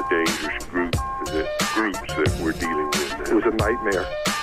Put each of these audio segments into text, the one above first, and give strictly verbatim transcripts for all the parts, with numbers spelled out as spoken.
dangerous group, the groups that we're dealing with now. It was a nightmare.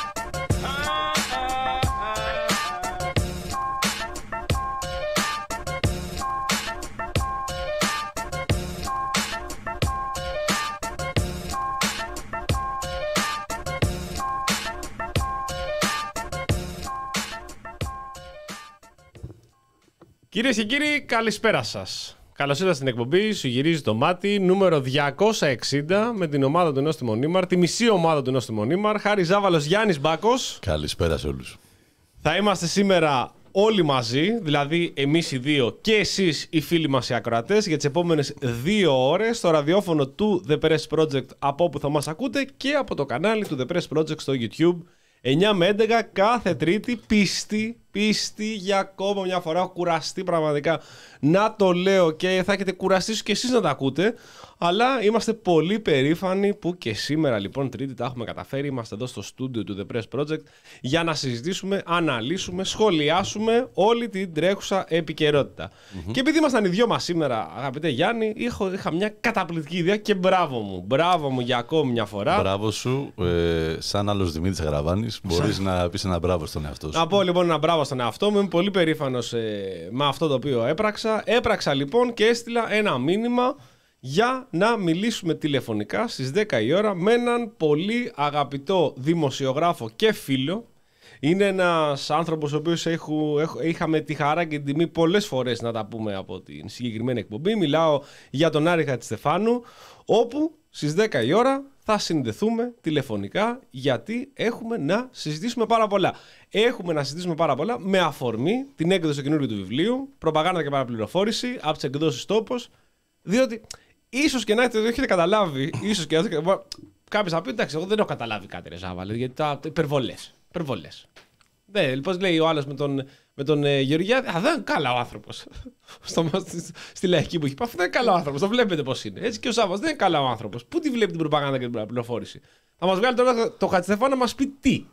Κυρίες και κύριοι, καλησπέρα σας. Καλώς ήρθατε στην εκπομπή Σου γυρίζει το μάτι, νούμερο διακόσια εξήντα, με την ομάδα του Νόστιμο Νίμαρ, τη μισή ομάδα του Νόστιμο Νίμαρ, Χάρης Ζάβαλος, Γιάννης Μπάκος. Καλησπέρα σε όλους. Θα είμαστε σήμερα όλοι μαζί, δηλαδή εμείς οι δύο και εσείς οι φίλοι μας οι ακροατές, για τις επόμενες δύο ώρες στο ραδιόφωνο του The Press Project, από όπου θα μας ακούτε, και από το κανάλι του The Press Project στο YouTube, εννιά με έντεκα κάθε Τρίτη. Πίστη, πίστη για ακόμα μια φορά. Έχω κουραστεί πραγματικά να το λέω και θα έχετε κουραστεί και εσείς να τα ακούτε. Αλλά είμαστε πολύ περήφανοι που και σήμερα, λοιπόν, Τρίτη, τα έχουμε καταφέρει. Είμαστε εδώ στο στούντιο του The Press Project για να συζητήσουμε, αναλύσουμε, σχολιάσουμε όλη την τρέχουσα επικαιρότητα. Mm-hmm. Και επειδή ήμασταν οι δυο μας σήμερα, αγαπητέ Γιάννη, είχα, είχα μια καταπληκτική ιδέα και μπράβο μου. Μπράβο μου για ακόμη μια φορά. Μπράβο σου, ε, σαν άλλος Δημήτρης Γαραβάνης, μπορείς να πεις ένα μπράβο στον εαυτό σου. Να πω λοιπόν ένα μπράβο στον εαυτό μου. Είμαι πολύ περήφανος ε, με αυτό το οποίο έπραξα. Έπραξα λοιπόν και έστειλα ένα μήνυμα για να μιλήσουμε τηλεφωνικά στις δέκα η ώρα με έναν πολύ αγαπητό δημοσιογράφο και φίλο. Είναι ένας άνθρωπος ο οποίος έχω, έχω, είχαμε τη χαρά και την τιμή πολλές φορές να τα πούμε από την συγκεκριμένη εκπομπή. Μιλάω για τον Άρη Χατζηστεφάνου, όπου στις δέκα η ώρα θα συνδεθούμε τηλεφωνικά, γιατί έχουμε να συζητήσουμε πάρα πολλά. Έχουμε να συζητήσουμε πάρα πολλά με αφορμή την έκδοση του καινούριου του βιβλίου, Προπαγάνδα και Παραπληροφόρηση, από τις εκδόσεις Τόπος, διότι ίσως και να έχετε, το έχετε καταλάβει, ίσως και να κάποιος θα πει, εντάξει, εγώ δεν έχω καταλάβει κάτι, ρε Ζάβαλε, γιατί τα υπερβολές. Υπερβολές. Ναι, λοιπόν, λέει ο άλλος με τον, με τον ε, Γεωργιάδη, α, δεν είναι καλά ο άνθρωπος. Στο, στη, στη λαϊκή που έχει πάει, δεν είναι καλά ο άνθρωπος. Το βλέπετε πώς είναι. Έτσι και ο Σάββας δεν είναι καλά ο άνθρωπος. Πού τη βλέπει την προπαγάνδα και την παραπληροφόρηση. Θα μας βγάλει τώρα το Χατζηστεφάνου να μας πει τι.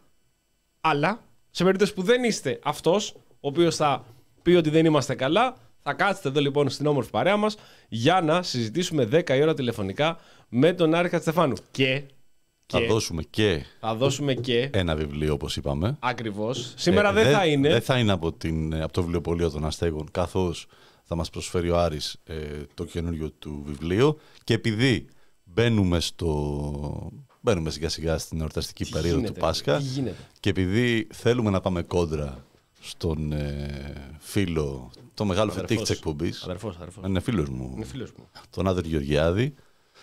Αλλά σε περίπτωση που δεν είστε αυτός, ο οποίος θα πει ότι δεν είμαστε καλά, θα κάτσετε εδώ λοιπόν στην όμορφη παρέα μας για να συζητήσουμε δέκα η ώρα τηλεφωνικά με τον Άρη Χατζηστεφάνου. Και. Θα Και δώσουμε και, θα δώσουμε και ένα βιβλίο, όπως είπαμε. Ακριβώς. Σήμερα ε, δεν δε, θα είναι. Δεν θα είναι από, την, από το βιβλιοπωλείο των Αστέγων, καθώς θα μας προσφέρει ο Άρης ε, το καινούριο του βιβλίο. Και επειδή μπαίνουμε, στο, μπαίνουμε σιγά σιγά στην εορταστική τι περίοδο γίνεται, του Πάσχα, και επειδή θέλουμε να πάμε κόντρα στον ε, φίλο, το μεγάλο φετίχ της εκπομπής, αδερφός, αδερφός. Είναι φίλος μου, είναι φίλος μου. τον Άδερ Γεωργιάδη.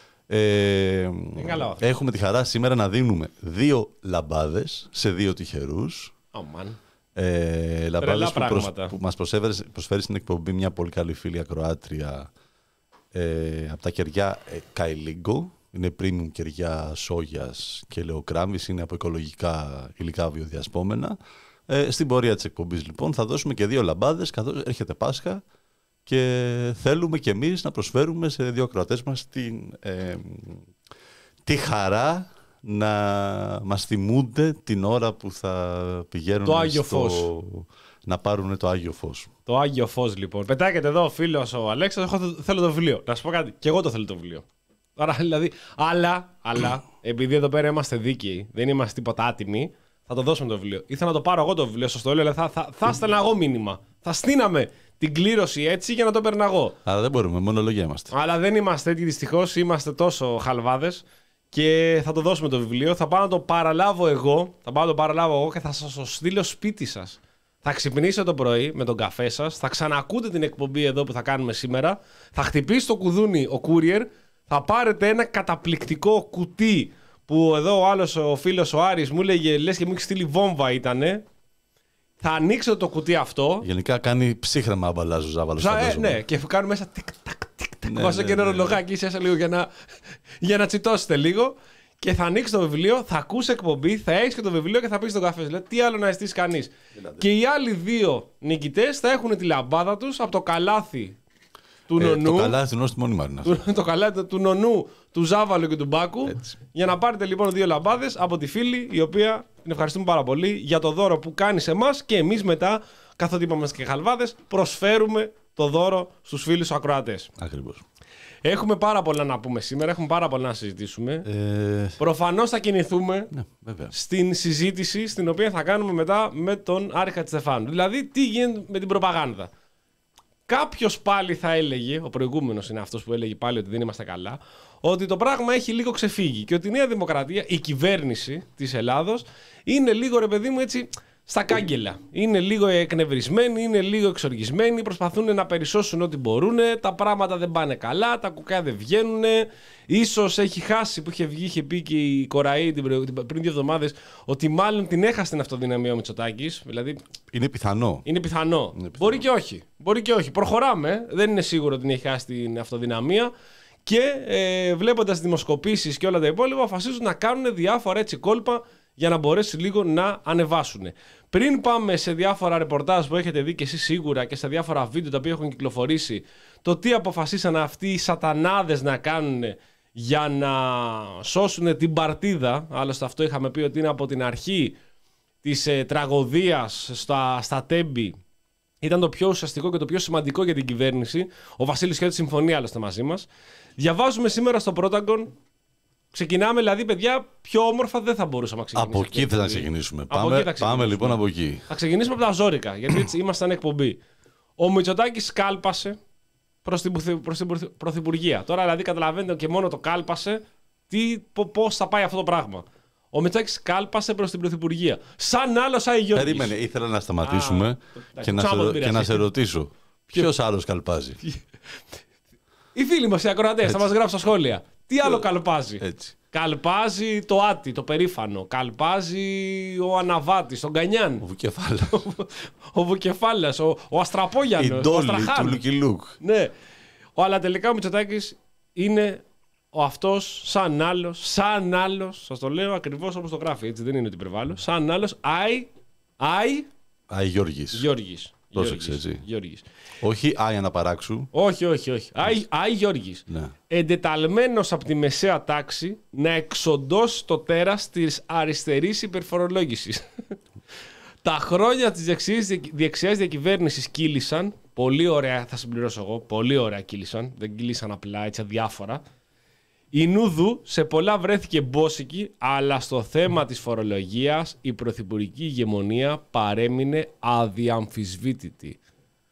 Ε, έχουμε τη χαρά σήμερα να δίνουμε δύο λαμπάδες σε δύο τυχερούς. Oh, man. ε, λαμπάδες που, προσ, που μας προσφέρει, προσφέρει στην εκπομπή μια πολύ καλή φίλη ακροάτρια ε, από τα κεριά ε, Καηλίγκο. Είναι premium κεριά σόγιας και ελαιοκράμβης, είναι από οικολογικά υλικά βιοδιασπόμενα. ε, Στην πορεία της εκπομπής λοιπόν θα δώσουμε και δύο λαμπάδες, καθώς έρχεται Πάσχα και θέλουμε κι εμείς να προσφέρουμε σε δύο ακροατές μας την, ε, τη χαρά να μας θυμούνται την ώρα που θα πηγαίνουν το Άγιο στο, Φως. να πάρουν το Άγιο Φως. Το Άγιο Φως λοιπόν. Πετάγεται εδώ ο φίλος ο Αλέξας, εγώ θέλω το βιβλίο. Να σου πω κάτι, και εγώ το θέλω το βιβλίο. Άρα δηλαδή, αλλά, αλλά επειδή εδώ πέρα είμαστε δίκαιοι, δεν είμαστε τίποτα άτιμοι, θα το δώσουμε το βιβλίο. Ήθελα να το πάρω εγώ το βιβλίο, σας το λέω, αλλά θα, θα, θα στέλνα εγώ μήνυμα. Θα στείναμε την κλήρωση έτσι για να το παίρνα εγώ. Αλλά δεν μπορούμε, μόνο λόγια είμαστε. Αλλά δεν είμαστε έτσι δυστυχώς, είμαστε τόσο χαλβάδες και θα το δώσουμε το βιβλίο. Θα πάω να το παραλάβω εγώ, θα πάω να το παραλάβω εγώ και θα σας το στείλω σπίτι σας. Θα ξυπνήσετε το πρωί με τον καφέ σας, θα ξανακούτε την εκπομπή εδώ που θα κάνουμε σήμερα, θα χτυπήσει το κουδούνι ο courier, θα πάρετε ένα καταπληκτικό κουτί που εδώ ο άλλος ο φίλος ο Άρης μου έλεγε λες και μου έχει στείλει βόμβα ήτανε. Θα ανοίξω το κουτί αυτό. Γενικά κάνει ψύχρεμα αμπαλάζ ο Ζάβαλος. Ε, ναι, και κάνουμε μέσα τικ τακ τικ τακ. Ναι, βάζω ναι, και ένα ναι, ρολογάκι ίσα λίγο για να, για να τσιτώσετε λίγο. Και θα ανοίξει το βιβλίο, θα ακούσει εκπομπή, θα έχει και το βιβλίο και θα πει στον καφέ. Δηλαδή, τι άλλο να αισθήσει κανείς. Και οι άλλοι δύο νικητές θα έχουν τη λαμπάδα τους από το καλάθι του ε, νονού. Το καλάθι του Νόστιμο Νίμαρ. Το καλάθι του νονού, του Ζάβαλου και του Μπάκου. Έτσι. Για να πάρετε λοιπόν δύο λαμπάδες από τη φίλη, η οποία την ευχαριστούμε πάρα πολύ για το δώρο που κάνει σε εμάς και εμείς μετά, καθότι είπαμε και χαλβάδες, προσφέρουμε το δώρο στους φίλους ακροατές. Ακριβώς. Έχουμε πάρα πολλά να πούμε σήμερα, έχουμε πάρα πολλά να συζητήσουμε. Ε... Προφανώς θα κινηθούμε ναι, βέβαια. στην συζήτηση στην οποία θα κάνουμε μετά με τον Άρη Χατζηστεφάνου. Δηλαδή, τι γίνεται με την προπαγάνδα. Κάποιος πάλι θα έλεγε, ο προηγούμενος είναι αυτός που έλεγε πάλι ότι δεν είμαστε καλά, ότι το πράγμα έχει λίγο ξεφύγει και ότι η Νέα Δημοκρατία, η κυβέρνηση της Ελλάδος, είναι λίγο, ρε παιδί μου, έτσι στα κάγκελα. Είναι λίγο εκνευρισμένοι, είναι λίγο εξοργισμένοι, προσπαθούν να περισσώσουν ό,τι μπορούν, τα πράγματα δεν πάνε καλά, τα κουκιά δεν βγαίνουν. Ίσως έχει χάσει, που είχε βγει, είχε πει και η Κοραή πριν δύο εβδομάδες, ότι μάλλον την έχασε την αυτοδυναμία ο Μητσοτάκης. Δηλαδή, είναι πιθανό. Είναι πιθανό. Είναι πιθανό. Μπορεί και όχι. Μπορεί και όχι. Προχωράμε. Δεν είναι σίγουρο ότι την έχει χάσει την αυτοδυναμία. Και ε, βλέποντας δημοσκοπήσεις και όλα τα υπόλοιπα, αποφασίζουν να κάνουν διάφορα έτσι κόλπα για να μπορέσει λίγο να ανεβάσουν. Πριν πάμε σε διάφορα ρεπορτάζ που έχετε δει και εσείς σίγουρα και σε διάφορα βίντεο τα οποία έχουν κυκλοφορήσει, το τι αποφασίσαν αυτοί οι σατανάδες να κάνουν για να σώσουν την παρτίδα. Άλλωστε αυτό είχαμε πει ότι είναι από την αρχή της ε, τραγωδίας στα, στα Τέμπη. Ήταν το πιο ουσιαστικό και το πιο σημαντικό για την κυβέρνηση. Ο Βασίλης Χιώτης συμφωνεί άλλωστε μαζί μας. Διαβάζουμε σήμερα στο Πρόταγκον. Ξεκινάμε, δηλαδή, παιδιά, πιο όμορφα δεν θα μπορούσαμε να ξεκινήσουμε. Από εκεί θα ξεκινήσουμε. Πάμε, θα ξεκινήσουμε. Πάμε λοιπόν από εκεί. Θα ξεκινήσουμε από τα ζόρικα, γιατί έτσι ήμασταν εκπομπή. Ο Μητσοτάκης κάλπασε προς την, προς την Πρωθυπουργία. Τώρα, δηλαδή, καταλαβαίνετε και μόνο το κάλπασε, πώς θα πάει αυτό το πράγμα. Ο Μητσοτάκης κάλπασε προς την Πρωθυπουργία. Σαν άλλος Άι Γιώργης. Περίμενε, ήθελα να σταματήσουμε Α, και, να σε, και να σε ρωτήσω. Ποιος άλλος καλπάζει? Οι φίλοι μας, οι ακροατές, θα μας γράψουν στα σχόλια. Τι άλλο καλπάζει? Έτσι. Καλπάζει το Άτι, το περήφανο. Καλπάζει ο Αναβάτης, ο Γκανιάν. Ο Βουκεφάλας. ο Βουκεφάλας, ο, ο Αστραπόγιανος. Η Ντόλη του Λουκι Λουκ. Ναι. Ο, αλλά τελικά ο Μητσοτάκης είναι ο αυτός σαν άλλος, σαν άλλος. Σας το λέω ακριβώς όπως το γράφει, έτσι δεν είναι ότι υπερβάλλω. Σαν άλλος, Άι, Άι, Άι Γιώργης. Γιώργης. Πρόσεξε έτσι. Γιώργης. Όχι Άι Αναπαράξου. Όχι, όχι, όχι. Άι, Άι Γιώργης. Ναι. Εντεταλμένος από τη μεσαία τάξη να εξοντώσει το τέρας της αριστερής υπερφορολόγησης. Τα χρόνια της δεξιάς διακυβέρνησης κύλησαν. Πολύ ωραία, θα συμπληρώσω εγώ. Πολύ ωραία κύλησαν. Δεν κύλησαν απλά έτσι αδιάφορα. Η Νούδου σε πολλά βρέθηκε μπόσικη, αλλά στο θέμα της φορολογίας η πρωθυπουργική ηγεμονία παρέμεινε αδιαμφισβήτητη.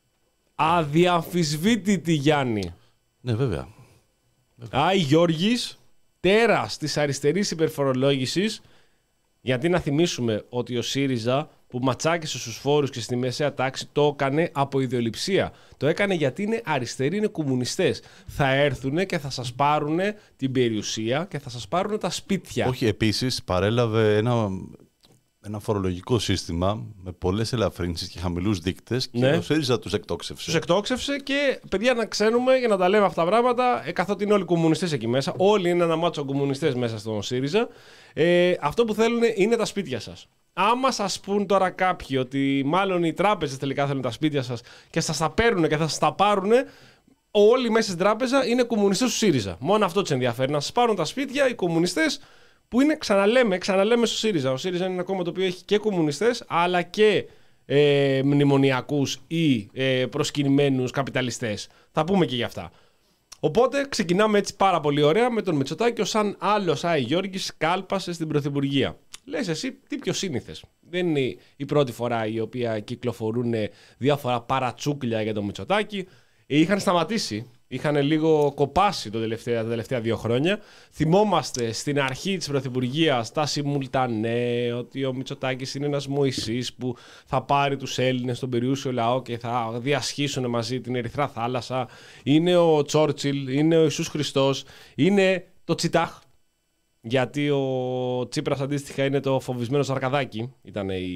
Αδιαμφισβήτητη, Γιάννη. Ναι, βέβαια. Άι Γιώργης, τέρας της αριστερής υπερφορολόγησης, γιατί να θυμίσουμε ότι ο ΣΥΡΙΖΑ που ματσάκησε στους φόρους και στη μεσαία τάξη το έκανε από ιδεολειψία. Το έκανε γιατί είναι αριστεροί, είναι κομμουνιστές. Θα έρθουν και θα σας πάρουν την περιουσία και θα σας πάρουν τα σπίτια. Όχι, επίσης παρέλαβε ένα, ένα φορολογικό σύστημα με πολλές ελαφρύνσεις και χαμηλούς δείκτες και ναι. Ο ΣΥΡΙΖΑ τους εκτόξευσε. Τους εκτόξευσε και παιδιά να ξέρουμε για να τα λέμε αυτά τα πράγματα, ε, καθότι είναι όλοι κομμουνιστές εκεί μέσα, όλοι είναι ένα μάτσο κομμουνιστές μέσα στον ΣΥΡΙΖΑ, ε, αυτό που θέλουν είναι τα σπίτια σας. Άμα σας πούν τώρα κάποιοι ότι μάλλον οι τράπεζες τελικά θέλουν τα σπίτια σας και σας τα παίρνουν και θα σας τα πάρουν, όλοι μέσα στην τράπεζα είναι κομμουνιστές του ΣΥΡΙΖΑ. Μόνο αυτό τους ενδιαφέρει. Να σας πάρουν τα σπίτια οι κομμουνιστές που είναι, ξαναλέμε, ξαναλέμε στο ΣΥΡΙΖΑ. Ο ΣΥΡΙΖΑ είναι ένα κόμμα το οποίο έχει και κομμουνιστές αλλά και ε, μνημονιακούς ή ε, προσκυνημένους καπιταλιστές. Θα πούμε και γι' αυτά. Οπότε ξεκινάμε έτσι πάρα πολύ ωραία με τον Μητσοτάκη, σαν άλλος Άι Γιώργης κάλπασε στην Πρωθυπουργία. Λες εσύ τι πιο σύνηθες. Δεν είναι η πρώτη φορά η οποία κυκλοφορούν διάφορα παρατσούκλια για τον Μητσοτάκη. Είχαν σταματήσει, είχαν λίγο κοπάσει το τελευταία, τα τελευταία δύο χρόνια. Θυμόμαστε στην αρχή της Πρωθυπουργίας τα σιμουλτανέ, ότι ο Μητσοτάκης είναι ένας Μωυσής που θα πάρει τους Έλληνες στον περιούσιο λαό και θα διασχίσουν μαζί την Ερυθρά θάλασσα. Είναι ο Τσόρτσιλ, είναι ο Ιησούς Χριστός, είναι το Τσιτάχ. Γιατί ο Τσίπρας αντίστοιχα είναι το φοβισμένο Σαρκαδάκι. Ήταν η,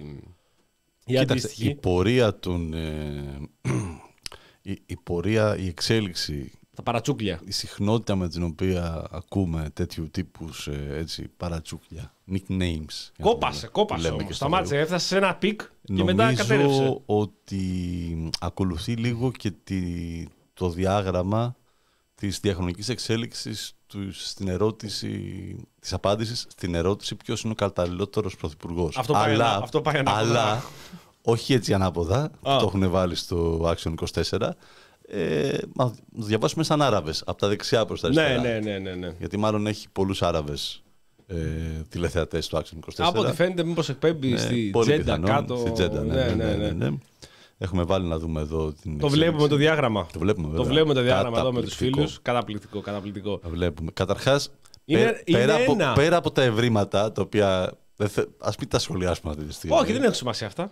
η αντίστοιχη. Η πορεία των... Ε, η, η πορεία, η εξέλιξη... Τα παρατσούκλια. Η συχνότητα με την οποία ακούμε τέτοιου τύπους ε, έτσι, παρατσούκλια. Nicknames. Κόπασε, κόπασε όμως. Σταμάτησε, έφτασε σε ένα πικ και νομίζω μετά κατέρευσε. Νομίζω ότι ακολουθεί λίγο και τη, το διάγραμμα της διαχρονικής εξέλιξης στην ερώτηση, της απάντησης στην ερώτηση ποιος είναι ο καταλληλότερος πρωθυπουργός. Αυτό πάει, αλλά, αυτό πάει αλλά όχι έτσι ανάποδα, που το έχουν βάλει στο Action είκοσι τέσσερα. Ε, μα διαβάσουμε σαν Άραβες, από τα δεξιά προς τα αριστερά. Ναι, ναι, ναι, ναι. Γιατί μάλλον έχει πολλούς Άραβες ε, τηλεθεατές στο Action είκοσι τέσσερα. Από ό,τι φαίνεται, μήπως εκπέμπει ναι, στη Τζέντα κάτω. Στη Τζέντα, ναι, ναι, ναι, ναι, ναι. Έχουμε βάλει να δούμε εδώ την. Το βλέπουμε το διάγραμμα. Το βλέπουμε, το, βλέπουμε το διάγραμμα εδώ με τους φίλους. Καταπληκτικό, καταπληκτικό. Το βλέπουμε. Καταρχάς, είναι, πέρα, είναι πέρα, από, πέρα από τα ευρήματα, τα οποία. Ας μην τα σχολιάσουμε αυτή τη στιγμή. Όχι, δεν έχουν σημασία αυτά.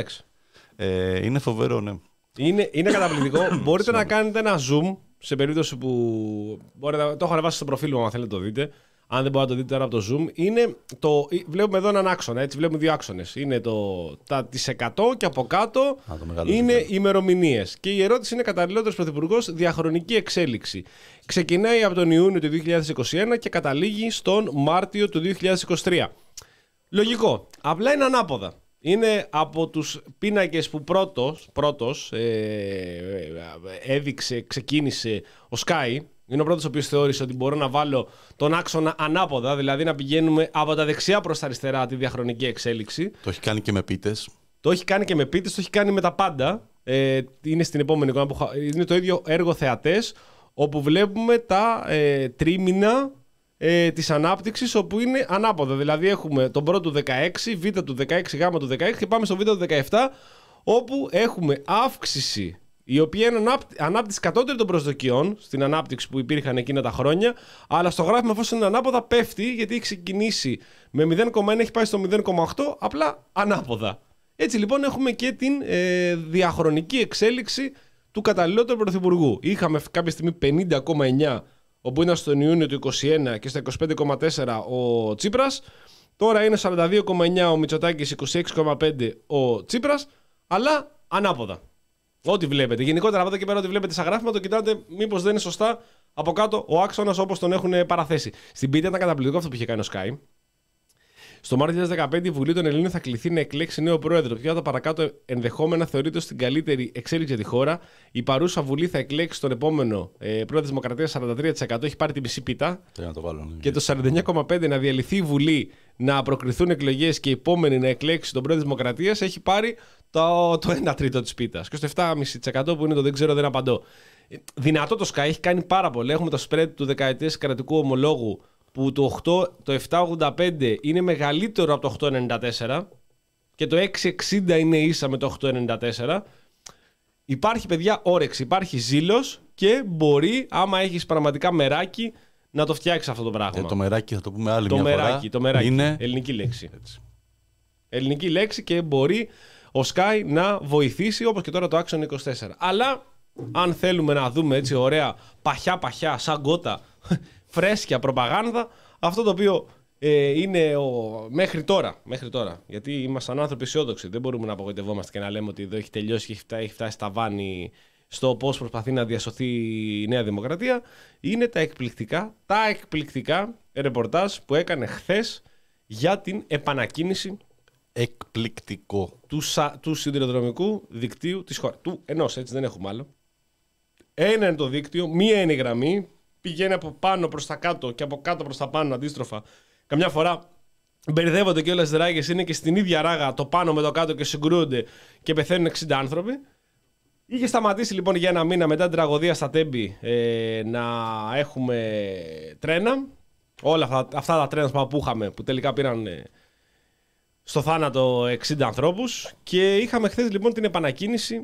Ε, είναι φοβερό, ναι. Είναι, είναι καταπληκτικό. Μπορείτε να κάνετε ένα zoom σε περίπτωση που. Μπορείτε, το έχω ανεβάσει στο προφίλ μου, αν θέλετε το δείτε. Αν δεν μπορείτε να το δείτε τώρα από το zoom. Είναι το, βλέπουμε εδώ έναν άξονα. Έτσι, βλέπουμε δύο άξονες. Είναι το, τα τις εκατό και από κάτω Α, είναι οι ημερομηνίες. Και η ερώτηση είναι καταλληλότερος πρωθυπουργός διαχρονική εξέλιξη. Ξεκινάει από τον Ιούνιο του δύο χιλιάδες είκοσι ένα και καταλήγει στον Μάρτιο του δύο χιλιάδες είκοσι τρία. Λογικό. Απλά είναι ανάποδα. Είναι από τους πίνακες που πρώτος, πρώτος ε, έδειξε, ξεκίνησε ο Sky. Είναι ο πρώτος ο οποίος θεώρησε ότι μπορώ να βάλω τον άξονα ανάποδα, δηλαδή να πηγαίνουμε από τα δεξιά προς τα αριστερά τη διαχρονική εξέλιξη. Το έχει κάνει και με πίτες. Το έχει κάνει και με πίτες, το έχει κάνει με τα πάντα. Ε, είναι στην επόμενη εικόνα που είναι το ίδιο έργο θεατές, όπου βλέπουμε τα ε, τρίμηνα ε, της ανάπτυξης, όπου είναι ανάποδα. Δηλαδή έχουμε τον πρώτο του δεκαέξι, β του δεκαέξι, γ του δεκαέξι και πάμε στο β του δεκαεπτά, όπου έχουμε αύξηση η οποία είναι ανάπτυξη κατώτερη των προσδοκιών στην ανάπτυξη που υπήρχαν εκείνα τα χρόνια, αλλά στο γράφημα, εφόσον είναι ανάποδα, πέφτει γιατί έχει ξεκινήσει με μηδέν κόμμα ένα, έχει πάει στο μηδέν κόμμα οκτώ, απλά ανάποδα. Έτσι λοιπόν έχουμε και την ε, διαχρονική εξέλιξη του καταλληλότερου πρωθυπουργού. Είχαμε κάποια στιγμή πενήντα κόμμα εννιά, όπου ήταν στον Ιούνιο του είκοσι ένα, και στα είκοσι πέντε κόμμα τέσσερα ο Τσίπρας. Τώρα είναι σαράντα δύο κόμμα εννιά ο Μητσοτάκης, είκοσι έξι κόμμα πέντε ο Τσίπρας, αλλά ανάποδα. Ό,τι βλέπετε. Γενικότερα από εδώ και πέρα, ό,τι βλέπετε σαν γράφημα, το κοιτάτε μήπως δεν είναι σωστά από κάτω ο άξονας όπως τον έχουν παραθέσει. Στην πίτα ήταν καταπληκτικό αυτό που είχε κάνει ο Sky. Στο Μάρτιο δύο χιλιάδες δεκαπέντε η Βουλή των Ελλήνων θα κληθεί να εκλέξει νέο πρόεδρο. Ποια τα παρακάτω ενδεχόμενα θεωρείται ως την καλύτερη εξέλιξη για τη χώρα. Η παρούσα Βουλή θα εκλέξει τον επόμενο ε, πρόεδρο της Δημοκρατίας, σαράντα τρία τοις εκατό, έχει πάρει την μισή πίτα. Το βάλω, ναι. Και το σαράντα εννιά κόμμα πέντε τοις εκατό να διαλυθεί η Βουλή, να προκριθούν εκλογές και η επόμενη να εκλέξει τον πρόεδρο της Δημοκρατίας, έχει πάρει το, το ένα τρίτο της πίτας. Και στο επτά κόμμα πέντε τοις εκατό που είναι το δεν ξέρω, δεν απαντώ. Δυνατό το Sky, έχει κάνει πάρα πολύ. Έχουμε το spread του δεκαετές κρατικού ομολόγου, που το, οκτώ, το επτά κόμμα ογδόντα πέντε είναι μεγαλύτερο από το οκτώ κόμμα ενενήντα τέσσερα και το έξι κόμμα εξήντα είναι ίσα με το οκτώ κόμμα ενενήντα τέσσερα. Υπάρχει, παιδιά, όρεξη, υπάρχει ζήλος και μπορεί, άμα έχεις πραγματικά μεράκι, να το φτιάξει αυτό το πράγμα. Ε, το μεράκι θα το πούμε άλλη το μια μεράκι, φορά. Το μεράκι, είναι ελληνική λέξη. Έτσι. Ελληνική λέξη και μπορεί ο Sky να βοηθήσει, όπως και τώρα το Action είκοσι τέσσερα. Αλλά αν θέλουμε να δούμε έτσι ωραία παχιά παχιά σαν γκότα φρέσκια προπαγάνδα, αυτό το οποίο ε, είναι ο... μέχρι τώρα, μέχρι τώρα, γιατί ήμασταν άνθρωποι αισιόδοξοι, δεν μπορούμε να απογοητευόμαστε και να λέμε ότι εδώ έχει τελειώσει και έχει φτάσει, έχει φτάσει στα βάνη στο πώς προσπαθεί να διασωθεί η Νέα Δημοκρατία, είναι τα εκπληκτικά, τα εκπληκτικά ρεπορτάζ που έκανε χθες για την επανακίνηση εκπληκτικό του, σα, του σιδηροδρομικού δικτύου της χώρας. Του ενός, έτσι, δεν έχουμε άλλο. Ένα είναι το δίκτυο, μία είναι η γραμμή, πηγαίνει από πάνω προς τα κάτω και από κάτω προς τα πάνω αντίστροφα. Καμιά φορά μπερδεύονται και όλες τις ράγες, είναι και στην ίδια ράγα το πάνω με το κάτω και συγκρούονται και πεθαίνουν εξήντα άνθρωποι. Είχε σταματήσει λοιπόν για ένα μήνα μετά την τραγωδία στα Τέμπη ε, να έχουμε τρένα. Όλα αυτά, αυτά τα τρένα που είχαμε, που τελικά πήραν ε, στο θάνατο εξήντα ανθρώπους. Και είχαμε χθες λοιπόν την επανακίνηση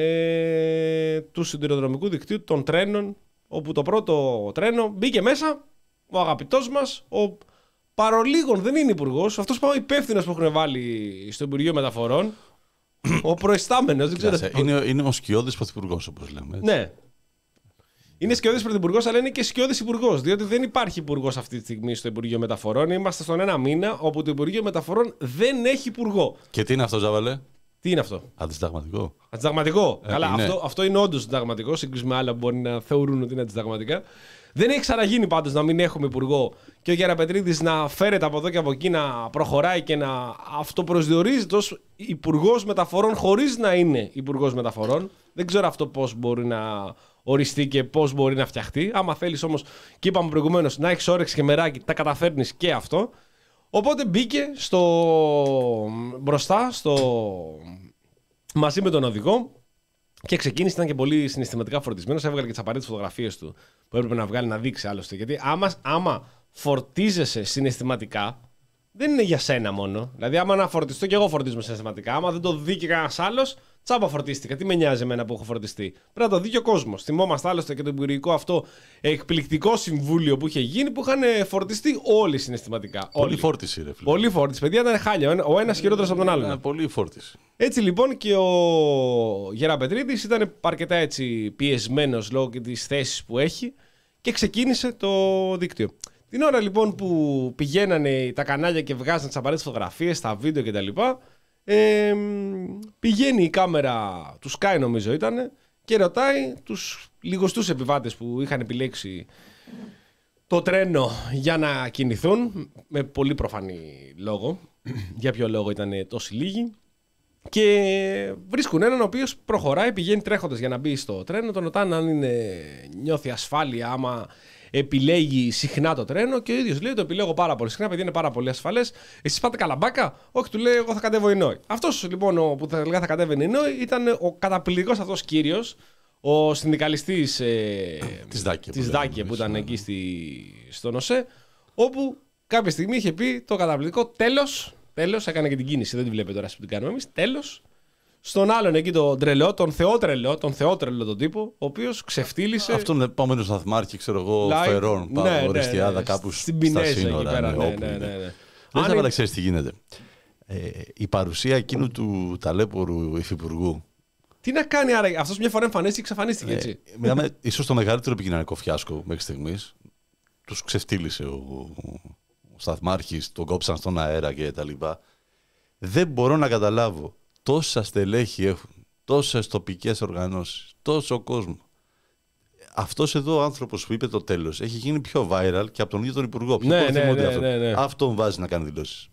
ε, του σιδηροδρομικού δικτύου των τρένων, όπου το πρώτο τρένο μπήκε μέσα ο αγαπητός μας, ο παρολίγων δεν είναι υπουργός, αυτός που είναι υπεύθυνος που έχουν βάλει στο Υπουργείο Μεταφορών, ο προϊστάμενος, δεν ξέρω. Είναι, είναι ο σκιώδης πρωθυπουργός, όπως λέμε. Έτσι. Ναι. Είναι σκιώδης πρωθυπουργός, αλλά είναι και σκιώδης υπουργός, διότι δεν υπάρχει υπουργός αυτή τη στιγμή στο Υπουργείο Μεταφορών. Είμαστε στον ένα μήνα όπου το Υπουργείο Μεταφορών δεν έχει υπουργό. Και τι είναι αυτό, Ζάβαλε? Τι είναι αυτό? Αντισυνταγματικό. Αντισυνταγματικό. Ε, Καλά, αυτό, αυτό είναι όντως συνταγματικό. Σύγκριση με άλλα που μπορεί να θεωρούν ότι είναι αντισυνταγματικά. Δεν έχει ξαναγίνει πάντως να μην έχουμε υπουργό και ο Γεραπετρίδης να φέρεται από εδώ και από εκεί, να προχωράει και να αυτοπροσδιορίζεται ως υπουργός μεταφορών χωρίς να είναι υπουργός μεταφορών. Δεν ξέρω αυτό πώς μπορεί να οριστεί και πώς μπορεί να φτιαχτεί. Άμα θέλεις όμως, και είπαμε προηγουμένως, να έχεις όρεξη και μεράκι, τα καταφέρνεις και αυτό. Οπότε μπήκε στο... μπροστά στο μαζί με τον οδηγό και ξεκίνησε, ήταν και πολύ συναισθηματικά φορτισμένος. Έβγαλε και τις απαραίτητες φωτογραφίες του που έπρεπε να βγάλει να δείξει άλλωστε. Γιατί άμα, άμα φορτίζεσαι συναισθηματικά, δεν είναι για σένα μόνο. Δηλαδή, άμα να φορτιστώ και εγώ φορτίζομαι συναισθηματικά, άμα δεν το δει και κανένα άλλο, τσάμπα φορτίστηκα. Τι με νοιάζει εμένα που έχω φορτιστεί. Πρέπει να το δει και ο κόσμος. Θυμόμαστε άλλωστε και το υπουργικό αυτό εκπληκτικό συμβούλιο που είχε γίνει, που είχαν φορτιστεί όλοι συναισθηματικά. Πολύ όλοι. φόρτιση, ρε φίλε. Πολύ φόρτιση. Παιδιά ήταν χάλια. Ο ένας χειρότερος από τον άλλον. Ήταν πολύ φόρτιση. Έτσι λοιπόν και ο Γεραπετρίδης ήταν αρκετά έτσι πιεσμένος λόγω και της θέσης που έχει και ξεκίνησε το δίκτυο. Την ώρα λοιπόν που πηγαίνανε τα κανάλια και βγάζαν τις απαραίτητες φωτογραφίες, τα βίντεο κτλ. Ε, πηγαίνει η κάμερα του Sky νομίζω ήταν και ρωτάει τους λιγοστούς επιβάτες που είχαν επιλέξει το τρένο για να κινηθούν, με πολύ προφανή λόγο, για ποιο λόγο ήταν τόσοι λίγοι. Και βρίσκουν έναν ο οποίος προχωράει, πηγαίνει τρέχοντας για να μπει στο τρένο. Τον ρωτάνε αν είναι, νιώθει ασφάλεια, άμα επιλέγει συχνά το τρένο. Και ο ίδιος λέει: το επιλέγω πάρα πολύ συχνά, επειδή είναι πάρα πολύ ασφαλές. Εσείς πάτε Καλαμπάκα? Όχι, του λέει: εγώ θα κατέβω Ινόη. Αυτός λοιπόν ο, που θα, θα κατέβαινε Ινόη ήταν ο καταπληκτικός αυτός κύριος, ο συνδικαλιστής ε, της Δάκη, της που, Δάκη, που ήταν εκεί στη, στον ΟΣΕ, όπου κάποια στιγμή είχε πει το καταπληκτικό τέλος. Τέλος, έκανε και την κίνηση, δεν τη βλέπετε τώρα που την κάνουμε εμείς. Τέλος, στον άλλον εκεί τον τρελό, τον θεότρελο, τον θεότρελο τον τύπο, ο οποίος ξεφτύλισε. Αυτόν τον επόμενο σταθμάρχη, ξέρω εγώ, like, Φερών, ναι, πάνω ναι, Οριστιάδα, ναι, ναι, κάπου στην Πινέζα, στα σύνορα. Εκεί πέρα, ναι, ναι, όπου ναι, ναι, είναι. ναι. Δεν Αν... θα να ξέρεις τι γίνεται. Ε, η παρουσία εκείνου του ταλέπορου υφυπουργού. Τι να κάνει άρα, αυτός μια φορά εμφανίστηκε και εξαφανίστηκε, έτσι. Ε, μιλάμε, ίσως το μεγαλύτερο επικοινωνικό φιάσκο μέχρι στιγμής. Τους ξεφτύλισε ο, ο σταθμάρχης, τον κόψαν στον αέρα και τα λοιπά. Δεν μπορώ να καταλάβω τόσα στελέχη έχουν, τόσες τοπικές οργανώσεις, τόσο κόσμο. Αυτός εδώ ο άνθρωπος που είπε το τέλος έχει γίνει πιο viral και από τον ίδιο τον Υπουργό. Ναι, ναι, ναι, ναι, ναι, ναι. Αυτόν βάζει να κάνει δηλώσεις.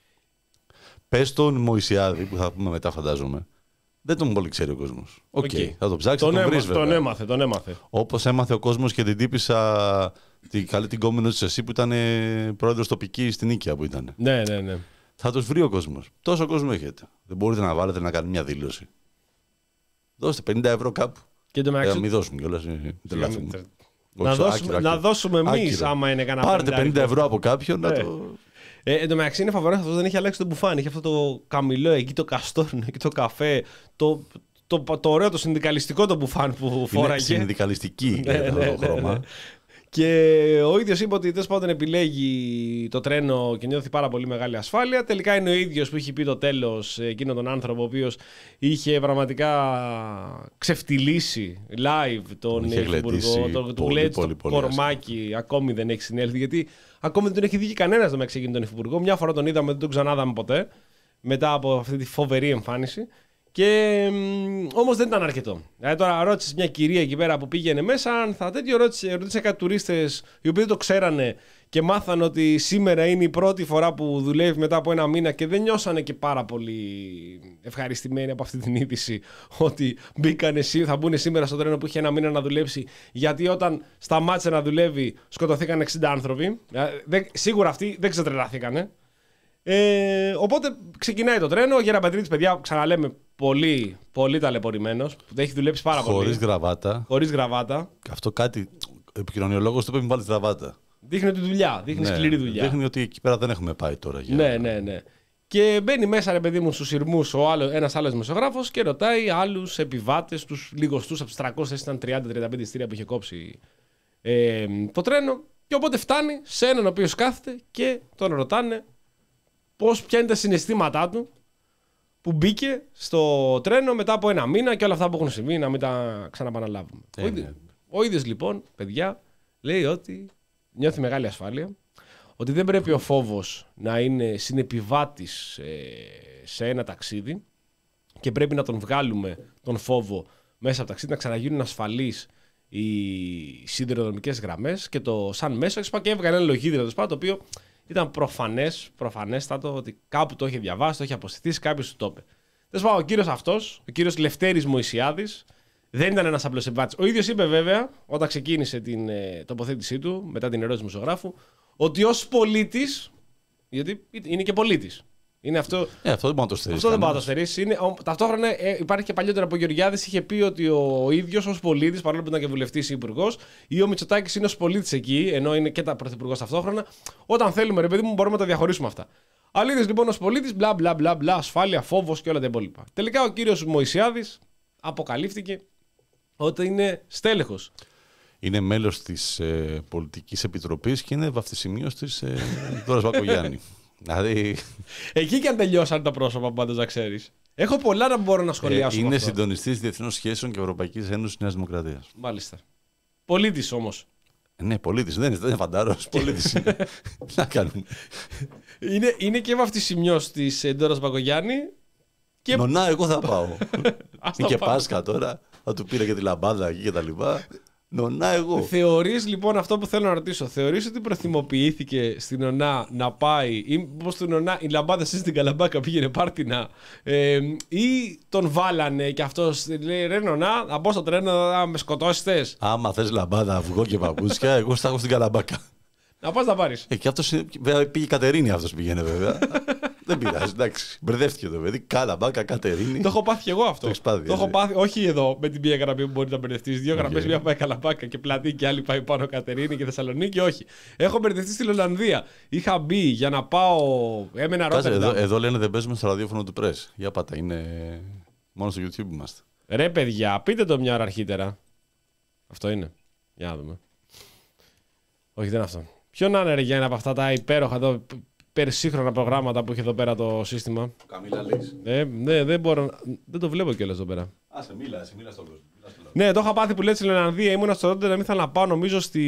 Πες τον Μωυσιάδη, που θα πούμε μετά φαντάζομαι, δεν τον πολύ ξέρει ο κόσμος. Οκ, okay. okay. θα το ψάξει, τον, τον έμα, βρεις βέβαια. Τον έμαθε, τον έμαθε. Όπως έμαθε ο κόσμος και την τύπησα, την καλή την κόμενο της εσύ που ήταν πρόεδρος τοπική στην Νίκαια που ήταν. Ναι, ναι, ναι. Θα τους βρει ο κόσμος. Τόσο κόσμο έχετε. Δεν μπορείτε να βάλετε να κάνει μια δήλωση. Δώστε πενήντα ευρώ κάπου. Και το μεταξύ... ε, μην δώσουμε κιόλας. Να, δώσουμε, να δώσουμε εμείς άμα είναι κανένα. Πάρτε πενήντα ευρώ από κάποιον να το... Ε, εν τω μεταξύ είναι φαβορές, αυτός δεν είχε αλλάξει το μπουφάν. Είχε αυτό το καμιλό εκεί, το καστόρνο εκεί, το καφέ. Το, το, το, το ωραίο, το συνδικαλιστικό το μπουφάν που φόραγε. Είναι συνδικαλιστική ναι, ναι, το χρώμα. Ναι, ναι. Και ο ίδιος είπε ότι τέλος πάντων επιλέγει το τρένο και νιώθει πάρα πολύ μεγάλη ασφάλεια. Τελικά είναι ο ίδιος που είχε πει το τέλος, εκείνο τον άνθρωπο ο οποίος είχε πραγματικά ξεφτυλίσει live τον Υφυπουργό. Το, του λέει το κορμάκι, ακόμη δεν έχει συνέλθει. Γιατί ακόμη δεν τον έχει δει και κανένας να με ξεκινήσει τον Υφυπουργό. Μια φορά τον είδαμε, δεν τον ξανάδαμε ποτέ. Μετά από αυτή τη φοβερή εμφάνιση. Και όμως δεν ήταν αρκετό. Δηλαδή τώρα ρώτησε μια κυρία εκεί πέρα που πήγαινε μέσα, αν θα τέτοιο ρώτησε, ρωτήσε κάτι τουρίστες οι οποίοι δεν το ξέρανε και μάθαν ότι σήμερα είναι η πρώτη φορά που δουλεύει μετά από ένα μήνα και δεν νιώσανε και πάρα πολύ ευχαριστημένοι από αυτή την είδηση ότι μπήκανε, θα μπουν σήμερα στο τρένο που είχε ένα μήνα να δουλέψει, γιατί όταν σταμάτησε να δουλεύει σκοτωθήκαν εξήντα άνθρωποι. Σίγουρα αυτοί δεν ξετρελαθήκανε. Ε, οπότε ξεκινάει το τρένο. Ο Γεραπετρίδης, παιδιά, ξαναλέμε, πολύ, πολύ ταλαιπωρημένος. Έχει δουλέψει πάρα Χωρίς πολύ. Χωρίς γραβάτα. Χωρίς γραβάτα. Αυτό κάτι. Ο επικοινωνιολόγος του είπε: μην βάλει γραβάτα. Δείχνει τη δουλειά. Δείχνει ναι, σκληρή δουλειά. Δείχνει ότι εκεί πέρα δεν έχουμε πάει τώρα. Για... Ναι, ναι, ναι. Και μπαίνει μέσα, ρε παιδί μου, στους σειρμούς ένας άλλος δημοσιογράφος και ρωτάει άλλους επιβάτες, τους λιγοστούς από τους τριακόσια, ήταν τριάντα τριάντα πέντε εισιτήρια που είχε κόψει ε, το τρένο. Και οπότε φτάνει σε έναν ο οποίος κάθεται και τον ρωτάνε πώς, ποια είναι τα συναισθήματά του που μπήκε στο τρένο μετά από ένα μήνα και όλα αυτά που έχουν συμβεί, να μην τα ξαναπαναλάβουμε. Ε, ο, ίδιος, ναι. ο ίδιος λοιπόν, παιδιά, λέει ότι νιώθει μεγάλη ασφάλεια, ότι δεν πρέπει ο φόβος να είναι συνεπιβάτης ε, σε ένα ταξίδι και πρέπει να τον βγάλουμε τον φόβο μέσα από το ταξίδι, να ξαναγίνουν ασφαλείς οι σιδηροδρομικές γραμμές και το σαν μέσο, και έβγαλε ένα λογίδριο το οποίο ήταν προφανές, προφανέστατο ότι κάπου το είχε διαβάσει, το είχε αποστηθήσει, κάποιος του το είπε. Τέλος πάντων, ο κύριος αυτός, ο κύριος Λευτέρης Μωυσιάδης, δεν ήταν ένας απλός επιβάτης. Ο ίδιος είπε βέβαια, όταν ξεκίνησε την ε, τοποθέτησή του, μετά την ερώτηση του δημοσιογράφου, ότι ως πολίτης, γιατί είναι και πολίτης, Είναι αυτό, ε, αυτό δεν μπορεί να το στερήσει. Αυτό δεν μπορεί να το στερήσει. Είναι, ο, ταυτόχρονα ε, υπάρχει και παλιότερα που ο Γεωργιάδης είχε πει ότι ο ίδιος ως πολίτης, παρόλο που ήταν και βουλευτής ή υπουργός, ή ο Μητσοτάκης είναι ως πολίτης εκεί, ενώ είναι και τα πρωθυπουργός ταυτόχρονα. Όταν θέλουμε, ρε παιδί μου, μπορούμε να τα διαχωρίσουμε αυτά. Αλίδης λοιπόν ως πολίτης, μπλα μπλα μπλα μπλα, ασφάλεια, φόβος και όλα τα υπόλοιπα. Τελικά ο κύριος Μωυσιάδης αποκαλύφθηκε ότι είναι στέλεχος. Είναι μέλος της ε, Πολιτικής Επιτροπής και είναι βαφτισιμίος της ε, Δώρας Μπακογιάννη. Δηλαδή... Εκεί και αν τελειώσαν τα πρόσωπα, πάντως να ξέρεις. Έχω πολλά να μπορώ να σχολιάσω. Ε, είναι συντονιστής Διεθνών Σχέσεων και Ευρωπαϊκής Ένωσης Νέας Δημοκρατίας. Μάλιστα. Πολίτης όμως. Ε, ναι, πολίτης. Δεν είναι, δεν είναι φαντάρος. Πολίτης είναι. Τι να κάνουμε. Είναι, είναι και βαφτισιμιός της Δώρας Μπακογιάννη. Και... Νονά, εγώ θα πάω. Είναι και Πάσχα τώρα. Θα του πήρα και τη λαμπάδα εκεί και τα λοιπά. Νονά, εγώ. Θεωρείς λοιπόν αυτό που θέλω να ρωτήσω, θεωρείς ότι προθυμοποιήθηκε στην Νονά να πάει, ή πως στην Νονά η λαμπάδα εσύ στην Καλαμπάκα πήγαινε πάρτινα, ε, ή τον βάλανε και αυτός λέει ρε Νονά, να μπω στο τρένο να με σκοτώσετε. Άμα θες λαμπάδα, αυγό και παπούτσια, εγώ θα έχω στην Καλαμπάκα. Να πας να πάρεις. Ε, και αυτός πήγε η Κατερίνη, αυτός πήγαινε βέβαια. Δεν πειράζει, εντάξει. Μπερδεύτηκε το παιδί. Καλαμπάκα, Κατερίνη. Το έχω πάθει και εγώ αυτό. Το, πάθει, το έχω πάθει, όχι εδώ με την μία γραμμή που μπορεί να μπερδευτεί. Δύο okay. γραμμές, μία πάει Καλαμπάκα και Πλατή και άλλη πάει πάνω Κατερίνη και Θεσσαλονίκη. Όχι. Έχω μπερδευτεί στην Ολλανδία. Είχα μπει για να πάω. Έμενα Ρότερνταμ. Εδώ, εδώ λένε δεν παίζουμε στο ραδιόφωνο του Press. Για πάτα, είναι μόνο στο YouTube είμαστε. Ρε παιδιά, πείτε το μια ώρα αρχίτερα. Αυτό είναι. Για να δούμε. Όχι, δεν είναι αυτό. Ποιο να είναι ρε, για ένα από αυτά τα υπέροχα εδώ. Περσύγχρονα προγράμματα που έχει εδώ πέρα το σύστημα. Καμίλα Λίξ. Ε, ναι, δεν μπορώ. Δεν το βλέπω κιόλας εδώ πέρα. Α, σε μίλα, σε μίλα στον κόσμο. Ναι, το είχα πάθει που λέει στην Ολλανδία. Ήμουνα στο τότε να μην ήθελα να πάω νομίζω στη,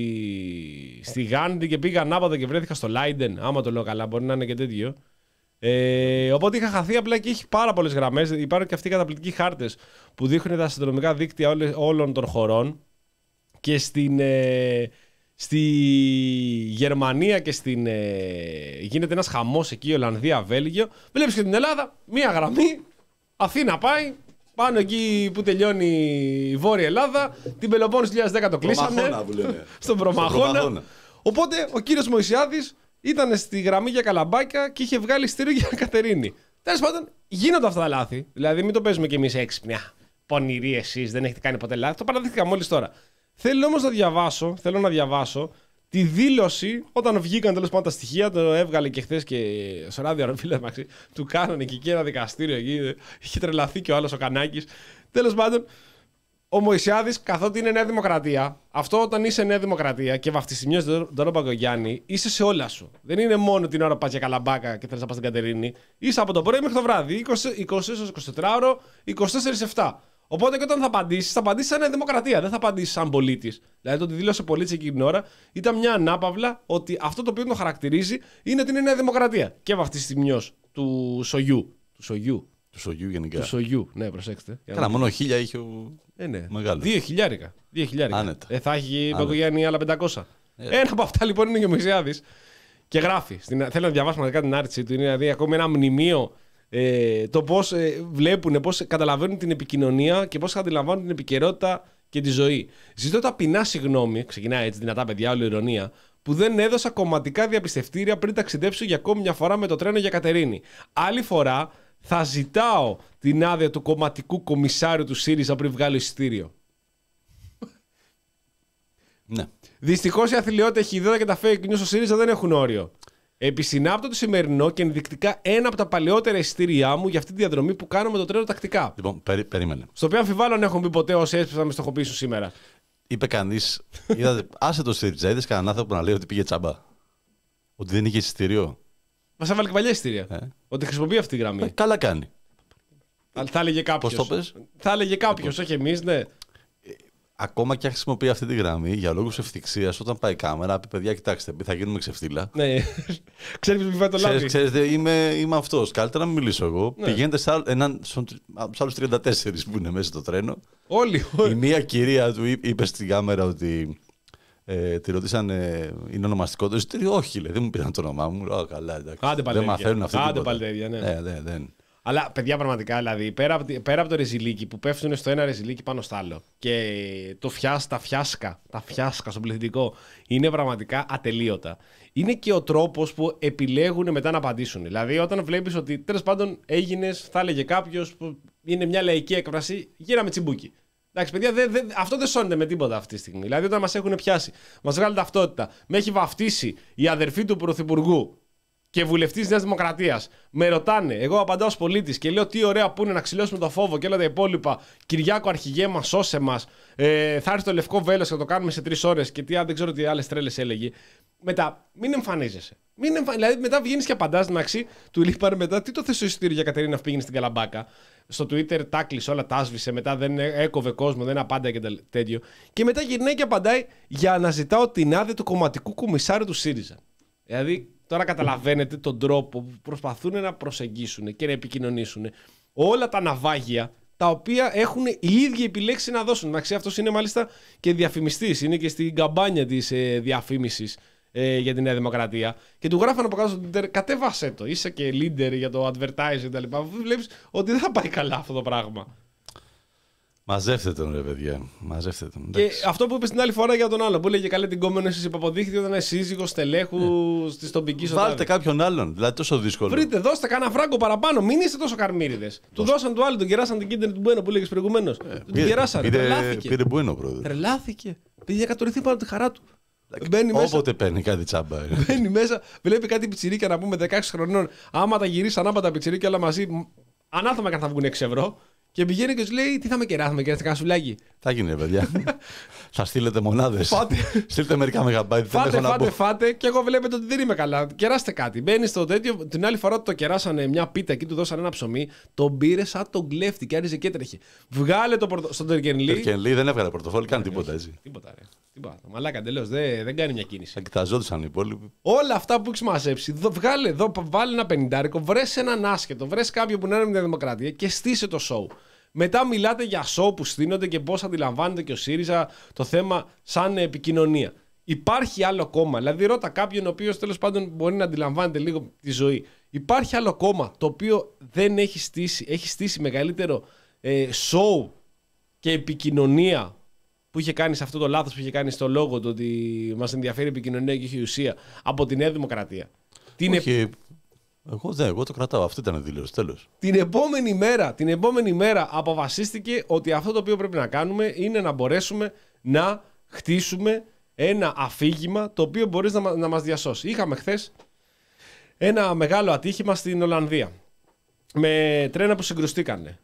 στη Γάντι και πήγα ανάποδα και βρέθηκα στο Λάιντεν. Άμα το λέω καλά, μπορεί να είναι και τέτοιο. Ε, οπότε είχα χαθεί απλά και έχει πάρα πολλές γραμμές. Υπάρχουν και αυτοί οι καταπληκτικοί χάρτες που δείχνουν τα αστυνομικά δίκτυα όλε, όλων των χωρών. Και στην. Ε, Στη Γερμανία και στην. Ε, γίνεται ένας χαμός εκεί, Ολλανδία, Βέλγιο. Βλέπεις και την Ελλάδα, μία γραμμή. Αθήνα πάει. Πάνω εκεί που τελειώνει η Βόρεια Ελλάδα. Την Πελοπόννησο δύο χιλιάδες δέκα το κλείσανε. Στον Προμαχώνα. Οπότε ο κύριος Μωυσιάδης ήταν στη γραμμή για Καλαμπάκια και είχε βγάλει εισιτήριο για Κατερίνη. Τέλος πάντων, γίνονται αυτά τα λάθη. Δηλαδή, μην το παίζουμε κι εμείς έξυπνοι. Πονηροί εσείς, δεν έχετε κάνει ποτέ λάθη. Το παραδείχθηκα μόλις τώρα. Θέλω όμως να διαβάσω, θέλω να διαβάσω τη δήλωση όταν βγήκαν τέλος πάντων τα στοιχεία. Το έβγαλε και χθες και στο ράδιο φίλε Μαξί. Του κάνανε και εκεί ένα δικαστήριο εκεί. Είχε τρελαθεί και ο άλλος ο Κανάκης. Τέλος πάντων, ο Μωυσιάδης, καθότι είναι Νέα Δημοκρατία, αυτό όταν είσαι Νέα Δημοκρατία και βαφτισιμιός Δώρο Μπακογιάννη, είσαι σε όλα σου. Δεν είναι μόνο την ώρα που πας για Καλαμπάκα και θέλεις να πας στην Κατερίνη. Είσαι από το πρωί μέχρι το βράδυ. είκοσι, είκοσι, είκοσιτετράωρο, είκοσι τέσσερα επτά. Οπότε και όταν θα απαντήσεις, θα απαντήσεις σαν δημοκρατία, δεν θα απαντήσεις σαν πολίτης. Δηλαδή το ότι δήλωσε πολίτης εκείνη την ώρα ήταν μια ανάπαυλα ότι αυτό το οποίο τον χαρακτηρίζει είναι ότι είναι Νέα Δημοκρατία. Και βαφτισιμιός του Σογιού. Του Σογιού. Του Σογιού γενικά. Του Σογιού, ναι, προσέξτε. Καλά, μόνο χίλια είχε ο. Ε, ναι. Μεγάλο. Δύο χιλιάρικα. Δύο χιλιάρικα. Άνετα. Ε, θα έχει η Μπακογιάννη άλλα πεντακόσια. Ε. Ένα από αυτά λοιπόν είναι και ο Μωυσιάδης. Και γράφει. Στην... Θέλω να διαβάσω μαζικά την άρτηση του. Είναι δηλαδή ακόμη ένα μνημείο. Ε, το πώς ε, βλέπουν, πώς καταλαβαίνουν την επικοινωνία και πώς αντιλαμβάνουν την επικαιρότητα και τη ζωή. Ζητώ ταπεινά συγγνώμη, ξεκινάει έτσι δυνατά παιδιά, όλη ηρωνία, που δεν έδωσα κομματικά διαπιστευτήρια πριν ταξιδέψω για ακόμη μια φορά με το τρένο για Κατερίνη. Άλλη φορά θα ζητάω την άδεια του κομματικού κομισάριου του ΣΥΡΙΖΑ πριν βγάλω εισιτήριο. Ναι. Δυστυχώς η αθλιότητα, η χιδότητα και τα fake news στο ΣΥΡΙΖΑ δεν έχουν όριο. Επισυνάπτω το σημερινό και ενδεικτικά ένα από τα παλαιότερα εισιτήριά μου για αυτή τη διαδρομή που κάνω με το τρένο τακτικά. Λοιπόν, περί, περίμενε. Στο οποίο αμφιβάλλω αν έχουν πει ποτέ όσοι έσπευσαν να με στοχοποιήσουν σήμερα. Είπε κανείς, άσε το ΣΥΡΙΖΑ, είδες κανέναν άνθρωπο να λέει ότι πήγε τσάμπα. Ότι δεν είχε εισιτήριο. Μας έβαλε και παλιά εισιτήρια. Ε. Ότι χρησιμοποιεί αυτή τη γραμμή. Ε, καλά κάνει. Θα έλεγε κάποιος. Πώς το πες? Θα έλεγε κάποιος, όχι εμείς, ναι. Ακόμα και αν χρησιμοποιεί αυτή τη γραμμή για λόγους ευθυξίας, όταν πάει η κάμερα, πει παιδιά, κοιτάξτε, θα γίνουμε ξεφτύλα. Ναι. Ξέρεις ποιος πάει το λάδι. Ξέρετε, είμαι, είμαι αυτός. Καλύτερα να μην μιλήσω εγώ. Ναι. Πηγαίνετε σε στους άλλους τριάντα τέσσερα που είναι μέσα στο τρένο. Όλοι, όλοι. Η μία κυρία του είπε στην κάμερα ότι ε, τη ρωτήσαν, ε, είναι ονομαστικό το εισιτήριο. Όχι, λέει, δεν μου πήραν το όνομά μου. Ω, καλά, εντάξει. Άντε δεν μαθαίνουν αυτή Άντε πάλι τέτοια, ναι. Ε, δεν, δεν. Αλλά παιδιά, πραγματικά, δηλαδή, πέρα από, πέρα από το ρεζιλίκι που πέφτουν στο ένα ρεζιλίκι πάνω στο άλλο και το φιάσ, τα φιάσκα, τα φιάσκα στο πληθυντικό είναι πραγματικά ατελείωτα. Είναι και ο τρόπος που επιλέγουν μετά να απαντήσουν. Δηλαδή, όταν βλέπεις ότι τέλος πάντων έγινες, θα έλεγε κάποιος που είναι μια λαϊκή έκφραση, γύραμε τσιμπούκι. Εντάξει, παιδιά, δε, δε, αυτό δεν σώνεται με τίποτα αυτή τη στιγμή. Δηλαδή, όταν μας έχουν πιάσει, μας βγάλει ταυτότητα, με έχει βαφτίσει η αδερφή του Πρωθυπουργού και βουλευτής της Νέας Δημοκρατίας, με ρωτάνε, εγώ απαντάω ως πολίτης και λέω τι ωραία που είναι να ξυλώσουμε το φόβο και όλα τα υπόλοιπα. Κυριάκο, αρχηγέ μας, σώσε μας. Ε, θα έρθει το λευκό βέλος και θα το κάνουμε σε τρεις ώρες. Και τι, δεν ξέρω τι άλλες τρέλες έλεγε. Μετά, μην εμφανίζεσαι. Μην εμφα... Δηλαδή, μετά βγαίνεις και απαντάς μεταξύ του λείπαρε μετά. Τι το θες στο εισιτήριο για Κατερίνα που πήγαινε στην Καλαμπάκα. Στο Twitter τα κλείσε, όλα τα άσβησε. Μετά δεν έκοβε κόσμο, δεν απάνταγε και τέτοιο. Και μετά γυρνάει και απαντάει για να ζητάω την άδεια του κομματικού κομισάριου του ΣΥΡΙΖΑ. Δηλαδή, τώρα καταλαβαίνετε τον τρόπο που προσπαθούν να προσεγγίσουν και να επικοινωνήσουν όλα τα ναυάγια τα οποία έχουν οι ίδιοι επιλέξει να δώσουν. Εντάξει, αυτός είναι μάλιστα και διαφημιστής, είναι και στην καμπάνια της ε, διαφήμισης ε, για τη Νέα Δημοκρατία. Και του γράφανε από κάτω στο Twitter, κατέβασέ το, είσαι και leader για το advertising κτλ. Βλέπεις ότι δεν θα πάει καλά αυτό το πράγμα. Μαζεύτε τον, ρε παιδιά. Μαζεύτε τον. Και αυτό που είπε την άλλη φορά για τον άλλο, που έλεγε καλέ την κόμενο εσείς υπαποδείχθηκε όταν είναι σύζυγος τελέχου yeah. της τοπικής οτάδε. Βάλτε κάποιον άλλον, δηλαδή τόσο δύσκολο. Βρείτε, δώστε κανένα φράγκο παραπάνω, μην είστε τόσο καρμύριδες. Του δώσαν του άλλου, τον κεράσαν την κίντερ του Μπουένο που έλεγες προηγουμένως. Yeah. Του την κεράσανε. Τρελάθηκε. Πήρε Μπουένο, πρόεδρε. Τρελάθηκε. Πήγε να κατορριθεί πάνω τη χαρά του. Όποτε παίρνει κάτι τσάμπα. Μπαίνει μέσα, βλέπει κάτι πιτσιρίκια να πούμε δεκαέξι χρονών. Άμα τα γυρίσει ανάπα τα πιτσιρίκια όλα μαζί, ανάθεμα και θα βγουν έξι ευρώ. Και πηγαίνει και του λέει: τι θα με κεράσουμε, κεράσετε κανένα σουλάκι. Θα γίνει, παιδιά. Θα στείλετε μονάδες. Φάτε. Στείλτε μερικά μεγαμπάιτ. Φάτε, φάτε, φάτε. Και εγώ βλέπετε ότι δεν είμαι καλά. Κεράστε κάτι. Μπαίνει στο τέτοιο. Την άλλη φορά το κεράσανε μια πίτα εκεί, του δώσανε ένα ψωμί. Τον πήρε σαν τον κλέφτη και άριζε και έτρεχε. Βγάλε το πορτο... στον Τερκενλί. Τερκενλί δεν έβγαλε πορτοφόλι, κάνει τίποτα έτσι. Τίποτα, ρε. Τίποτα. Μαλάκα εντελώς. Δεν, δεν κάνει μια κίνηση. Θα κοιταζόντουσαν οι υπόλοιποι. Όλα αυτά που έχει μαζέψει, δω, βγάλε εδώ, βάλε ένα πενηντάρικο, βρε έναν άσχετο, βρε κάποιον που να είναι με τη Δημοκρατία και στήσε το show. Μετά μιλάτε για σοου που στείνονται και πώς αντιλαμβάνεται και ο ΣΥΡΙΖΑ το θέμα σαν επικοινωνία. Υπάρχει άλλο κόμμα, δηλαδή ρώτα κάποιον ο οποίος τέλος πάντων μπορεί να αντιλαμβάνεται λίγο τη ζωή. Υπάρχει άλλο κόμμα το οποίο δεν έχει στήσει, έχει στήσει μεγαλύτερο ε, σοου και επικοινωνία που είχε κάνει σε αυτό το λάθος που είχε κάνει στο λόγο του ότι μας ενδιαφέρει η επικοινωνία και η ουσία από τη Νέα Δημοκρατία. Όχι. Εγώ δεν, εγώ το κρατάω. Αυτή ήταν η δήλωση. Τέλος. Την επόμενη μέρα, την επόμενη μέρα αποφασίστηκε ότι αυτό το οποίο πρέπει να κάνουμε είναι να μπορέσουμε να χτίσουμε ένα αφήγημα το οποίο μπορεί να, να μας διασώσει. Είχαμε χθες ένα μεγάλο ατύχημα στην Ολλανδία με τρένα που συγκρουστήκανε.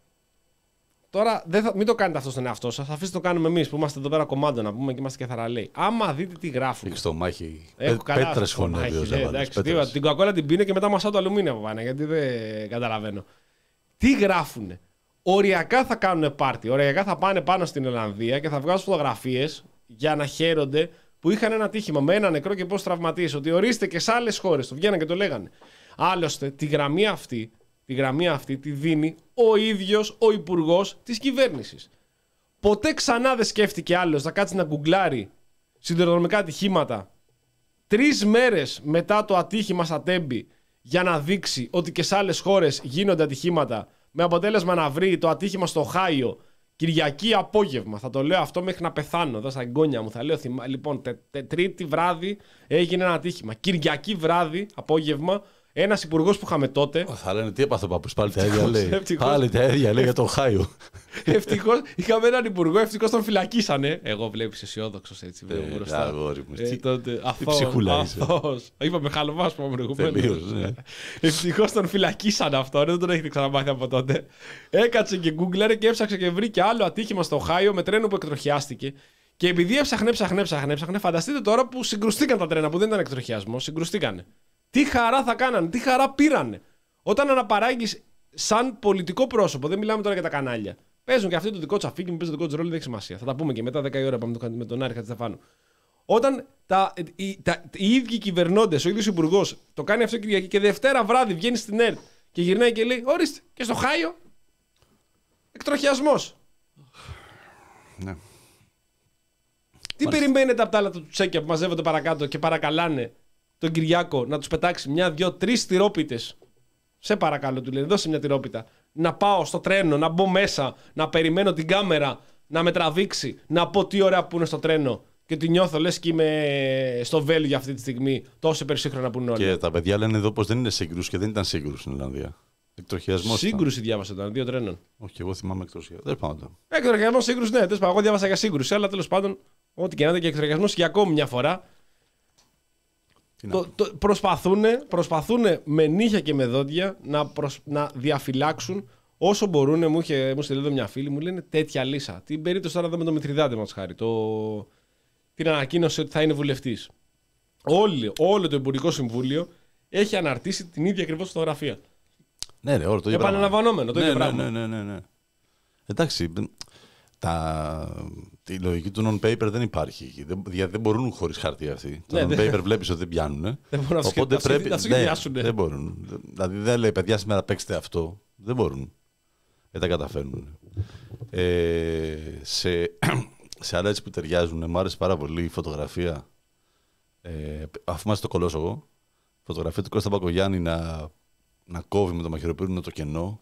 Τώρα δεν θα, μην το κάνετε αυτό στον εαυτό σας. Αφήστε το κάνουμε εμείς που είμαστε εδώ πέρα κομμάτι να πούμε και είμαστε και θαραλέοι. Άμα δείτε τι γράφουν. Έχει στο μάχη. Πέτρες χωνεύει. Την κοκακόλα την πίνω και μετά μασάω το αλουμίνιο από πάνω γιατί δεν καταλαβαίνω. Τι γράφουνε. Οριακά θα κάνουν πάρτι. Οριακά θα πάνε πάνω στην Ολλανδία και θα βγάζουν φωτογραφίες για να χαίρονται που είχαν ένα ατύχημα με ένα νεκρό και πόσους τραυματίες. Ότι ορίστε και σε άλλες χώρες. Το βγαίναν και το λέγανε. Άλλωστε τη γραμμή αυτή. Τη γραμμή αυτή τη δίνει ο ίδιος ο υπουργός της κυβέρνησης. Ποτέ ξανά δεν σκέφτηκε άλλος να κάτσει να γκουγκλάρει σιδηροδρομικά ατυχήματα τρεις μέρες μετά το ατύχημα στα Τέμπη για να δείξει ότι και σε άλλες χώρες γίνονται ατυχήματα με αποτέλεσμα να βρει το ατύχημα στο Οχάιο Κυριακή απόγευμα. Θα το λέω αυτό μέχρι να πεθάνω εδώ στα εγγόνια μου. Θα λέω, λοιπόν, τε, τε, τρίτη βράδυ έγινε ένα ατύχημα. Κυριακή βράδυ απόγευμα. Ένας υπουργός που είχαμε τότε. Θα λένε τι έπαθε ο παππούς, πάλι τα ίδια λέει. Πάλι τα ίδια λέει για το Οχάιο. Ευτυχώς είχαμε έναν υπουργό, ευτυχώς τον φυλακίσανε. Εγώ βλέπεις αισιόδοξος έτσι. Αγόρι μου. Τι ψυχούλα είσαι. Είπαμε χαλβάς που προηγουμένως. Ευτυχώς τον φυλακίσανε αυτό, δεν τον έχετε ξαναμάθει από τότε. Έκατσε και γκούγκλαρε και έψαξε και βρήκε άλλο ατύχημα στο Οχάιο με τρένο που εκτροχιάστηκε. Και επειδή έψαχνε, ψαχνε, ψαχνε, ψαχνε, φανταστείτε τώρα που συγκρουστήκαν τα τρένα που δεν ήταν εκτροχιασμό, συγκρουστήκανε. Τι χαρά θα κάνανε, τι χαρά πήρανε. Όταν αναπαράγεις σαν πολιτικό πρόσωπο, δεν μιλάμε τώρα για τα κανάλια. Παίζουν και αυτοί το δικό του αφήγημα, παίζουν το δικό του ρόλο, δεν έχει σημασία. Θα τα πούμε και μετά δέκα η ώρα πάμε με τον Άρη Χατζηστεφάνου. Όταν τα, οι, τα, οι ίδιοι κυβερνώντες, ο ίδιος υπουργός το κάνει αυτό Κυριακή και Δευτέρα βράδυ βγαίνει στην ΕΡΤ και γυρνάει και λέει: ορίστε, και στο Χάιο εκτροχιασμός. Ναι. Τι Μάλιστα. περιμένετε από τα άλλα του τσέκια που μαζεύονται παρακάτω και παρακαλάνε τον Κυριάκο να τους πετάξει μια, δυο, τρεις τυρόπιτες Σε παρακαλώ, του λένε, δώσε μια τυρόπιτα. Να πάω στο τρένο, να μπω μέσα, να περιμένω την κάμερα, να με τραβήξει, να πω τι ωραία που είναι στο τρένο. Και τη νιώθω, λες και είμαι στο Βέλγιο αυτή τη στιγμή. Τόσο υπερσύγχρονα που είναι όλοι. Και τα παιδιά λένε εδώ πως δεν είναι σύγκρουση και δεν ήταν σύγκρουση στην Ιρλανδία. Εκτροχιασμός. Σύγκρουση ήταν. Διάβασα ήταν, δύο τρένων. Όχι, εγώ θυμάμαι εκτροχιασμό. Δεν πάω. Εκτροχιασμό, σύγκρουση, ναι. Τέλος πάντων, εγώ διάβασα για σύγκρουση, αλλά τέλος πάντων, ό,τι και να είναι και εκτροχιασμό και ακόμη μια φορά. Το, το, προσπαθούν, προσπαθούν με νύχια και με δόντια να, προσ, να διαφυλάξουν όσο μπορούν. Μου είχε μου στείλει εδώ μια φίλη, μου λένε τέτοια λύσα. Την περίπτωση τώρα εδώ με το Μηθριδάτη μας χάρη. Το, την ανακοίνωση ότι θα είναι βουλευτής. Όλη, όλο το Υπουργικό Συμβούλιο έχει αναρτήσει την ίδια ακριβώς φωτογραφία. Ναι, ρε, όλο το ίδιο. Επαναλαμβανόμενο το ίδιο ναι, πράγμα. Ναι, ναι, ναι, ναι. Εντάξει. Τα... Η λογική του non-paper δεν υπάρχει. Δεν, δεν μπορούν χωρίς χαρτί αυτοί. Το ναι, non-paper δεν... βλέπεις ότι δεν πιάνουν. Δεν μπορούν Οπότε να πρέπει να σχεδιάσουν. Ναι, δεν μπορούν. Δηλαδή δεν λέει παιδιά σήμερα παίξτε αυτό. Δεν μπορούν. Δεν τα καταφέρνουν. Ε, σε, σε άλλα έτσι που ταιριάζουν, μου άρεσε πάρα πολύ η φωτογραφία. Ε, αφού είμαστε το κολόσογο, φωτογραφία του Κώστα Μπακογιάννη να, να κόβει με το μαχαιροπύρινο το κενό.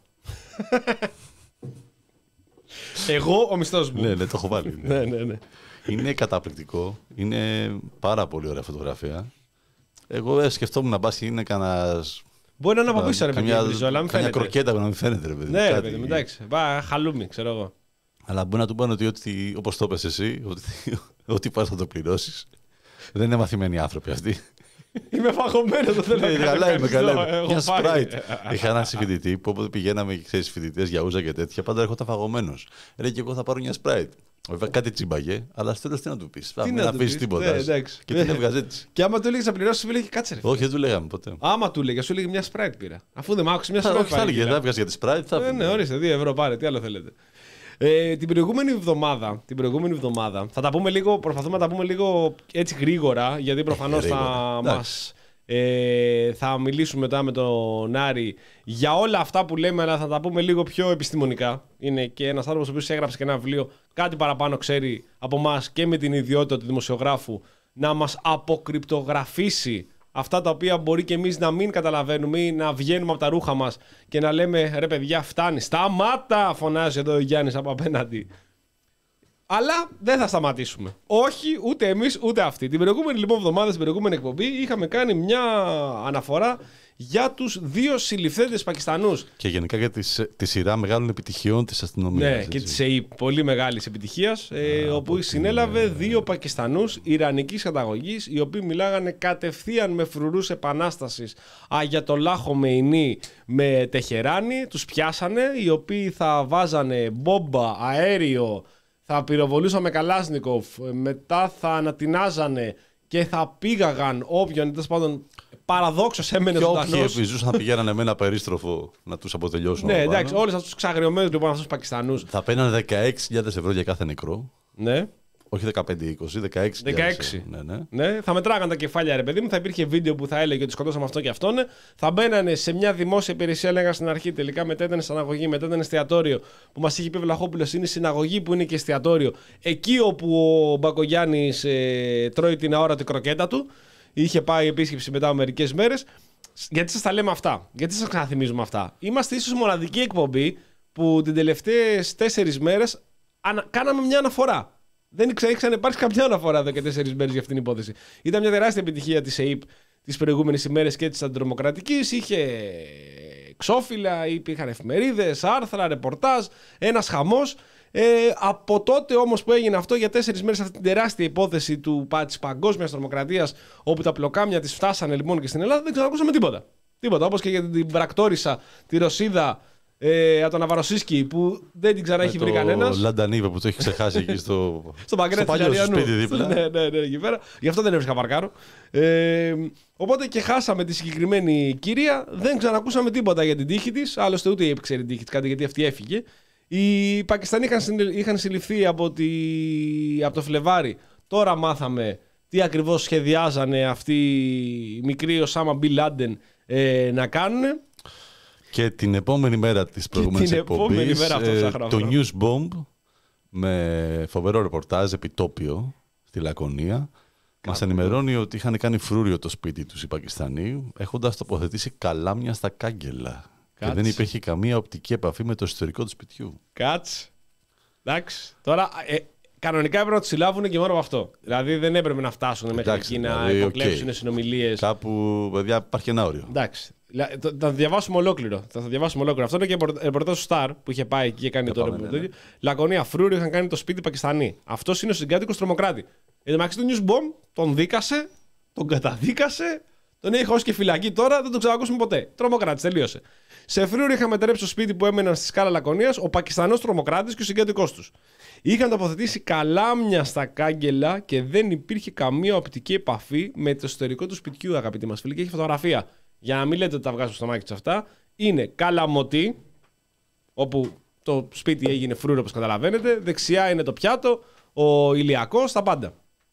Εγώ ο μισθός μου. Ναι, ναι, το έχω βάλει. Ναι, ναι, ναι. Είναι καταπληκτικό. Είναι πάρα πολύ ωραία φωτογραφία. Εγώ σκεφτόμουν να πας και είναι κανένα. Μπορεί να είναι από πίσω, ρε παιδί, αλλά μην φαίνεται. Καμιά κροκέτα που να μην φαίνεται, ρε παιδί. Ναι, ρε παιδί, εντάξει. Βά, χαλούμι, ξέρω εγώ. Αλλά μπορεί να του πούνε ότι, ότι όπως το είπες εσύ, ότι, ότι πας να το πληρώσεις. Δεν είναι μαθημένοι άνθρωποι αυτοί. Είμαι φαγωμένος, το θέλω να κάνω. Καλά είμαι, καλά είμαι. Μια Sprite. Είχα έναν συμφοιτητή που όποτε πηγαίναμε και ξέρεις φοιτητές για ούζα και τέτοια, πάντα έρχονταν φαγωμένος. Λέει και εγώ θα πάρω μια Sprite. Βέβαια κάτι τσίμπαγε, αλλά στο τέλος τι να του πεις. Τι να πεις τίποτα. Και την έβγαζε έτσι. Και άμα του έλεγες να πληρώσεις, σου έλεγε κάτσε ρε. Όχι, δεν του λέγαμε ποτέ. Άμα του έλεγε, σου έλεγε μια Sprite πήρα. Αφού δεν μ' άκουσε μια Sprite. Θα έλεγε, θα έβγαζε για τη Sprite. Θα ναι, ορίστε, δύο ευρώ πάρε, τι άλλο θέλετε. Ε, την, προηγούμενη εβδομάδα, την προηγούμενη εβδομάδα θα τα πούμε λίγο, προσπαθούμε να τα πούμε λίγο έτσι γρήγορα, γιατί προφανώς θα μας ε, θα μιλήσουμε μετά με τον Άρη για όλα αυτά που λέμε, αλλά θα τα πούμε λίγο πιο επιστημονικά. Είναι και ένας άνθρωπος ο οποίος έγραψε και ένα βιβλίο, κάτι παραπάνω ξέρει από εμάς και με την ιδιότητα του δημοσιογράφου να μας αποκρυπτογραφήσει αυτά τα οποία μπορεί και εμείς να μην καταλαβαίνουμε ή να βγαίνουμε από τα ρούχα μας και να λέμε ρε παιδιά φτάνει, σταμάτα, φωνάζει εδώ ο Γιάννης από απέναντι. Αλλά δεν θα σταματήσουμε. Όχι ούτε εμείς ούτε αυτοί. Την προηγούμενη λοιπόν εβδομάδα, στην προηγούμενη εκπομπή είχαμε κάνει μια αναφορά για τους δύο συλληφθέντες Πακιστανούς. Και γενικά για τις, τη σειρά μεγάλων επιτυχιών της αστυνομίας. Ναι, έτσι. Και της ΕΕΠ, πολύ μεγάλης επιτυχίας, ε, όπου συνέλαβε είναι... δύο Πακιστανούς ιρανικής καταγωγής, οι οποίοι μιλάγανε κατευθείαν με φρουρούς επανάστασης Αγιατολάχ Χομεϊνί με Τεχεράνι. Τους πιάσανε, οι οποίοι θα βάζανε μπόμπα, αέριο, θα πυροβολούσαν με Καλάσνικοφ, μετά θα ανατινάζανε και θα πήγαγαν όποιον, τέλος πάντων, παραδόξως έμενε ζωντανός. Και όποιοι επιζούσαν να πηγαίνανε με ένα περίστροφο να τους αποτελειώσουν. Ναι, εντάξει, όλους αυτούς τους ξαγριωμένους λοιπόν αυτούς τους Πακιστανούς. Θα παίρνανε δεκαέξι χιλιάδες ευρώ για κάθε νεκρό. Ναι. Όχι δεκαπέντε είκοσι, δεκαέξι. δεκαέξι. Ναι, ναι. Ναι, θα μετράγαν τα κεφάλια, ρε παιδί μου. Θα υπήρχε βίντεο που θα έλεγε ότι σκοτώσαμε αυτό και αυτόν. Θα μπαίνανε σε μια δημόσια υπηρεσία, έλεγα στην αρχή. Τελικά μετά ήταν συναγωγή, μετά ήταν εστιατόριο. Που μας είχε πει ο Βλαχόπουλος, είναι συναγωγή που είναι και εστιατόριο. Εκεί όπου ο Μπακογιάννης ε, τρώει την αόρατη κροκέτα του. Είχε πάει επίσκεψη μετά από μερικές μέρες. Γιατί σας τα λέμε αυτά, γιατί σας ξαναθυμίζουμε αυτά. Είμαστε ίσως μοναδική εκπομπή που τις τελευταίες τέσσερις μέρες ανα... κάναμε μια αναφορά. Δεν ήξερα να υπάρξει καμιά αναφορά εδώ και τέσσερις μέρες για αυτήν την υπόθεση. Ήταν μια τεράστια επιτυχία της ΕΕΠ τις προηγούμενες ημέρες και της αντιτρομοκρατικής. Είχε ξόφυλλα, υπήρχαν εφημερίδες, άρθρα, ρεπορτάζ, ένας χαμός. Ε, από τότε όμως που έγινε αυτό, για τέσσερις μέρες αυτή την τεράστια υπόθεση του, της παγκόσμιας τρομοκρατίας, όπου τα πλοκάμια της φτάσανε λοιπόν και στην Ελλάδα, δεν ξανακούσαμε τίποτα. Τίποτα. Όπως και για την πρακτόρισα, τη Ρωσίδα, ε, από τον Ναβαροσίσκι, που δεν την ξανά έχει βρει κανένας. Το Λαντανίβα που το έχει ξεχάσει εκεί στο, στο, στο παλιό σου σπίτι δίπλα. Ναι, ναι, ναι, εκεί πέρα. Γι' αυτό δεν έβρισκα παρκάρω. Ε, οπότε και χάσαμε τη συγκεκριμένη κυρία. Δεν ξανακούσαμε τίποτα για την τύχη της. Άλλωστε ούτε η ΕΕΠ ξέρει την τύχη της, κάτι γιατί αυτή έφυγε. Οι Πακιστανοί είχαν, είχαν συλληφθεί από, τη, από το Φλεβάρι. Τώρα μάθαμε τι ακριβώς σχεδιάζανε αυτοί οι μικροί Οσάμα Μπιν Λάντεν ε, να κάνουν. Και την επόμενη μέρα της προηγούμενης εκπομπής, ε, το News Bomb με φοβερό ρεπορτάζ επιτόπιο στη Λακωνία μας ενημερώνει ότι είχαν κάνει φρούριο το σπίτι τους οι Πακιστανοί, έχοντας τοποθετήσει καλάμια στα κάγκελα. Και δεν υπήρχε καμία οπτική επαφή με το εσωτερικό του σπιτιού. Κάτς. Εντάξει. Τώρα, ε, κανονικά έπρεπε να του συλλάβουν και μόνο από αυτό. Δηλαδή δεν έπρεπε να φτάσουν μέχρι εκεί δηλαδή, να υποκλέψουν okay. συνομιλίες. Κάπου, παιδιά, υπάρχει ένα όριο. Εντάξει. Θα το διαβάσουμε ολόκληρο. Θα το διαβάσουμε ολόκληρο. Αυτό είναι και ρεπορτάζ του Star που είχε πάει εκεί και κάνει το ρεπορτάζ. Λακωνία Φρούριο είχαν κάνει το σπίτι Πακιστανί. Αυτό είναι ο συγκάτοικος τρομοκράτη. Εν τω μεταξύ του Newsbomb τον δίκασε, τον καταδίκασε, τον είχε χώσει και φυλακή τώρα, δεν τον ξανακούσουμε ποτέ. Τρομοκράτη, τελείωσε. Σε Φρούριο είχαν μετατρέψει το σπίτι που έμεναν στη σκάλα Λακωνίας ο Πακιστανός τρομοκράτης και ο συγκάτοικός τους. Είχαν τοποθετήσει καλάμια στα κάγκελα και δεν υπήρχε καμία οπτική επαφή με το εσωτερικό του σπιτιού, αγαπητοί μας φίλοι. Και έχει φωτογραφία. Για να μην λέτε ότι τα βγάζω στο μάκι του αυτά. Είναι καλαμωτή, όπου το σπίτι έγινε Φρούριο, όπως καταλαβαίνετε. Δεξιά είναι το πιάτο, ο ηλιακός, τα πάντα.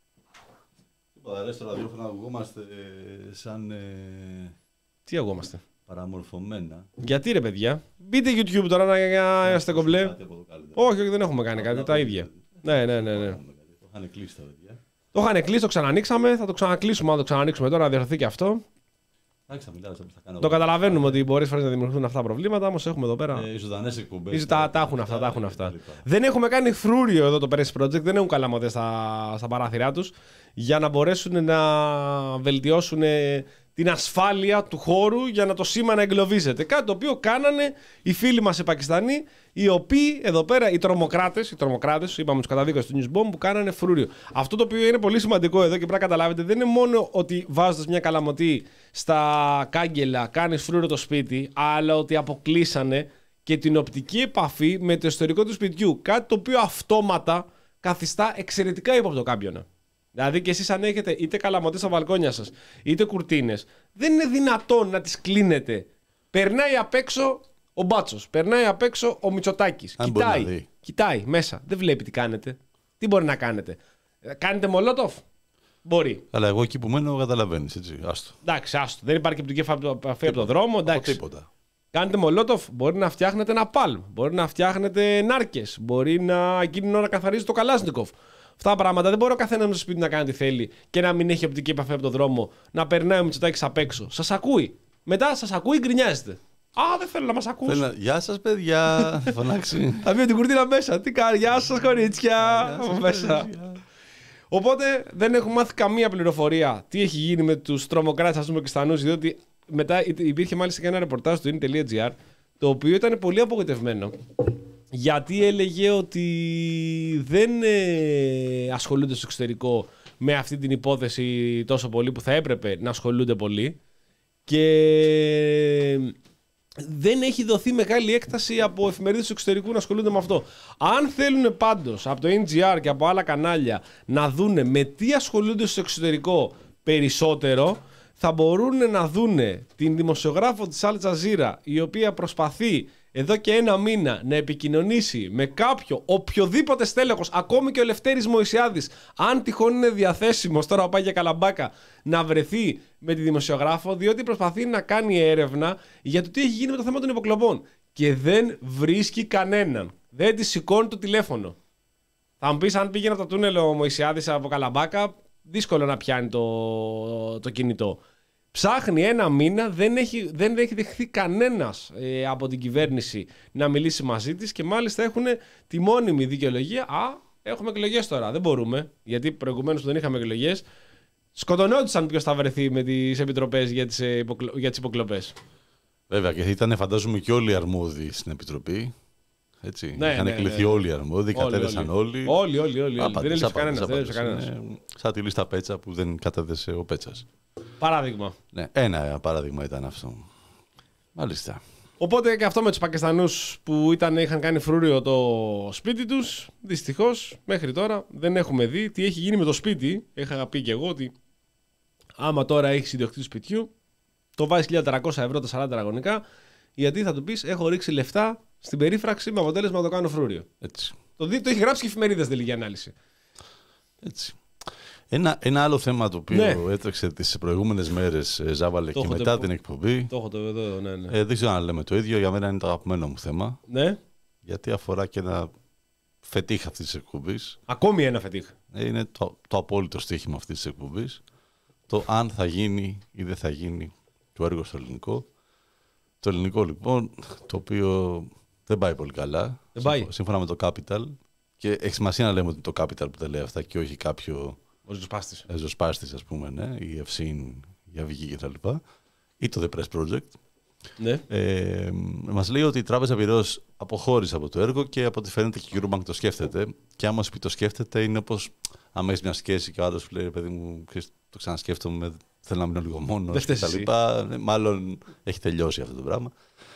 Είπα, ρε, στο ραδιόφωνο αγωγόμαστε σαν. Ε... Τι αγωγόμαστε? Παραμορφωμένα. Γιατί ρε παιδιά, μπείτε YouTube τώρα να είστε κομπλέ. Όχι, όχι, δεν έχουμε κάνει κάτι, τα ίδια. Ναι, ναι, ναι. ναι. Το είχαν κλείσει τα παιδιά. Το είχαν κλείσει, το ξανανοίξαμε, θα το ξανακλείσουμε. Αν το ξανανοίξουμε τώρα, να διορθωθεί και αυτό. Το καταλαβαίνουμε ότι μπορεί φορές να δημιουργηθούν αυτά τα προβλήματα, όμως έχουμε εδώ πέρα. Οι ζωντανές εκπομπές. Τα έχουν αυτά, τα έχουν αυτά. Δεν έχουμε κάνει Φρούριο εδώ το Perez Project, δεν έχουν καλαμωτές στα, στα παράθυρά τους για να μπορέσουν να βελτιώσουν την ασφάλεια του χώρου για να το σήμα να εγκλωβίζεται. Κάτι το οποίο κάνανε οι φίλοι μας οι Πακιστανοί, οι οποίοι εδώ πέρα, οι τρομοκράτες, οι τρομοκράτες, είπαμε τους καταδίκασες του Newsbomb που κάνανε Φρούριο. Αυτό το οποίο είναι πολύ σημαντικό εδώ και πρέπει να καταλάβετε, δεν είναι μόνο ότι βάζοντας μια καλαμωτή στα κάγκελα κάνεις Φρούριο το σπίτι, αλλά ότι αποκλείσανε και την οπτική επαφή με το εσωτερικό του σπιτιού. Κάτι το οποίο αυτόματα καθιστά εξαιρετικά ύποπτο κάποιον. Δηλαδή και εσείς αν έχετε είτε καλαμωτές στα μπαλκόνια σας, είτε κουρτίνες, δεν είναι δυνατόν να τις κλείνετε. Περνάει απ' έξω ο Μπάτσος, περνάει απ' έξω ο Μητσοτάκης. Κοιτάει, κοιτάει μέσα, δεν βλέπει τι κάνετε. Τι μπορεί να κάνετε? Κάνετε μολότοφ? Μπορεί. Αλλά εγώ εκεί που μένω καταλαβαίνεις, έτσι, άστο. Εντάξει, άστο. Δεν υπάρχει και επαφή από το δρόμο, εντάξει. Τίποτα. Κάνετε μολότοφ, μπορεί να φτιάχνετε ένα παλμ, μπορεί να φτιάχνετε νάρκες, μπορεί να εκείνη την ώρα καθαρίζει το Καλάσνικοφ. Αυτά τα πράγματα δεν μπορεί ο καθένας στο σπίτι να κάνει τι θέλει και να μην έχει οπτική επαφή από τον δρόμο, να περνάει ο Μητσοτάκης απ' έξω. Σας ακούει. Μετά σας ακούει, γκρινιάζετε. Α, δεν θέλω να μας ακούσει. Θέλω... Γεια σας, παιδιά. Φωνάξει. Θα βγει την κουρτίνα μέσα. Τι κάνει, γεια σας, κορίτσια. Από μέσα. Οπότε δεν έχουμε μάθει καμία πληροφορία τι έχει γίνει με τους τρομοκράτες αυτούς Πακιστανούς, διότι μετά υπήρχε μάλιστα και ένα ρεπορτάζ του in.gr το οποίο ήταν πολύ απογοητευμένο. Γιατί έλεγε ότι δεν ε, ασχολούνται στο εξωτερικό με αυτή την υπόθεση τόσο πολύ που θα έπρεπε να ασχολούνται πολύ και δεν έχει δοθεί μεγάλη έκταση από εφημερίδες του εξωτερικού να ασχολούνται με αυτό. Αν θέλουν πάντως από το εν τζι αρ και από άλλα κανάλια να δούνε με τι ασχολούνται στο εξωτερικό περισσότερο, θα μπορούν να δούνε την δημοσιογράφο της Al Jazeera, η οποία προσπαθεί εδώ και ένα μήνα να επικοινωνήσει με κάποιο οποιοδήποτε στέλεχος, ακόμη και ο Λευτέρης Μωυσιάδης, αν τυχόν είναι διαθέσιμος τώρα πάει για Καλαμπάκα, να βρεθεί με τη δημοσιογράφο, διότι προσπαθεί να κάνει έρευνα για το τι έχει γίνει με το θέμα των υποκλοπών. Και δεν βρίσκει κανέναν. Δεν τη σηκώνει το τηλέφωνο. Θα μου πεις, αν πήγαινε από το τούνελ ο Μωυσιάδης από Καλαμπάκα, δύσκολο να πιάνει το, το κινητό. Ψάχνει ένα μήνα, δεν έχει, δεν έχει δεχθεί κανένας ε, από την κυβέρνηση να μιλήσει μαζί της και μάλιστα έχουν τη μόνιμη δικαιολογία. Α, έχουμε εκλογές τώρα, δεν μπορούμε, γιατί προηγουμένως που δεν είχαμε εκλογές, σκοτωνόντουσαν ποιος θα βρεθεί με τις επιτροπές για τις, υποκλο... για τις υποκλοπές. Βέβαια, και ήταν φαντάζομαι και όλοι οι αρμόδιοι στην επιτροπή. Έτσι. Ναι, είχαν ναι, κληθεί ναι, ναι. όλοι οι αρμόδιοι, κατέδεσαν όλοι. Όλοι, όλοι, όλοι. όλοι. Δεν έλειψε κανένας. Σαν τη λίστα Πέτσα που δεν κατέδεσε ο Πέτσας. Παράδειγμα. Ναι, ένα παράδειγμα ήταν αυτό. Μάλιστα. Οπότε και αυτό με τους Πακιστανούς που ήταν, είχαν κάνει φρούριο το σπίτι τους, δυστυχώς μέχρι τώρα δεν έχουμε δει τι έχει γίνει με το σπίτι. Είχα πει και εγώ ότι άμα τώρα έχεις ιδιοκτήτη του σπιτιού, το βάζεις χίλια τετρακόσια ευρώ τα σαράντα τετραγωνικά, γιατί θα του πεις έχω ρίξει λεφτά στην περίφραξη με αποτέλεσμα να το κάνω φρούριο. Έτσι. Το, το έχει γράψει και η εφημερίδα τελική ανάλυση. Έτσι. Ένα, ένα άλλο θέμα το οποίο ναι. έτρεξε τις προηγούμενες μέρες, Ζάβαλε, και μετά πω. την εκπομπή. Το έχω το εδώ, ναι, ναι. Ε, δεν ξέρω αν λέμε το ίδιο, για μένα είναι το αγαπημένο μου θέμα. Ναι. Γιατί αφορά και ένα φετίχ αυτής της εκπομπής. Ακόμη ένα φετίχ. Ε, είναι το, το απόλυτο στοίχημα αυτής της εκπομπής. Το αν θα γίνει ή δεν θα γίνει το έργο στο ελληνικό. Το ελληνικό λοιπόν, το οποίο δεν πάει πολύ καλά. Δεν πάει. Σύμφωνα με το Capital. Και έχει σημασία να λέμε ότι το Capital που τα λέει αυτά και όχι κάποιο. Ο ζωσπάστης. Ε, ζωσπάστης, ας πούμε, ναι, η Ευσύν, η Αυγή κτλ. Ή το The Press Project. Ναι. Ε, μας λέει ότι η Τράπεζα Πειραιώς αποχώρησε από το έργο και από ό,τι φαίνεται και η Eurobank το σκέφτεται. Και άμα σου πει το σκέφτεται, είναι όπως άμα έχεις μια σχέση και ο άλλος λέει: παιδί μου, το ξανασκέφτομαι, θέλω να μείνω λίγο μόνος κτλ. Ε, μάλλον έχει τελειώσει αυτό το πράγμα.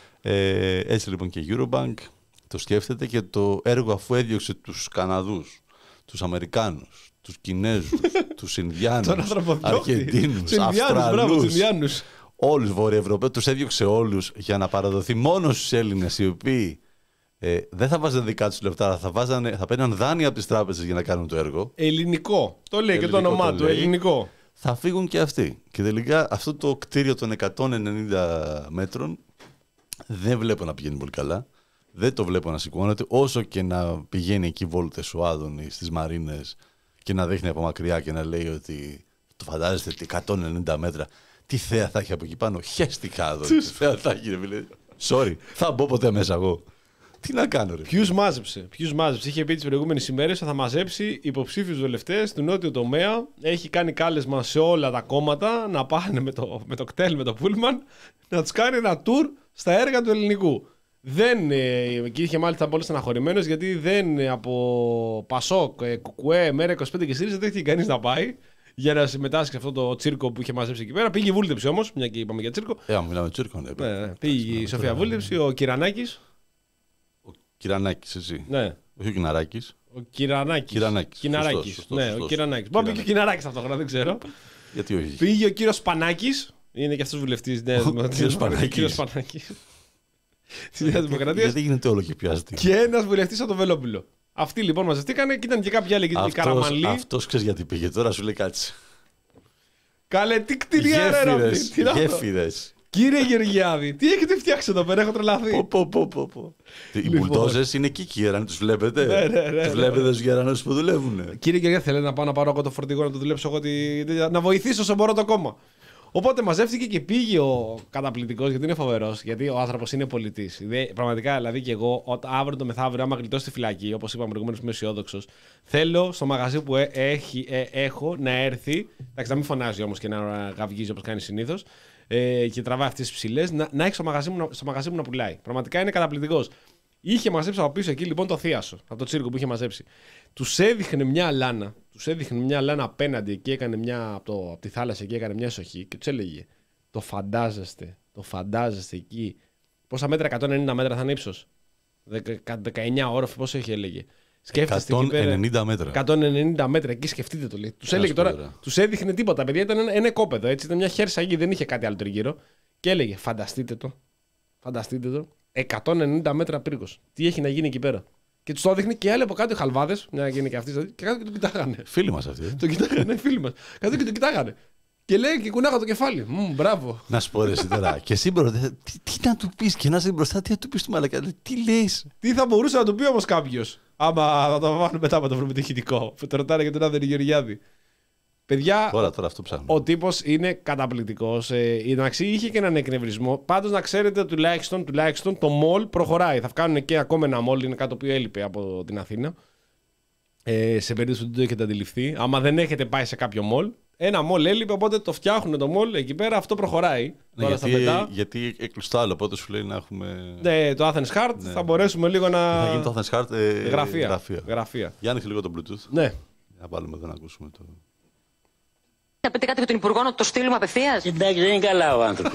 Ε, έτσι λοιπόν και η Eurobank το σκέφτεται και το έργο, αφού έδιωξε τους Καναδούς, τους Αμερικάνους, τους Κινέζους, τους Ινδιάνους, Αργεντίνους, Αυστραλούς, όλους Βορειοευρωπαίους, τους έδιωξε όλους για να παραδοθεί μόνο στους Έλληνες, οι οποίοι ε, δεν θα βάζανε δικά τους λεφτά, θα, βάζανε, θα παίρναν δάνεια από τις τράπεζες για να κάνουν το έργο. Ελληνικό. Το λέει ελληνικό, και το όνομά του. Ελληνικό. Θα φύγουν και αυτοί. Και τελικά αυτό το κτίριο των εκατόν ενενήντα μέτρων δεν βλέπω να πηγαίνει πολύ καλά. Δεν το βλέπω να σηκώνεται, όσο και να πηγαίνει εκεί βόλτες ο Άδωνης στις Μαρίνες και να δείχνει από μακριά και να λέει ότι το φαντάζεστε ότι εκατόν ενενήντα μέτρα, τι θέα θα έχει από εκεί πάνω. Χαίστηκα, Άδωνη. Τι θέα θα έχει, ρε φίλε. Sorry, θα μπω ποτέ μέσα εγώ. Τι να κάνω, ρε. Ποιους μάζεψε. Ποιους μάζεψε. Είχε πει τις προηγούμενες ημέρες θα μαζέψει υποψήφιους βουλευτές του νότιου τομέα. Έχει κάνει κάλεσμα σε όλα τα κόμματα να πάνε με το, με το κτέλ, με το πούλμαν, να τους κάνει ένα tour στα έργα του ελληνικού. Δεν, ε, και είχε μάλιστα πολύ στεναχωρημένος γιατί δεν ε, από Πασόκ, ε, Κουκουέ, Μέρα είκοσι πέντε και ΣΥΡΙΖΑ δεν έχει κανείς να πάει για να συμμετάσχει σε αυτό το τσίρκο που είχε μαζέψει εκεί πέρα. Πήγε η βούλτεψη όμως, μια και είπαμε για τσίρκο. Ε, μιλάμε τσίρκο, ναι. ναι, ναι. Πήγε η Σοφία Βούλτεψη, ο Κυρανάκης. Ο Κυρανάκης, εσύ. Ναι. Όχι ο Κιναράκης. Ο Κυρανάκης. Κυρανάκης. Σωστός, σωστός, ναι, σωστός. Ο Κυρανάκης. Μπορεί να πήγε και ο Κυρανάκης ταυτόχρονα, δεν ξέρω. Γιατί όχι. Πήγε ο κύριος Πανάκης. Είναι και αυτός βουλευτής. Ο κύριος Πανάκης. Τη Νέα Δημοκρατία. Γιατί γίνεται όλο και πιο αστείο. Και ένας βουλευτής από το Βελόπουλο. Αυτοί λοιπόν μαζευτήκανε και ήταν και κάποιοι άλλοι εκεί. Καραμανλή. Αυτός ξέρει γιατί πήγε, τώρα σου λέει κάτσε. Καλέ, τι κτηριά ρε. Γέφυρες. Κύριε Γεωργιάδη, τι έχετε φτιάξει εδώ πέρα, έχω τρελαθεί. Πω, πω, πω, πω. Οι μπουλντόζες είναι εκεί, οι γερανοί, τους βλέπετε. Ναι, ναι, ναι, τους βλέπετε τους γερανούς που δουλεύουν. Κύριε Γεωργιάδη, θέλετε να πάω να πάρω εγώ το φορτηγό να το δουλέψω εγώ, να βοηθήσω όσο μπορώ το κόμμα. Οπότε μαζεύτηκε και πήγε ο καταπληκτικός, γιατί είναι φοβερός, γιατί ο άνθρωπος είναι πολιτής. Πραγματικά, δηλαδή και εγώ, όταν αύριο το μεθαύριο, άμα γλιτώσει τη φυλακή, όπως είπαμε προηγουμένως, είμαι αισιόδοξος, θέλω στο μαγαζί που έχει, ε, έχω να έρθει. Εντάξει, να μην φωνάζει όμως και να γαυγίζει όπως κάνει συνήθως ε, και τραβάει αυτές τις ψηλές, να, να έχει στο μαγαζί, μου, στο μαγαζί μου να πουλάει. Πραγματικά είναι καταπληκτικός. Είχε μαζέψει από πίσω εκεί λοιπόν το θίασο, από το τσίρκο που είχε μαζέψει. Τους έδειχνε μια λάνα, τους έδειχνε μια λάνα απέναντι και έκανε μια από, το, από τη θάλασσα και έκανε μια σοχή και τους έλεγε: Το φαντάζεστε, το φαντάζεστε εκεί. Πόσα μέτρα, εκατόν ενενήντα μέτρα θα είναι ύψος. δεκαεννιά όροφοι, πόσο έχει έλεγε. Σκέφτεστε εκατόν ενενήντα μέτρα. εκατόν ενενήντα μέτρα, εκεί σκεφτείτε το λέει. Τους έλεγε τώρα, τους έδειχνε τίποτα. Παιδιά ήταν ένα, ένα οικόπεδο, έτσι. Ήταν μια χέρσα γη, δεν είχε κάτι άλλο τριγύρω. Και έλεγε: Φανταστείτε το, φανταστείτε το. εκατόν ενενήντα μέτρα πύργος. Τι έχει να γίνει εκεί πέρα. Και του το έδειχνε και άλλοι από κάτω οι χαλβάδες, μια και είναι και αυτοί, και κάτω και το κοιτάγανε. Φίλοι μας αυτοί. Ε? Το κοιτάγανε, φίλοι μας. Κάτω και το κοιτάγανε. Και λέει και κουνάγα το κεφάλι. Μμ, μπράβο. Να σου πω ρε εσύ τώρα. Και εσύ μπροστά, τι, τι να του πεις και να είσαι μπροστά, τι να του πεις του μαλακά. Τι λες. Τι θα μπορούσε να του πει όμως κάποιος. Άμα θα το βάλουμε μετά με το βρούμε ηχητικό. Που το ρωτάνε για τον Άδωνη Γεωργιάδη. Παιδιά, τώρα, τώρα αυτό ψάχνουμε. Ο τύπος είναι καταπληκτικός. Ε, εντάξει, είχε και έναν εκνευρισμό. Πάντως να ξέρετε τουλάχιστον, τουλάχιστον το μολ προχωράει. Θα κάνουν και ακόμα ένα μολ, είναι κάτι το οποίο έλειπε από την Αθήνα. Ε, σε περίπτωση που δεν το έχετε αντιληφθεί. Άμα δεν έχετε πάει σε κάποιο μολ, ένα μολ έλειπε, οπότε το φτιάχνουν το μολ εκεί πέρα, αυτό προχωράει. Ναι, τώρα γιατί, στα γιατί έκλεισε το άλλο, οπότε σου λέει να έχουμε. Ναι, το Athens Heart ναι. Θα μπορέσουμε λίγο να. Θα γίνει το Athens Heart ε, γραφεία. γραφεία. γραφεία. Για άνοιξε λίγο το Bluetooth. Ναι. Να βάλουμε εδώ να ακούσουμε το. Θα πείτε κάτι για τον Υπουργό να το στείλουμε απευθείας. Εντάξει, δεν είναι καλά ο άνθρωπος.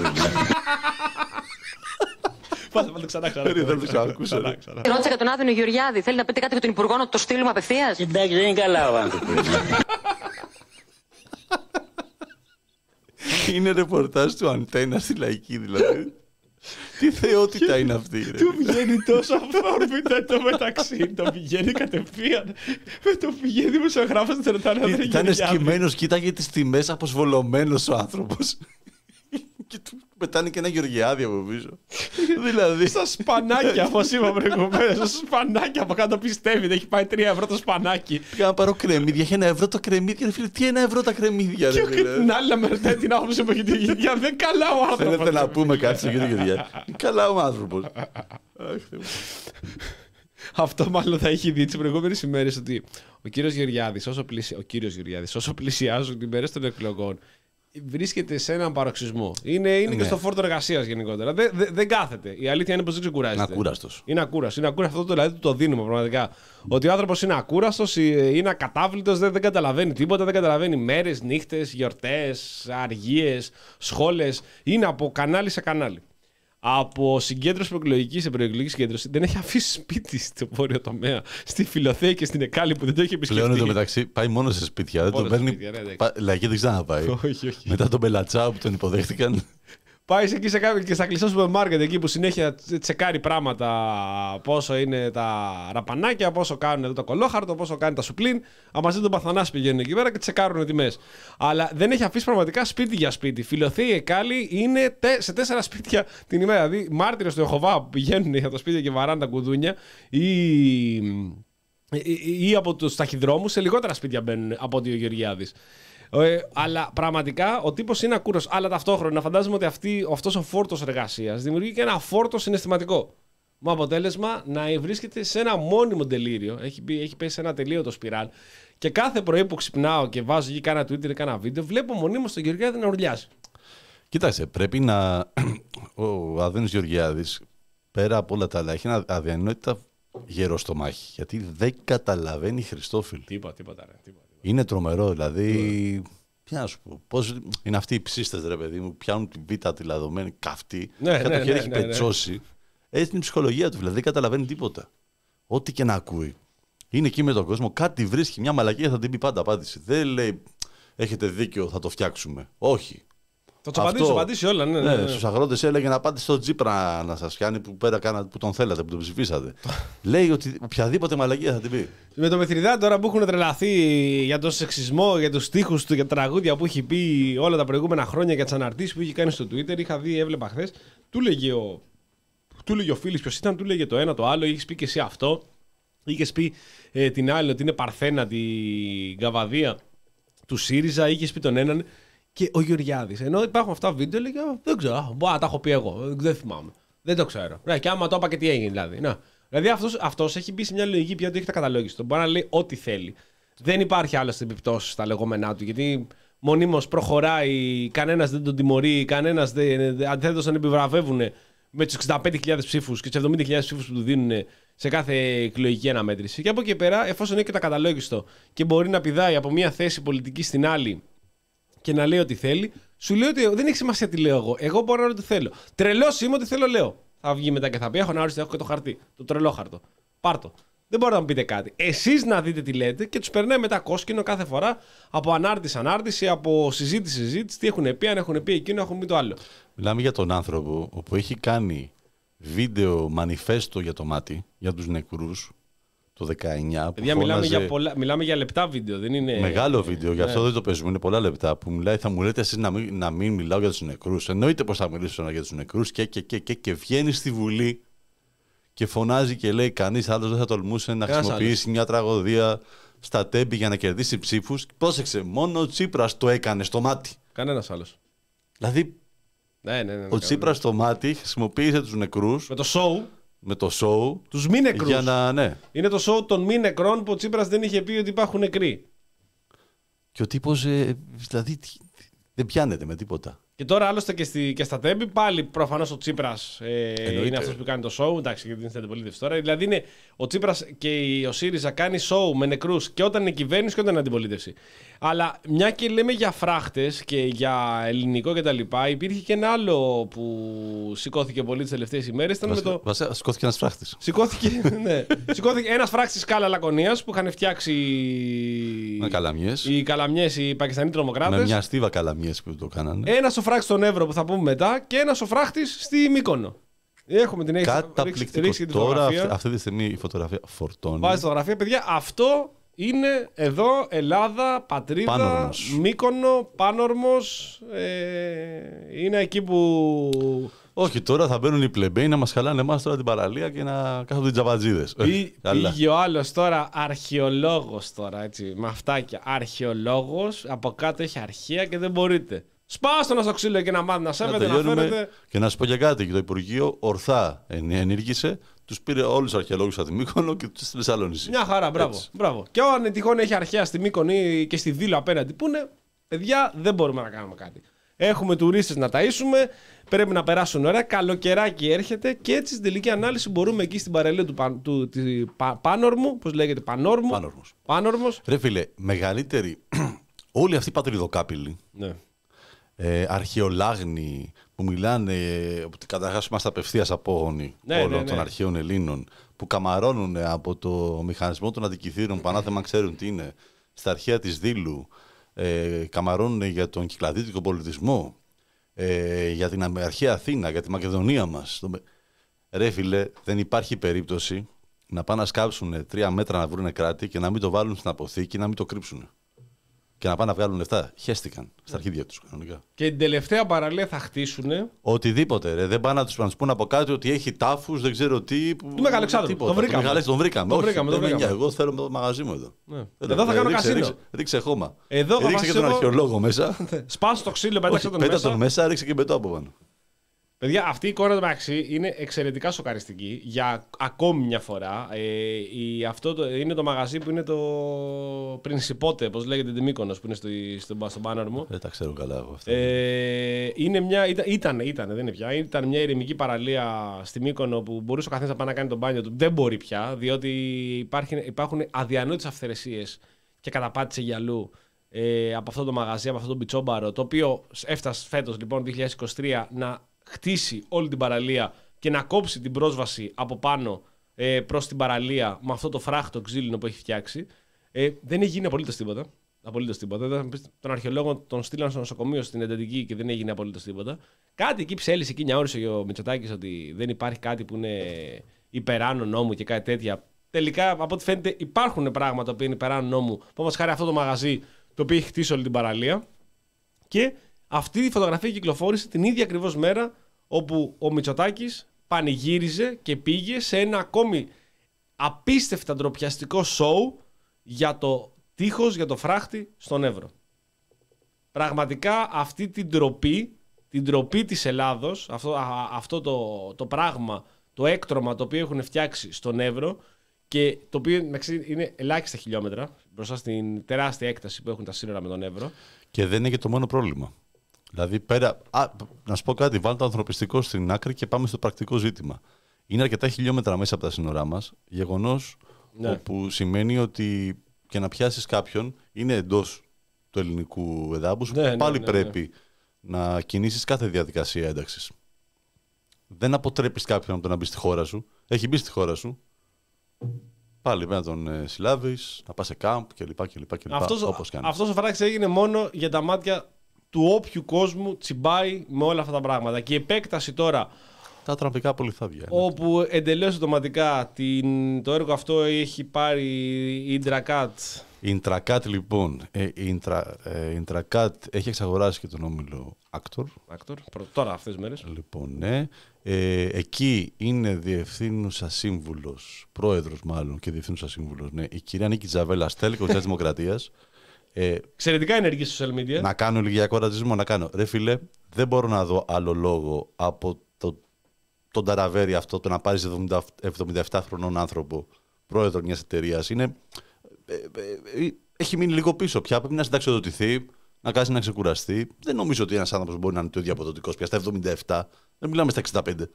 Πάτε, πάτε ξανά, ξανά. Δεν το ξανακούσα. Ρώτησα για τον Άδωνη Γεωργιάδη. Θέλει να πείτε κάτι για τον Υπουργό να το στείλουμε απευθείας. Εντάξει, δεν είναι καλά ο άνθρωπος. Είναι ρεπορτάζ του Αντένα στη Λαϊκή δηλαδή. Τι θεότητα είναι αυτή, ρε. Του βγαίνει τόσο αφόρμητα το μεταξύ. Το πηγαίνει κατευθείαν. Με το πηγαίνει δημοσιογράφος να ρωτάνε αν ήταν σκυμμένος, κοίταγε τις τιμές, αποσβολωμένος ο άνθρωπος. Και του Πετάνε και ένα Γεωργιάδη από πίσω. Δηλαδή. Στα σπανάκια, όπως είπα προηγουμένως. Στα σπανάκια από κάτω πιστεύει. Έχει πάει τρία ευρώ το σπανάκι. Πήγα να πάρω κρεμμύδια. Έχει ένα ευρώ τα κρεμμύδια. Φίλε, τι ένα ευρώ τα κρεμμύδια. Και την άλλη να μερτέ την άποψη που έχει τη Γεωργιά. Δεν καλά ο άνθρωπος. Θέλετε να πούμε κάτι στον κύριο Γεωργιά. Καλά ο άνθρωπος. Αυτό μάλλον θα έχει δει τις προηγούμενες ημέρες ότι ο κύριος Γεωργιάδης, όσο, πλησια... ο κύριος Γεωργιάδης, όσο πλησιάζουν τις μέρες των εκλογών, βρίσκεται σε έναν παροξισμό. Είναι, είναι ναι. και στο φόρτο εργασίας γενικότερα. Δεν, δεν, δεν κάθεται. Η αλήθεια είναι πως δεν ξεκουράζεται. Είναι ακούραστος. Είναι ακούραστος. Είναι ακούραστος. Αυτό το, δηλαδή το δίνουμε πραγματικά. Ότι ο άνθρωπος είναι ακούραστος, είναι ακατάβλητος, δεν, δεν καταλαβαίνει τίποτα, δεν καταλαβαίνει μέρες, νύχτες, γιορτές, αργίες, σχόλες. Είναι από κανάλι σε κανάλι. Από συγκέντρωση προεκλογική σε προεκλογική συγκέντρωση δεν έχει αφήσει σπίτι στο βόρειο τομέα, στη Φιλοθέα και στην Εκάλη που δεν το έχει επισκεφτεί. Πλέον εντωμεταξύ πάει μόνο σε σπίτια. Δεν τον παίρνει. Λαϊκή δεν ξαναπάει. Όχι, όχι. Μετά τον Μπελατσάου που τον υποδέχτηκαν. Πάει εκεί σε και στα κλειστά σούπερ μάρκετ εκεί που συνέχεια τσεκάρει πράγματα. Πόσο είναι τα ραπανάκια, πόσο κάνουν εδώ το κολόχαρτο, πόσο κάνει τα σουπλίν. Αν μαζί τον Παθανάση πηγαίνουν εκεί πέρα και τσεκάρουν τιμές. Αλλά δεν έχει αφήσει πραγματικά σπίτι για σπίτι. Φιλοθέη Εκάλη είναι σε τέσσερα σπίτια την ημέρα. Δηλαδή, μάρτυρες του Ιεχωβά που πηγαίνουν για τα σπίτια και βαράνε τα κουδούνια ή, ή, ή από τους ταχυδρόμους σε λιγότερα σπίτια μπαίνουν από ότι ο Γεωργιάδης. Ε, αλλά πραγματικά ο τύπος είναι ακούρος. Αλλά ταυτόχρονα φαντάζομαι ότι αυτή, αυτός ο φόρτος εργασίας δημιουργεί και ένα φόρτο συναισθηματικό. Με αποτέλεσμα να βρίσκεται σε ένα μόνιμο τελείριο. Έχει, έχει πέσει σε ένα τελείωτο σπιράλ. Και κάθε πρωί που ξυπνάω και βάζω εκεί κάνα Twitter ή κάνα βίντεο, βλέπω μονίμως τον Γεωργιάδη να ουρλιάζει. Κοίταξε, πρέπει να. Ο Αδένος Γεωργιάδης, πέρα από όλα τα άλλα, έχει ένα αδιανόητα γερό στο μάχη. Γιατί δεν καταλαβαίνει Χριστόφιλ. Τίποτα, τίποτα, ρε, τίποτα. Είναι τρομερό, δηλαδή. Τι να σου πω, πώς είναι αυτοί οι ψίστες, ρε παιδί μου, πιάνουν την πίτα τη λαδωμένη καυτή. Ναι, και ναι, το χέρι ναι, έχει ναι, πετσώσει. Ναι. Έτσι είναι η ψυχολογία του, δηλαδή δεν καταλαβαίνει τίποτα. Ό,τι και να ακούει. Είναι εκεί με τον κόσμο, κάτι βρίσκει, μια μαλακία θα την πει πάντα απάντηση. Δεν λέει, έχετε δίκιο, θα το φτιάξουμε. Όχι. Θα το απαντήσει, απαντήσει όλα. Ναι, ναι, ναι. ναι, στους αγρότες έλεγε να πάτε στο Τσίπρα να σας πιάνει που, πέρα, που τον θέλατε, που τον ψηφίσατε. Λέει ότι οποιαδήποτε μαλακία θα την πει. Με το Μηθριδάτη τώρα που έχουν τρελαθεί για τον σεξισμό, για τους στίχους του, για τα τραγούδια που έχει πει όλα τα προηγούμενα χρόνια, για τις αναρτήσεις που είχε κάνει στο Twitter, είχα δει, έβλεπα χθες, του λέγε ο, του λέγε ο Φίλης ποιος ήταν, του λέγε το ένα το άλλο, είχες πει και εσύ αυτό, είχες πει ε, την άλλη ότι είναι παρθένα την καβαδία του ΣΥΡΙΖΑ, είχες πει τον έναν. Και ο Γεωργιάδης, ενώ υπάρχουν αυτά βίντεο, λέγε δεν ξέρω, μπορεί να τα έχω πει εγώ, δεν θυμάμαι. Δεν το ξέρω. Ναι, και άμα το είπα και τι έγινε δηλαδή. Να. Δηλαδή αυτός, αυτός έχει μπει σε μια λογική πια ότι έχει τα καταλόγιστο. Μπορεί να λέει ό,τι θέλει. Δεν υπάρχει άλλες επιπτώσεις στα λεγόμενά του, γιατί μονίμως προχωράει, κανένας δεν τον τιμωρεί, κανένας δεν. Αντιθέτως τον επιβραβεύουν με τους εξήντα πέντε χιλιάδες ψήφους και τους εβδομήντα χιλιάδες ψήφους που του δίνουν σε κάθε εκλογική αναμέτρηση. Και από εκεί πέρα, εφόσον έχει και τα καταλόγιστο και μπορεί να πηδάει από μια θέση πολιτική στην άλλη και να λέει ό,τι θέλει, σου λέει ότι δεν έχει σημασία τι λέω εγώ. Εγώ μπορώ να λέω ό,τι θέλω. Τρελός είμαι, ό,τι θέλω λέω. Θα βγει μετά και θα πει: έχω να οριστεί, έχω και το χαρτί. Το τρελό χαρτό. Πάρτο. Δεν μπορείτε να μου πείτε κάτι. Εσείς να δείτε τι λέτε και τους περνάει μετά κόσκινο κάθε φορά από ανάρτηση ανάρτηση, από συζήτηση συζήτηση. Τι έχουν πει, αν έχουν πει εκείνο, έχουν πει το άλλο. Μιλάμε για τον άνθρωπο που έχει κάνει βίντεο μανιφέστο για το μάτι, για τους νεκρούς. Το δεκαεννιά. Παιδιά, που μιλάμε, φώναζε... για πολλά... μιλάμε για λεπτά βίντεο, δεν είναι. Μεγάλο βίντεο, γι' αυτό ναι. δεν το παίζουμε. Είναι πολλά λεπτά. Που μιλάει, θα μου λέτε εσείς να μην, να μην μιλάω για τους νεκρούς. Εννοείται πως θα μιλήσω για τους νεκρούς και, και, και, και, και βγαίνει στη Βουλή και φωνάζει και λέει: κανείς άλλος δεν θα τολμούσε να Κανάς χρησιμοποιήσει άλλος. μια τραγωδία στα τέμπη για να κερδίσει ψήφους. Πρόσεξε, μόνο ο Τσίπρας το έκανε στο μάτι. Κανένας άλλος. Δηλαδή, ναι, ναι, ναι, ναι, ο Τσίπρας στο μάτι χρησιμοποίησε τους νεκρούς. Με το show. Με το show. Τους μη νεκρούς. Για να, ναι. Είναι το show των μη νεκρών που ο Τσίπρας δεν είχε πει ότι υπάρχουν νεκροί. Και ο τύπος, ε, δηλαδή, δεν πιάνεται με τίποτα. Και τώρα άλλωστε και, στη, και στα τέμπη πάλι προφανώς ο Τσίπρας ε, είναι αυτός που κάνει το show. Εντάξει, γιατί είναι στην αντιπολίτευση τώρα. Δηλαδή είναι ο Τσίπρας και ο ΣΥΡΙΖΑ κάνει show με νεκρούς και όταν είναι κυβέρνηση και όταν είναι αντιπολίτευση. Αλλά μια και λέμε για φράχτες και για ελληνικό κτλ., υπήρχε και ένα άλλο που σηκώθηκε πολύ τις τελευταίες ημέρες. Ήταν Βασικά, με το... βασικά, σηκώθηκε ένας φράχτης. Σηκώθηκε, ναι. Σηκώθηκε ένας φράχτης της Σκάλα Λακωνίας που είχαν φτιάξει με καλαμιές. οι καλαμιές, οι Πακιστανοί τρομοκράτες. Με μια στίβα καλαμιές που το κάνανε. Ένας ο φράχτης στον Εύρο που θα πούμε μετά και ένας ο φράχτης στη Μύκονο. Έχουμε την Καταπληκτικό. Τώρα αυτή, αυτή τη στιγμή η φωτογραφία φορτώνει. Βάζει φωτογραφία, παιδιά. Αυτό είναι εδώ Ελλάδα, πατρίδα, Πάνορμος. Μύκονο, Πάνορμος. Ε, είναι εκεί που... Όχι, τώρα θα μπαίνουν οι πλεμπέοι να μας χαλάνε εμάς τώρα την παραλία και να κάθονται τζαβατζίδες. Πή, πήγε ο άλλος τώρα, αρχαιολόγος τώρα, έτσι, με αυτάκια. Αρχαιολόγος, από κάτω έχει αρχαία και δεν μπορείτε. Σπάστο να στο ξύλο και να μάθει να σέβεται, να, να φέρετε. Και να σου πω και κάτι, και το Υπουργείο ορθά ενήργησε, τους πήρε όλους τους αρχαιολόγους από τη Μύκονο και τους στη Θεσσαλονίκη. Μια χαρά, μπράβο, μπράβο. Και αν τυχόν έχει αρχαία στη Μύκονο ή και στη Δήλο απέναντι που είναι, παιδιά, δεν μπορούμε να κάνουμε κάτι. Έχουμε τουρίστες να ταΐσουμε, πρέπει να περάσουν ωραία. Καλοκαιράκι έρχεται και έτσι στην τελική ανάλυση μπορούμε εκεί στην παραλία του, του, του, του πα, Πάνορμου, πώς λέγεται, Πανόρμου. Πάνορμος. Πάνορμος. Ρε φίλε, μεγαλύτερη, όλοι αυτοί οι πατριδοκάπηλοι, ναι. ε, αρχαιολάγνοι που μιλάνε, ότι καταρχάς είμαστε απευθείας απόγονοι ναι, όλων ναι, ναι. των αρχαίων Ελλήνων, που καμαρώνουν από το μηχανισμό των αντικειθήρων, που ανάθεμα ξέρουν τι είναι, στα αρχαία της Δήλου. Ε, καμαρώνουν για τον κυκλαδίτικο πολιτισμό, ε, για την αρχαία Αθήνα, για τη Μακεδονία μας. Ρε φίλε, δεν υπάρχει περίπτωση να πάνε να σκάψουν τρία μέτρα να βρουν κράτη και να μην το βάλουν στην αποθήκη, να μην το κρύψουν. Και να πάνε να βγάλουν λεφτά. Χέστηκαν στα αρχίδια τους κανονικά. Και την τελευταία παραλία θα χτίσουν. Οτιδήποτε. Ρε. Δεν πάνε να τους, να τους πούν από κάτω ότι έχει τάφους, δεν ξέρω τι. Που... Του Μεγαλεξάνδρου. Τον βρήκαμε. Τον, τον βρήκαμε. Τον βρήκαμε, Όχι, τον βρήκαμε. Εγώ θέλω το μαγαζί μου εδώ. Ναι. Εδώ, εδώ θα κάνω ρίξε, κασίνο. Ρίξε, ρίξε χώμα. Εδώ ρίξε και τον αρχαιολόγο μέσα. Σπάσου το ξύλο, πέταξε τον πέτα μέσα. τον μέσα, ρίξε και μπετό από πάνω. Παιδιά, αυτή η εικόνα του μεταξύ είναι εξαιρετικά σοκαριστική για ακόμη μια φορά. Ε, η, αυτό το, είναι το μαγαζί που είναι το Πρινσιπότε, πώς λέγεται, την Μύκονος, που είναι στο, στο, στον Πάνορμο. Δεν τα ξέρω καλά εγώ αυτά. Ε, είναι μια, ήταν, ήταν, ήταν, δεν είναι πια. Ήταν μια ηρεμική παραλία στη Μύκονο που μπορούσε ο καθένας να πάει να κάνει τον μπάνιο του. Δεν μπορεί πια, διότι υπάρχει, υπάρχουν αδιανόητες αυθαιρεσίες και καταπάτηση γυαλού ε, από αυτό το μαγαζί, από αυτό το μπιτσόμπαρο, το οποίο έφτασε φέτος, λοιπόν, δύο χιλιάδες είκοσι τρία, να χτίσει όλη την παραλία και να κόψει την πρόσβαση από πάνω ε, προς την παραλία με αυτό το φράχτο ξύλινο που έχει φτιάξει. Ε, δεν έχει γίνει απολύτως τίποτα. Απολύτως τίποτα. Τον αρχαιολόγο τον στείλαν στο νοσοκομείο στην εντατική και δεν έγινε απολύτως τίποτα. Κάτι εκεί ψέλισε εκεί μια όρισε ο Μητσοτάκης ότι δεν υπάρχει κάτι που είναι υπεράνω νόμου και κάτι τέτοια. Τελικά, από ό,τι φαίνεται, υπάρχουν πράγματα που είναι υπεράνω νόμου. Όπως χάρη αυτό το μαγαζί το οποίο έχει χτίσει όλη την παραλία. Και αυτή η φωτογραφία κυκλοφόρησε την ίδια ακριβώς μέρα όπου ο Μητσοτάκης πανηγύριζε και πήγε σε ένα ακόμη απίστευτα ντροπιαστικό σοου για το τείχος, για το φράχτη στον Εύρο. Πραγματικά αυτή την ντροπή, την ντροπή της Ελλάδος, αυτό, α, αυτό το, το πράγμα, το έκτρωμα το οποίο έχουν φτιάξει στον Εύρο και το οποίο είναι ελάχιστα χιλιόμετρα μπροστά στην τεράστια έκταση που έχουν τα σύνορα με τον Εύρο. Και δεν είναι και το μόνο πρόβλημα. Δηλαδή, πέρα. Α, να σου πω κάτι, βάλτε το ανθρωπιστικό στην άκρη και πάμε στο πρακτικό ζήτημα. Είναι αρκετά χιλιόμετρα μέσα από τα σύνορά μας. Γεγονός ναι. Όπου σημαίνει ότι και να πιάσεις κάποιον είναι εντός του ελληνικού εδάφους. Ναι, πάλι ναι, ναι, πρέπει ναι. να κινήσεις κάθε διαδικασία ένταξης. Δεν αποτρέπεις κάποιον από το να μπει στη χώρα σου. Έχει μπει στη χώρα σου. Πάλι πρέπει να τον ε, συλλάβεις, να πας σε κάμπ κλπ. Αυτός ο φράχτης έγινε μόνο για τα μάτια του όποιου κόσμου τσιμπάει με όλα αυτά τα πράγματα. Και η επέκταση τώρα. Τα τραμπικά πολυθάδια. Όπου εντελώς αυτοματικά την, το έργο αυτό έχει πάρει η Intracat. Η Intracat λοιπόν. Ε, η Intra, ε, Intracat έχει εξαγοράσει και τον όμιλο Actor. Actor. Τώρα αυτές τις μέρες. Λοιπόν, ναι. Ε, εκεί είναι διευθύνουσα σύμβουλος, πρόεδρος μάλλον και διευθύνουσα σύμβουλος, ναι, η κυρία Νίκη Τζαβέλα, στέλεχος της Δημοκρατίας. Ε, Εξαιρετικά ενεργή στο social media. Να κάνω ηλικιακό ρατσισμό, να κάνω. Ρε φίλε, δεν μπορώ να δω άλλο λόγο από το, τον ταραβέρι αυτό, το να πάρεις εβδομήντα επτά χρονών άνθρωπο, πρόεδρο μιας εταιρείας. Είναι, ε, ε, ε, έχει μείνει λίγο πίσω πια, πρέπει να συνταξιοδοτηθεί, να κάτσει να ξεκουραστεί. Δεν νομίζω ότι ένας άνθρωπος μπορεί να είναι το ίδιο αποδοτικός πια στα εβδομήντα επτά, δεν μιλάμε στα εξήντα πέντε.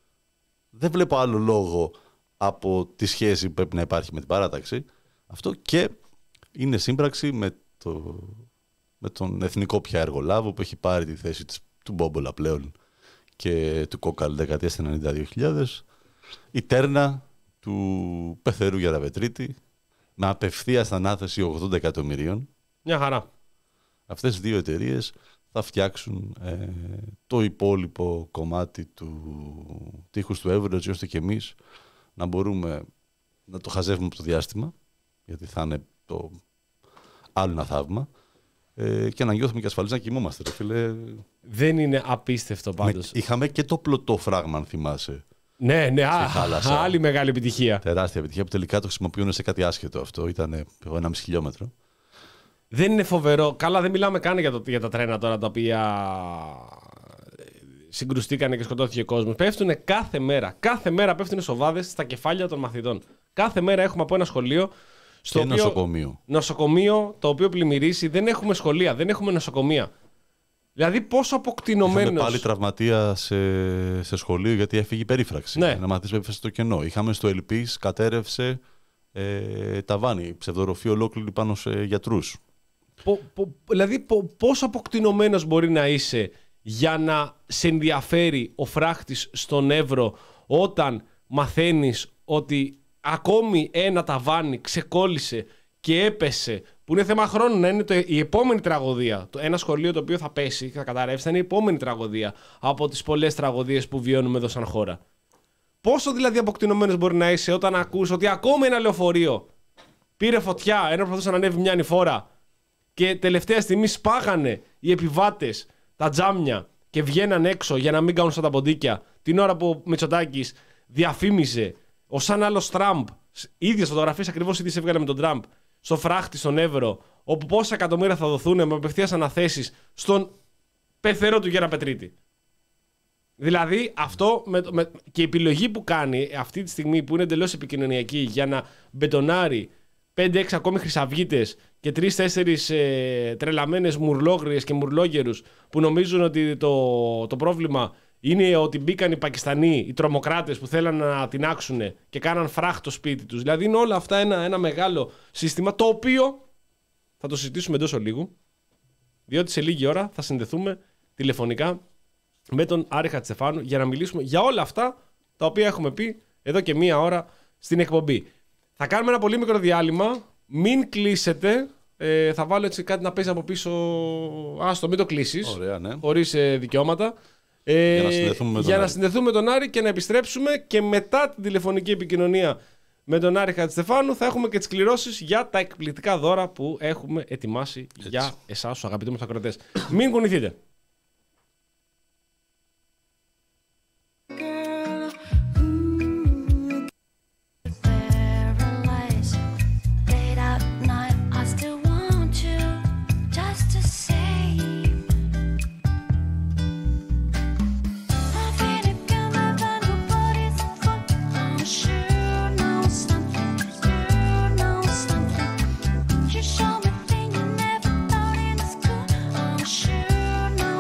Δεν βλέπω άλλο λόγο από τη σχέση που πρέπει να υπάρχει με την παράταξη. Αυτό και είναι σύμπραξη με Το, με τον εθνικό πια εργολάβο που έχει πάρει τη θέση της, του Μπόμπολα πλέον και του Κόκαλ δεκαετία ενενήντα δύο χιλιάδες, η τέρνα του Πεθερού Γεραβετρίτη με απευθείας ανάθεση ογδόντα εκατομμυρίων. Μια χαρά. Αυτές οι δύο εταιρείες θα φτιάξουν ε, το υπόλοιπο κομμάτι του τείχους του Εύρου, έτσι ώστε και εμείς να μπορούμε να το χαζεύουμε από το διάστημα, γιατί θα είναι το άλλο ένα θαύμα. Ε, και να νιώθουμε και ασφαλείς να κοιμούμαστε, ρε φίλε. Δεν είναι απίστευτο πάντως. Με, είχαμε και το πλωτό φράγμα, αν θυμάσαι. Ναι, ναι, α, άλλη μεγάλη επιτυχία. Τεράστια επιτυχία που τελικά το χρησιμοποιούν σε κάτι άσχετο αυτό. Ήταν ένα μισή χιλιόμετρο. Δεν είναι φοβερό. Καλά, δεν μιλάμε καν για, το, για τα τρένα τώρα τα οποία συγκρουστήκανε και σκοτώθηκε ο κόσμος. Πέφτουν κάθε μέρα. Κάθε μέρα πέφτουν σοβάδες στα κεφάλια των μαθητών. Κάθε μέρα έχουμε από ένα σχολείο. Στο και οποίο, νοσοκομείο. Νοσοκομείο το οποίο πλημμυρίσει. Δεν έχουμε σχολεία, δεν έχουμε νοσοκομεία. Δηλαδή πόσο αποκτηνωμένος. Είχαμε πάλι τραυματία σε, σε σχολείο γιατί έφυγε η περίφραξη. Ναι. Ένα μαθητής που έφυγε στο κενό. Είχαμε στο Ελπίς, κατέρευσε ε, ταβάνι, ψευδορροφή ολόκληρη πάνω σε γιατρούς. Πο, πο, δηλαδή πο, πόσο αποκτηνωμένος μπορεί να είσαι για να σε ενδιαφέρει ο φράχτης στον Εύρο όταν μαθαίνεις ότι ακόμη ένα ταβάνι ξεκόλλησε και έπεσε, που είναι θέμα χρόνου να είναι το, η επόμενη τραγωδία. Το, ένα σχολείο το οποίο θα πέσει και θα καταρρεύσει θα είναι η επόμενη τραγωδία από τις πολλές τραγωδίες που βιώνουμε εδώ σαν χώρα. Πόσο δηλαδή αποκτηνωμένος μπορεί να είσαι όταν ακούς ότι ακόμη ένα λεωφορείο πήρε φωτιά ενώ προσπαθούσε να ανέβει μια ανηφόρα και τελευταία στιγμή σπάγανε οι επιβάτες τα τζάμια και βγαίναν έξω για να μην κάνουν σαν τα ποντίκια την ώρα που ο Μητσοτάκης διαφήμιζε ο σαν άλλος Τραμπ, ίδιες φωτογραφίες ακριβώς ίδιες έβγαλε με τον Τραμπ, στο φράχτη στον Εύρο, όπου πόσα εκατομμύρια θα δοθούν με απευθείας αναθέσεις στον πεθερό του Γέρα Πετρίτη. Δηλαδή αυτό με, με, και η επιλογή που κάνει αυτή τη στιγμή που είναι εντελώς επικοινωνιακή για να μπετονάρει πέντε έξι ακόμη χρυσαυγίτες και τρεις τέσσερις ε, τρελαμένες μουρλόγριες και μουρλόγερους που νομίζουν ότι το, το πρόβλημα είναι ότι μπήκαν οι Πακιστανοί, οι τρομοκράτες που θέλαν να τινάξουν και κάναν φράχτο σπίτι τους. Δηλαδή είναι όλα αυτά ένα, ένα μεγάλο σύστημα το οποίο θα το συζητήσουμε εντός ολίγου, διότι σε λίγη ώρα θα συνδεθούμε τηλεφωνικά με τον Άρη Χατζηστεφάνου για να μιλήσουμε για όλα αυτά τα οποία έχουμε πει εδώ και μία ώρα στην εκπομπή. Θα κάνουμε ένα πολύ μικρό διάλειμμα. Μην κλείσετε. Ε, θα βάλω έτσι κάτι να παίζει από πίσω. Άστο, μην το κλείσεις. Ωραία, ναι. Χωρίς ε, δικαιώματα. Ε, για να συνδεθούμε με τον, για Άρη. Να συνδεθούμε με τον Άρη και να επιστρέψουμε. Και μετά την τηλεφωνική επικοινωνία με τον Άρη Χατζηστεφάνου θα έχουμε και τις κληρώσεις για τα εκπληκτικά δώρα που έχουμε ετοιμάσει έτσι για εσάς, τους αγαπητούς μας ακροατές. Μην κουνηθείτε. Show me things you never thought in school. I'm sure.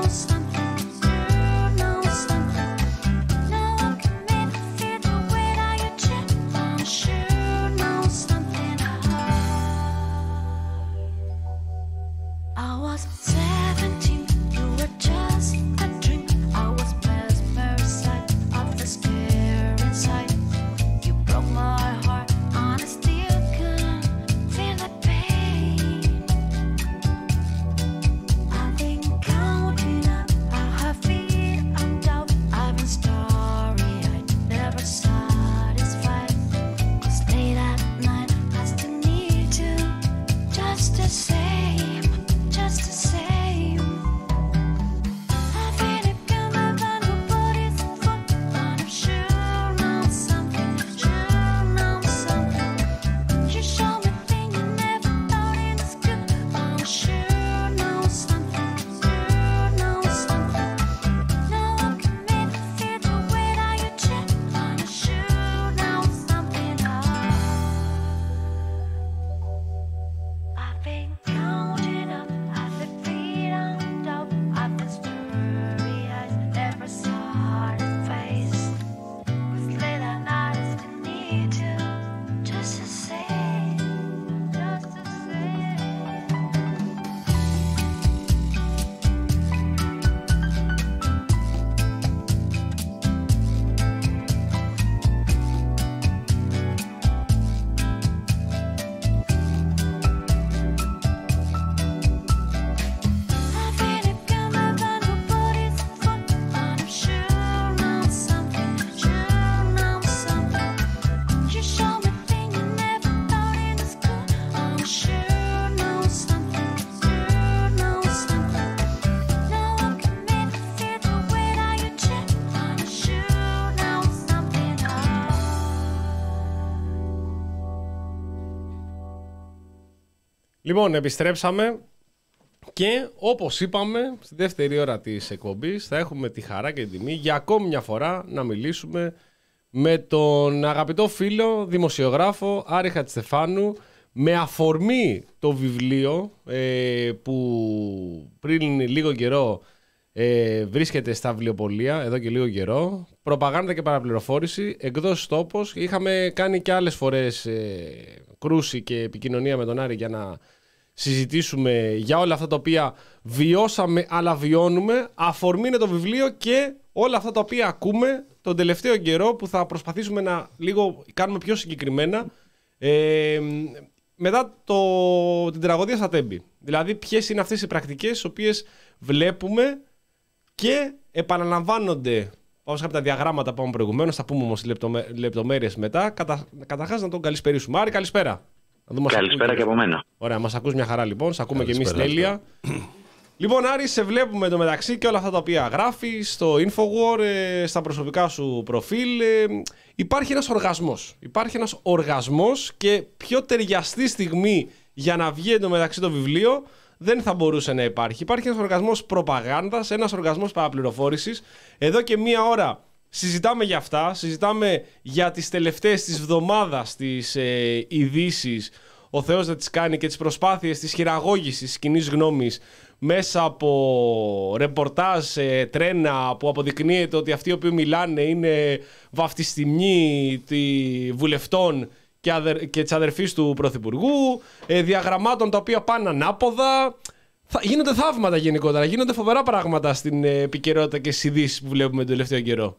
Λοιπόν, επιστρέψαμε και όπως είπαμε, στη δεύτερη ώρα της εκπομπής θα έχουμε τη χαρά και την τιμή για ακόμη μια φορά να μιλήσουμε με τον αγαπητό φίλο δημοσιογράφο Άρη Χατζηστεφάνου, με αφορμή το βιβλίο ε, που πριν λίγο καιρό ε, βρίσκεται στα βιβλιοπωλεία, εδώ και λίγο καιρό, προπαγάνδα και παραπληροφόρηση, εκδόσεις Τόπος. Είχαμε κάνει και άλλες φορές ε, κρούση και επικοινωνία με τον Άρη για να συζητήσουμε για όλα αυτά τα οποία βιώσαμε αλλά βιώνουμε. Αφορμή είναι το βιβλίο και όλα αυτά τα οποία ακούμε τον τελευταίο καιρό, που θα προσπαθήσουμε να λίγο κάνουμε πιο συγκεκριμένα ε, μετά το, την τραγωδία στα Τέμπη. Δηλαδή ποιες είναι αυτές οι πρακτικές τις οποίες βλέπουμε και επαναλαμβάνονται. Όπως από τα διαγράμματα που είπαμε προηγουμένως, θα πούμε όμως λεπτομέ, λεπτομέρειες μετά. Κατα, καταρχάς να τον καλησπερίσουμε. Άρη, καλησπέρα. Καλησπέρα και από μένα. Ωραία, μας ακούς μια χαρά λοιπόν, σε ακούμε και εμείς τέλεια. Λοιπόν, Άρη, σε βλέπουμε το μεταξύ και όλα αυτά τα οποία γράφεις στο Infowar, ε, στα προσωπικά σου προφίλ. Ε, υπάρχει ένας οργασμός. Υπάρχει ένας οργασμός και πιο ταιριαστή στιγμή για να βγει εντωμεταξύ το βιβλίο δεν θα μπορούσε να υπάρχει. Υπάρχει ένας οργασμός προπαγάνδας, ένας οργασμός παραπληροφόρησης. Εδώ και μία ώρα συζητάμε για αυτά, συζητάμε για τις τελευταίες της εβδομάδας τις ε, ειδήσεις, ο Θεός δεν τις κάνει, και τις προσπάθειες της χειραγώγησης της κοινής γνώμης μέσα από ρεπορτάζ, ε, τρένα, που αποδεικνύεται ότι αυτοί οι οποίοι μιλάνε είναι βαφτιστιμνοί βουλευτών και, αδερ, και της αδερφής του Πρωθυπουργού, ε, διαγραμμάτων τα οποία πάνε ανάποδα. Θα, γίνονται θαύματα γενικότερα, γίνονται φοβερά πράγματα στην ε, επικαιρότητα και στις ειδήσεις που βλέπουμε τον τελευταίο καιρό.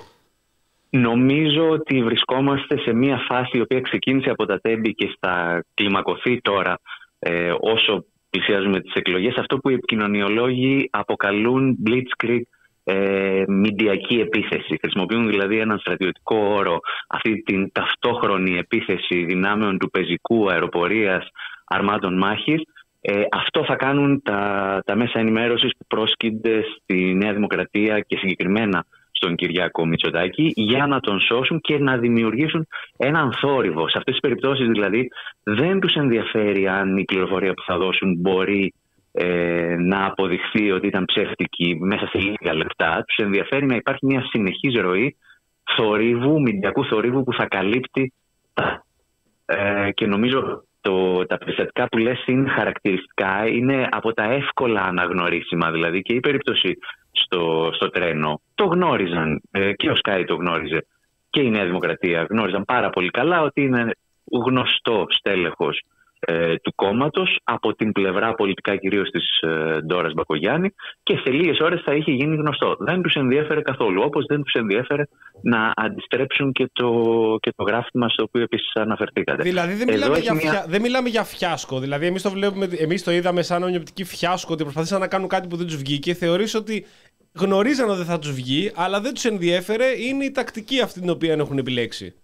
Νομίζω ότι βρισκόμαστε σε μια φάση η οποία ξεκίνησε από τα Τέμπη και θα κλιμακωθεί τώρα ε, όσο πλησιάζουμε τις εκλογές. Αυτό που οι επικοινωνιολόγοι αποκαλούν blitzkrieg ε, μηντιακή επίθεση. Χρησιμοποιούν δηλαδή έναν στρατιωτικό όρο, αυτή την ταυτόχρονη επίθεση δυνάμεων του πεζικού, αεροπορίας, αρμάτων μάχης. Ε, αυτό θα κάνουν τα, τα μέσα ενημέρωσης που πρόσκυνται στη Νέα Δημοκρατία και συγκεκριμένα στον Κυριάκο Μητσοτάκη, για να τον σώσουν και να δημιουργήσουν έναν θόρυβο. Σε αυτές τις περιπτώσεις δηλαδή δεν τους ενδιαφέρει αν η πληροφορία που θα δώσουν μπορεί ε, να αποδειχθεί ότι ήταν ψεύτικη μέσα σε λίγα λεπτά. Τους ενδιαφέρει να υπάρχει μια συνεχής ροή θορύβου, μηντιακού θορύβου που θα καλύπτει τα... Ε, και νομίζω το, τα περιστατικά που λες είναι χαρακτηριστικά, είναι από τα εύκολα αναγνωρίσιμα. Δηλαδή και η περίπτωση στο, στο τρένο το γνώριζαν ε, και ο Σκάι το γνώριζε και η Νέα Δημοκρατία γνώριζαν πάρα πολύ καλά ότι είναι γνωστό στέλεχος ε, του κόμματος από την πλευρά πολιτικά κυρίως της ε, Ντόρας Μπακογιάννη, και σε λίγες ώρες θα είχε γίνει γνωστό. Δεν τους ενδιέφερε καθόλου, όπως δεν τους ενδιέφερε να αντιστρέψουν και το, και το γράφημα στο οποίο επίσης αναφερθήκατε. Δηλαδή δεν μιλάμε, για, μια... φια... δεν μιλάμε για φιάσκο. Δηλαδή εμείς το, βλέπουμε, εμείς το είδαμε σαν ονειοπτική φιάσκο, ότι προσπαθήσαν να κάνουν κάτι που δεν τους βγήκε. Θεωρείς ότι γνωρίζαν ότι δεν θα τους βγει, αλλά δεν τους ενδιέφερε. Είναι η τακτική αυτή την οποία έχουν επιλέξει.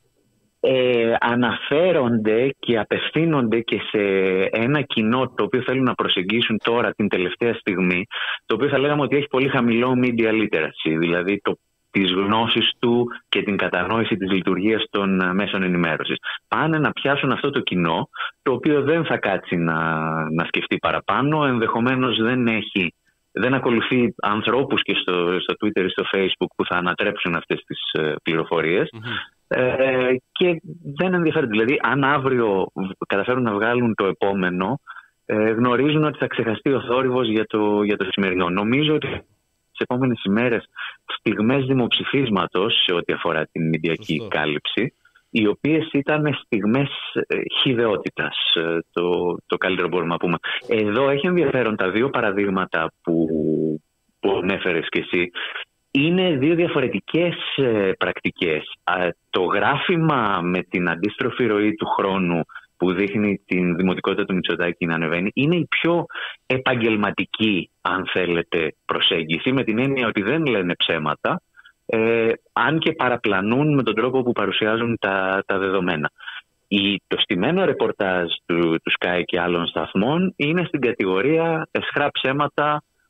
Ε, αναφέρονται και απευθύνονται και σε ένα κοινό το οποίο θέλουν να προσεγγίσουν τώρα την τελευταία στιγμή, το οποίο θα λέγαμε ότι έχει πολύ χαμηλό media literacy, δηλαδή το, τις γνώσεις του και την κατανόηση της λειτουργίας των μέσων ενημέρωσης. Πάνε να πιάσουν αυτό το κοινό, το οποίο δεν θα κάτσει να, να σκεφτεί παραπάνω, ενδεχομένως δεν έχει δεν ακολουθεί ανθρώπους και στο, στο Twitter ή στο Facebook που θα ανατρέψουν αυτές τις ε, πληροφορίες. Mm-hmm. Ε, και δεν ενδιαφέρεται. Δηλαδή, αν αύριο καταφέρουν να βγάλουν το επόμενο, ε, γνωρίζουν ότι θα ξεχαστεί ο θόρυβος για το, για το σημερινό. Νομίζω ότι τις επόμενες ημέρες, στιγμές δημοψηφίσματος σε ό,τι αφορά την μηντιακή κάλυψη, οι οποίες ήταν στιγμές χυδαιότητας, το, το καλύτερο μπορούμε να πούμε. Εδώ έχει ενδιαφέρον τα δύο παραδείγματα που, που ανέφερες και εσύ. Είναι δύο διαφορετικές ε, πρακτικές. Α, το γράφημα με την αντίστροφη ροή του χρόνου που δείχνει την δημοτικότητα του Μητσοτάκη να ανεβαίνει είναι η πιο επαγγελματική, αν θέλετε, προσέγγιση, με την έννοια ότι δεν λένε ψέματα, ε, αν και παραπλανούν με τον τρόπο που παρουσιάζουν τα, τα δεδομένα. Η, το στημένο ρεπορτάζ του, του Sky και άλλων σταθμών είναι στην κατηγορία εσχρά ψέματα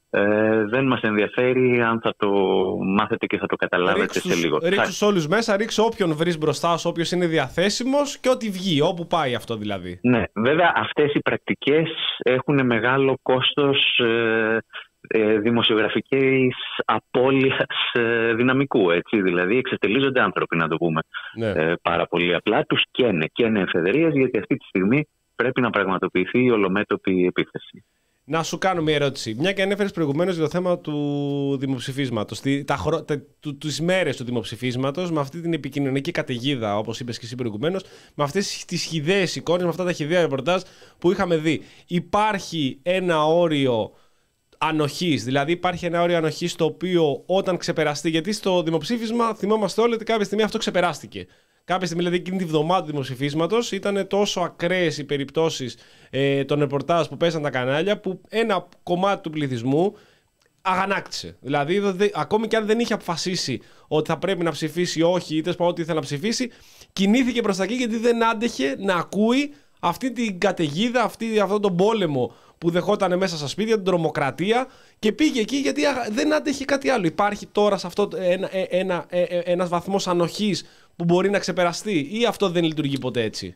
Ε, δεν μας ενδιαφέρει αν θα το μάθετε και θα το καταλάβετε ρίξου, σε λίγο. Ρίξου τους όλους μέσα, ρίξου όποιον βρεις μπροστά σου, όποιος είναι διαθέσιμος και ό,τι βγει, όπου πάει αυτό δηλαδή. Ναι, βέβαια αυτές οι πρακτικές έχουν μεγάλο κόστος ε, ε, δημοσιογραφικής απώλειας ε, δυναμικού, έτσι, δηλαδή εξευτελίζονται άνθρωποι, να το πούμε Ναι. ε, πάρα πολύ απλά, τους καίνε, καίνε εφεδρείες, γιατί αυτή τη στιγμή πρέπει να πραγματοποιηθεί η ολομέτωπη επίθεση. Να σου κάνω μια ερώτηση. Μια και ανέφερες προηγουμένως για το θέμα του δημοψηφίσματος, τα χρο... τα... τις μέρες του δημοψηφίσματος, με αυτή την επικοινωνική καταιγίδα, όπως είπες και εσύ προηγουμένως, με αυτές τις χυδαίες εικόνες, με αυτά τα χυδαία ρεπορτάζ που είχαμε δει. Υπάρχει ένα όριο ανοχής, δηλαδή υπάρχει ένα όριο ανοχής το οποίο όταν ξεπεραστεί, γιατί στο δημοψήφισμα θυμόμαστε όλοι ότι κάποια στιγμή αυτό ξεπεράστηκε. Κάποια στιγμή, δηλαδή εκείνη τη βδομάδα του δημοψηφίσματος, ήταν τόσο ακραίες οι περιπτώσεις ε, των ρεπορτάζ που πέσαν τα κανάλια, που ένα κομμάτι του πληθυσμού αγανάκτησε. Δηλαδή, δε, ακόμη και αν δεν είχε αποφασίσει ότι θα πρέπει να ψηφίσει όχι, ή τέλος πάντων ότι ήθελε να ψηφίσει, κινήθηκε προς τα εκεί γιατί δεν άντεχε να ακούει αυτή την καταιγίδα, αυτή, αυτόν τον πόλεμο που δεχόταν μέσα στα σπίτια, την τρομοκρατία, και πήγε εκεί γιατί δεν άντεχε κάτι άλλο. Υπάρχει τώρα σε αυτό ένα, ένα, ένα, ένας βαθμός ανοχής που μπορεί να ξεπεραστεί, ή αυτό δεν λειτουργεί ποτέ έτσι?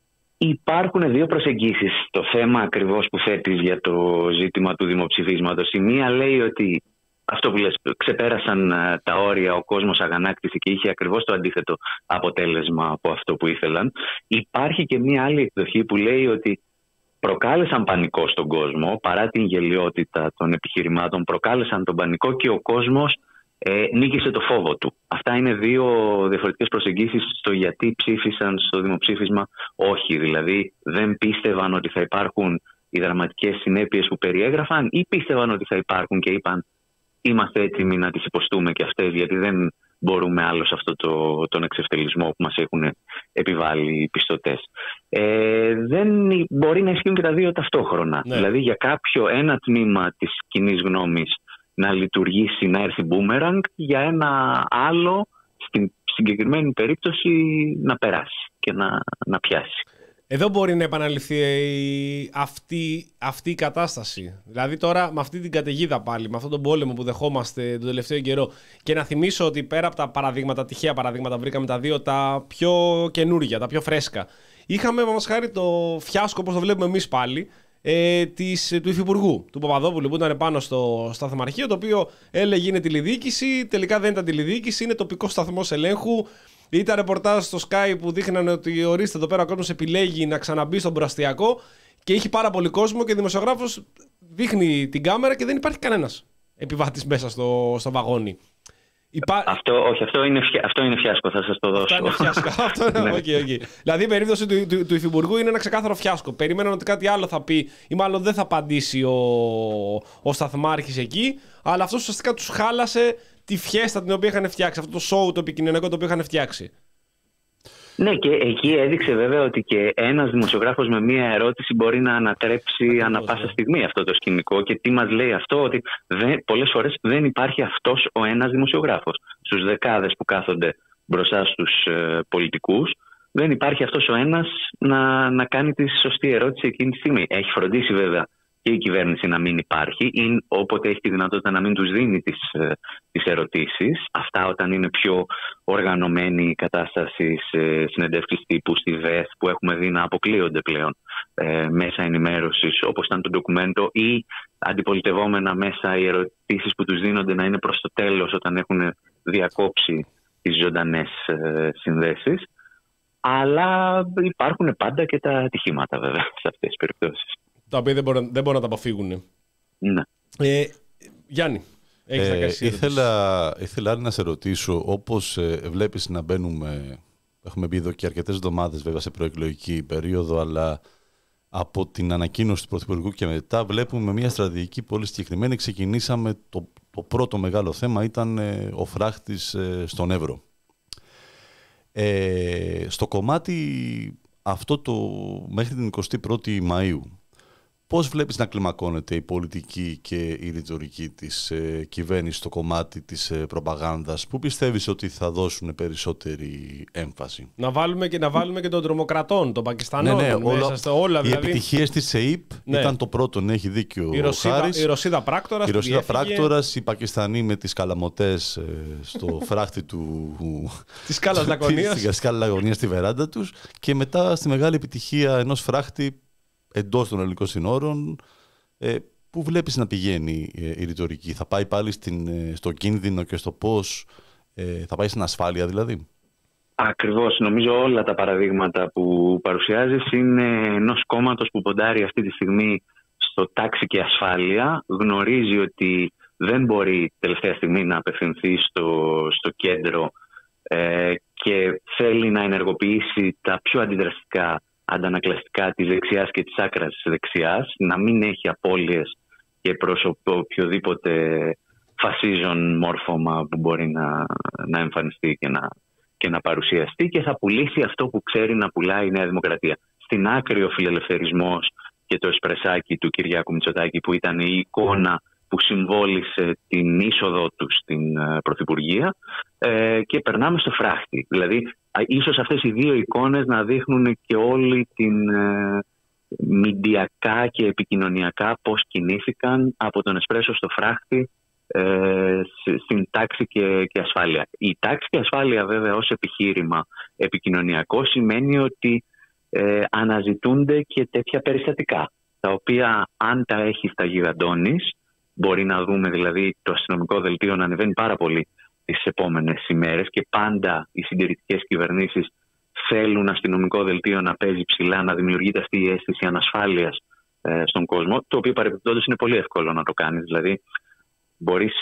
Υπάρχουν δύο προσεγγίσεις στο θέμα ακριβώς που θέτεις για το ζήτημα του δημοψηφίσματος. Η μία λέει ότι αυτό που λες, ξεπέρασαν τα όρια, ο κόσμος αγανάκτησε και είχε ακριβώς το αντίθετο αποτέλεσμα από αυτό που ήθελαν. Υπάρχει και μία άλλη εκδοχή που λέει ότι προκάλεσαν πανικό στον κόσμο, παρά την γελιότητα των επιχειρημάτων, προκάλεσαν τον πανικό και ο κόσμος ε, νίκησε το φόβο του. Αυτά είναι δύο διαφορετικές προσεγγίσεις στο γιατί ψήφισαν στο δημοψήφισμα όχι. Δηλαδή δεν πίστευαν ότι θα υπάρχουν οι δραματικές συνέπειες που περιέγραφαν, ή πίστευαν ότι θα υπάρχουν και είπαν είμαστε έτοιμοι να τις υποστούμε και αυτές, γιατί δεν μπορούμε άλλο σε αυτό το, τον εξευτελισμό που μας έχουν επιβάλει οι πιστωτές. Ε, δεν μπορεί να ισχύουν και τα δύο ταυτόχρονα. Ναι. Δηλαδή για κάποιο ένα τμήμα της κοινής γνώμης να λειτουργήσει, να έρθει boomerang, για ένα άλλο στην συγκεκριμένη περίπτωση να περάσει και να, να πιάσει. Εδώ μπορεί να επαναληφθεί αυτή, αυτή η κατάσταση. Δηλαδή τώρα με αυτή την καταιγίδα πάλι, με αυτόν τον πόλεμο που δεχόμαστε τον τελευταίο καιρό. Και να θυμίσω ότι πέρα από τα παραδείγματα, τυχαία παραδείγματα, βρήκαμε τα δύο τα πιο καινούργια, τα πιο φρέσκα. Είχαμε μας χάρη το φιάσκο, όπως το βλέπουμε εμείς πάλι, ε, της, του Υφυπουργού, του Παπαδόπουλου, που ήταν πάνω στο σταθμαρχείο, το οποίο έλεγε είναι τηλεδιοίκηση, τελικά δεν ήταν τηλεδιοίκηση, είναι τοπικός σταθμός ελέγχου. Ήταν ρεπορτάζ στο Sky που δείχνανε ότι ορίστε εδώ πέρα ο κόσμος επιλέγει να ξαναμπεί στον προαστιακό και έχει πάρα πολύ κόσμο και ο δημοσιογράφος δείχνει την κάμερα και δεν υπάρχει κανένας επιβάτης μέσα στο, στο βαγόνι. Υπά... Αυτό, όχι, αυτό είναι, αυτό είναι φιάσκο, θα σας το δώσω. Αυτό είναι φιάσκο. Αυτό είναι, okay, okay. Δηλαδή η περίπτωση του, του, του Υφυπουργού είναι ένα ξεκάθαρο φιάσκο. Περίμεναν ότι κάτι άλλο θα πει ή μάλλον δεν θα απαντήσει ο, ο σταθμάρχης εκεί, αλλά αυτό ουσιαστικά τους χάλασε τη φιέστα την οποία είχαν φτιάξει, αυτό το show το επικοινωνικό το οποίο είχαν φτιάξει. Ναι, και εκεί έδειξε βέβαια ότι και ένας δημοσιογράφος με μία ερώτηση μπορεί να ανατρέψει Ακριβώς, ανα πάσα στιγμή αυτό το σκηνικό. Και τι μας λέει αυτό, ότι δεν, πολλές φορές δεν υπάρχει αυτός ο ένας δημοσιογράφος. Στους δεκάδες που κάθονται μπροστά στους ε, πολιτικούς, δεν υπάρχει αυτός ο ένας να, να κάνει τη σωστή ερώτηση εκείνη τη στιγμή. Έχει φροντίσει βέβαια και η κυβέρνηση να μην υπάρχει, ή όποτε έχει τη δυνατότητα να μην τους δίνει τις, τις ερωτήσεις. Αυτά όταν είναι πιο οργανωμένη η κατάσταση σε συνεντεύξεις τύπου, στη ΔΕΘ, που έχουμε δει να αποκλείονται πλέον ε, μέσα ενημέρωσης, όπως ήταν το ντοκουμέντο, ή αντιπολιτευόμενα μέσα οι ερωτήσεις που τους δίνονται να είναι προς το τέλος, όταν έχουν διακόψει τις ζωντανές ε, συνδέσεις. Αλλά υπάρχουν πάντα και τα ατυχήματα βέβαια σε αυτές τις περιπτώσεις, τα οποία δεν μπορούν, δεν μπορούν να τα αποφύγουν. Ναι. Ε, Γιάννη, έχεις ε, να κάνεις ήθελα, ήθελα να σε ρωτήσω, όπως ε, βλέπεις να μπαίνουμε, έχουμε μπει εδώ και αρκετές εβδομάδες βέβαια σε προεκλογική περίοδο, αλλά από την ανακοίνωση του Πρωθυπουργού και μετά βλέπουμε μια στρατηγική πολύ συγκεκριμένη. Ξεκινήσαμε, το, το πρώτο μεγάλο θέμα ήταν ε, ο φράχτης ε, στον Εύρο. Ε, στο κομμάτι αυτό το μέχρι την εικοστή πρώτη Μαΐου, πώς βλέπεις να κλιμακώνεται η πολιτική και η ρητορική της ε, κυβέρνησης στο κομμάτι της ε, προπαγάνδας? Πού πιστεύεις ότι θα δώσουν περισσότερη έμφαση? Να βάλουμε και, να βάλουμε και των τρομοκρατών, των Πακιστανών. Ναι, ναι, μέσα όλα, στα όλα, οι δηλαδή. επιτυχίες της ΕΙΠ ναι. ήταν το πρώτο, ναι, έχει δίκιο η ο Ρωσίδα, Χάρης. Η Ρωσίδα πράκτορας, η Ρωσίδα πράκτορας, οι Πακιστανοί με τις καλαμοτές ε, στο φράχτη του... της Σκάλας Λαγωνίας. Της Σκάλας Λαγωνίας στη βεράντα τους, και μετά στη μεγάλη επιτυχία ενός φράχτη εντός των ελληνικών συνόρων. Ε, πού βλέπεις να πηγαίνει ε, η ρητορική? Θα πάει πάλι στην, ε, στο κίνδυνο και στο πώς ε, θα πάει στην ασφάλεια δηλαδή? Ακριβώς. Νομίζω όλα τα παραδείγματα που παρουσιάζεις είναι ενός κόμματος που ποντάρει αυτή τη στιγμή στο τάξη και ασφάλεια. Γνωρίζει ότι δεν μπορεί τελευταία στιγμή να απευθυνθεί στο, στο κέντρο ε, και θέλει να ενεργοποιήσει τα πιο αντιδραστικά αντανακλαστικά της δεξιάς και της άκρας της δεξιάς, να μην έχει απώλειες και προς οποιοδήποτε φασίζον μόρφωμα που μπορεί να, να εμφανιστεί και να, και να παρουσιαστεί, και θα πουλήσει αυτό που ξέρει να πουλάει η Νέα Δημοκρατία. Στην άκρη ο φιλελευθερισμός και το εσπρεσάκι του Κυριάκου Μητσοτάκη, που ήταν η εικόνα που συμβόλισε την είσοδο του στην Πρωθυπουργία, ε, και περνάμε στο φράχτη. Δηλαδή, ίσως αυτές οι δύο εικόνες να δείχνουν και όλη την ε, μηντιακά και επικοινωνιακά πώς κινήθηκαν από τον εσπρέσο στο φράχτη ε, στην τάξη και, και ασφάλεια. Η τάξη και ασφάλεια βέβαια ως επιχείρημα επικοινωνιακό σημαίνει ότι ε, αναζητούνται και τέτοια περιστατικά, τα οποία αν τα έχει στα γιγαντώνεις, μπορεί να δούμε δηλαδή το αστυνομικό δελτίο να ανεβαίνει πάρα πολύ τις επόμενες ημέρες, και πάντα οι συντηρητικές κυβερνήσεις θέλουν αστυνομικό δελτίο να παίζει ψηλά, να δημιουργείται αυτή η αίσθηση ανασφάλειας ε, στον κόσμο, το οποίο παρεμπιπτόντως είναι πολύ εύκολο να το κάνεις. Δηλαδή μπορείς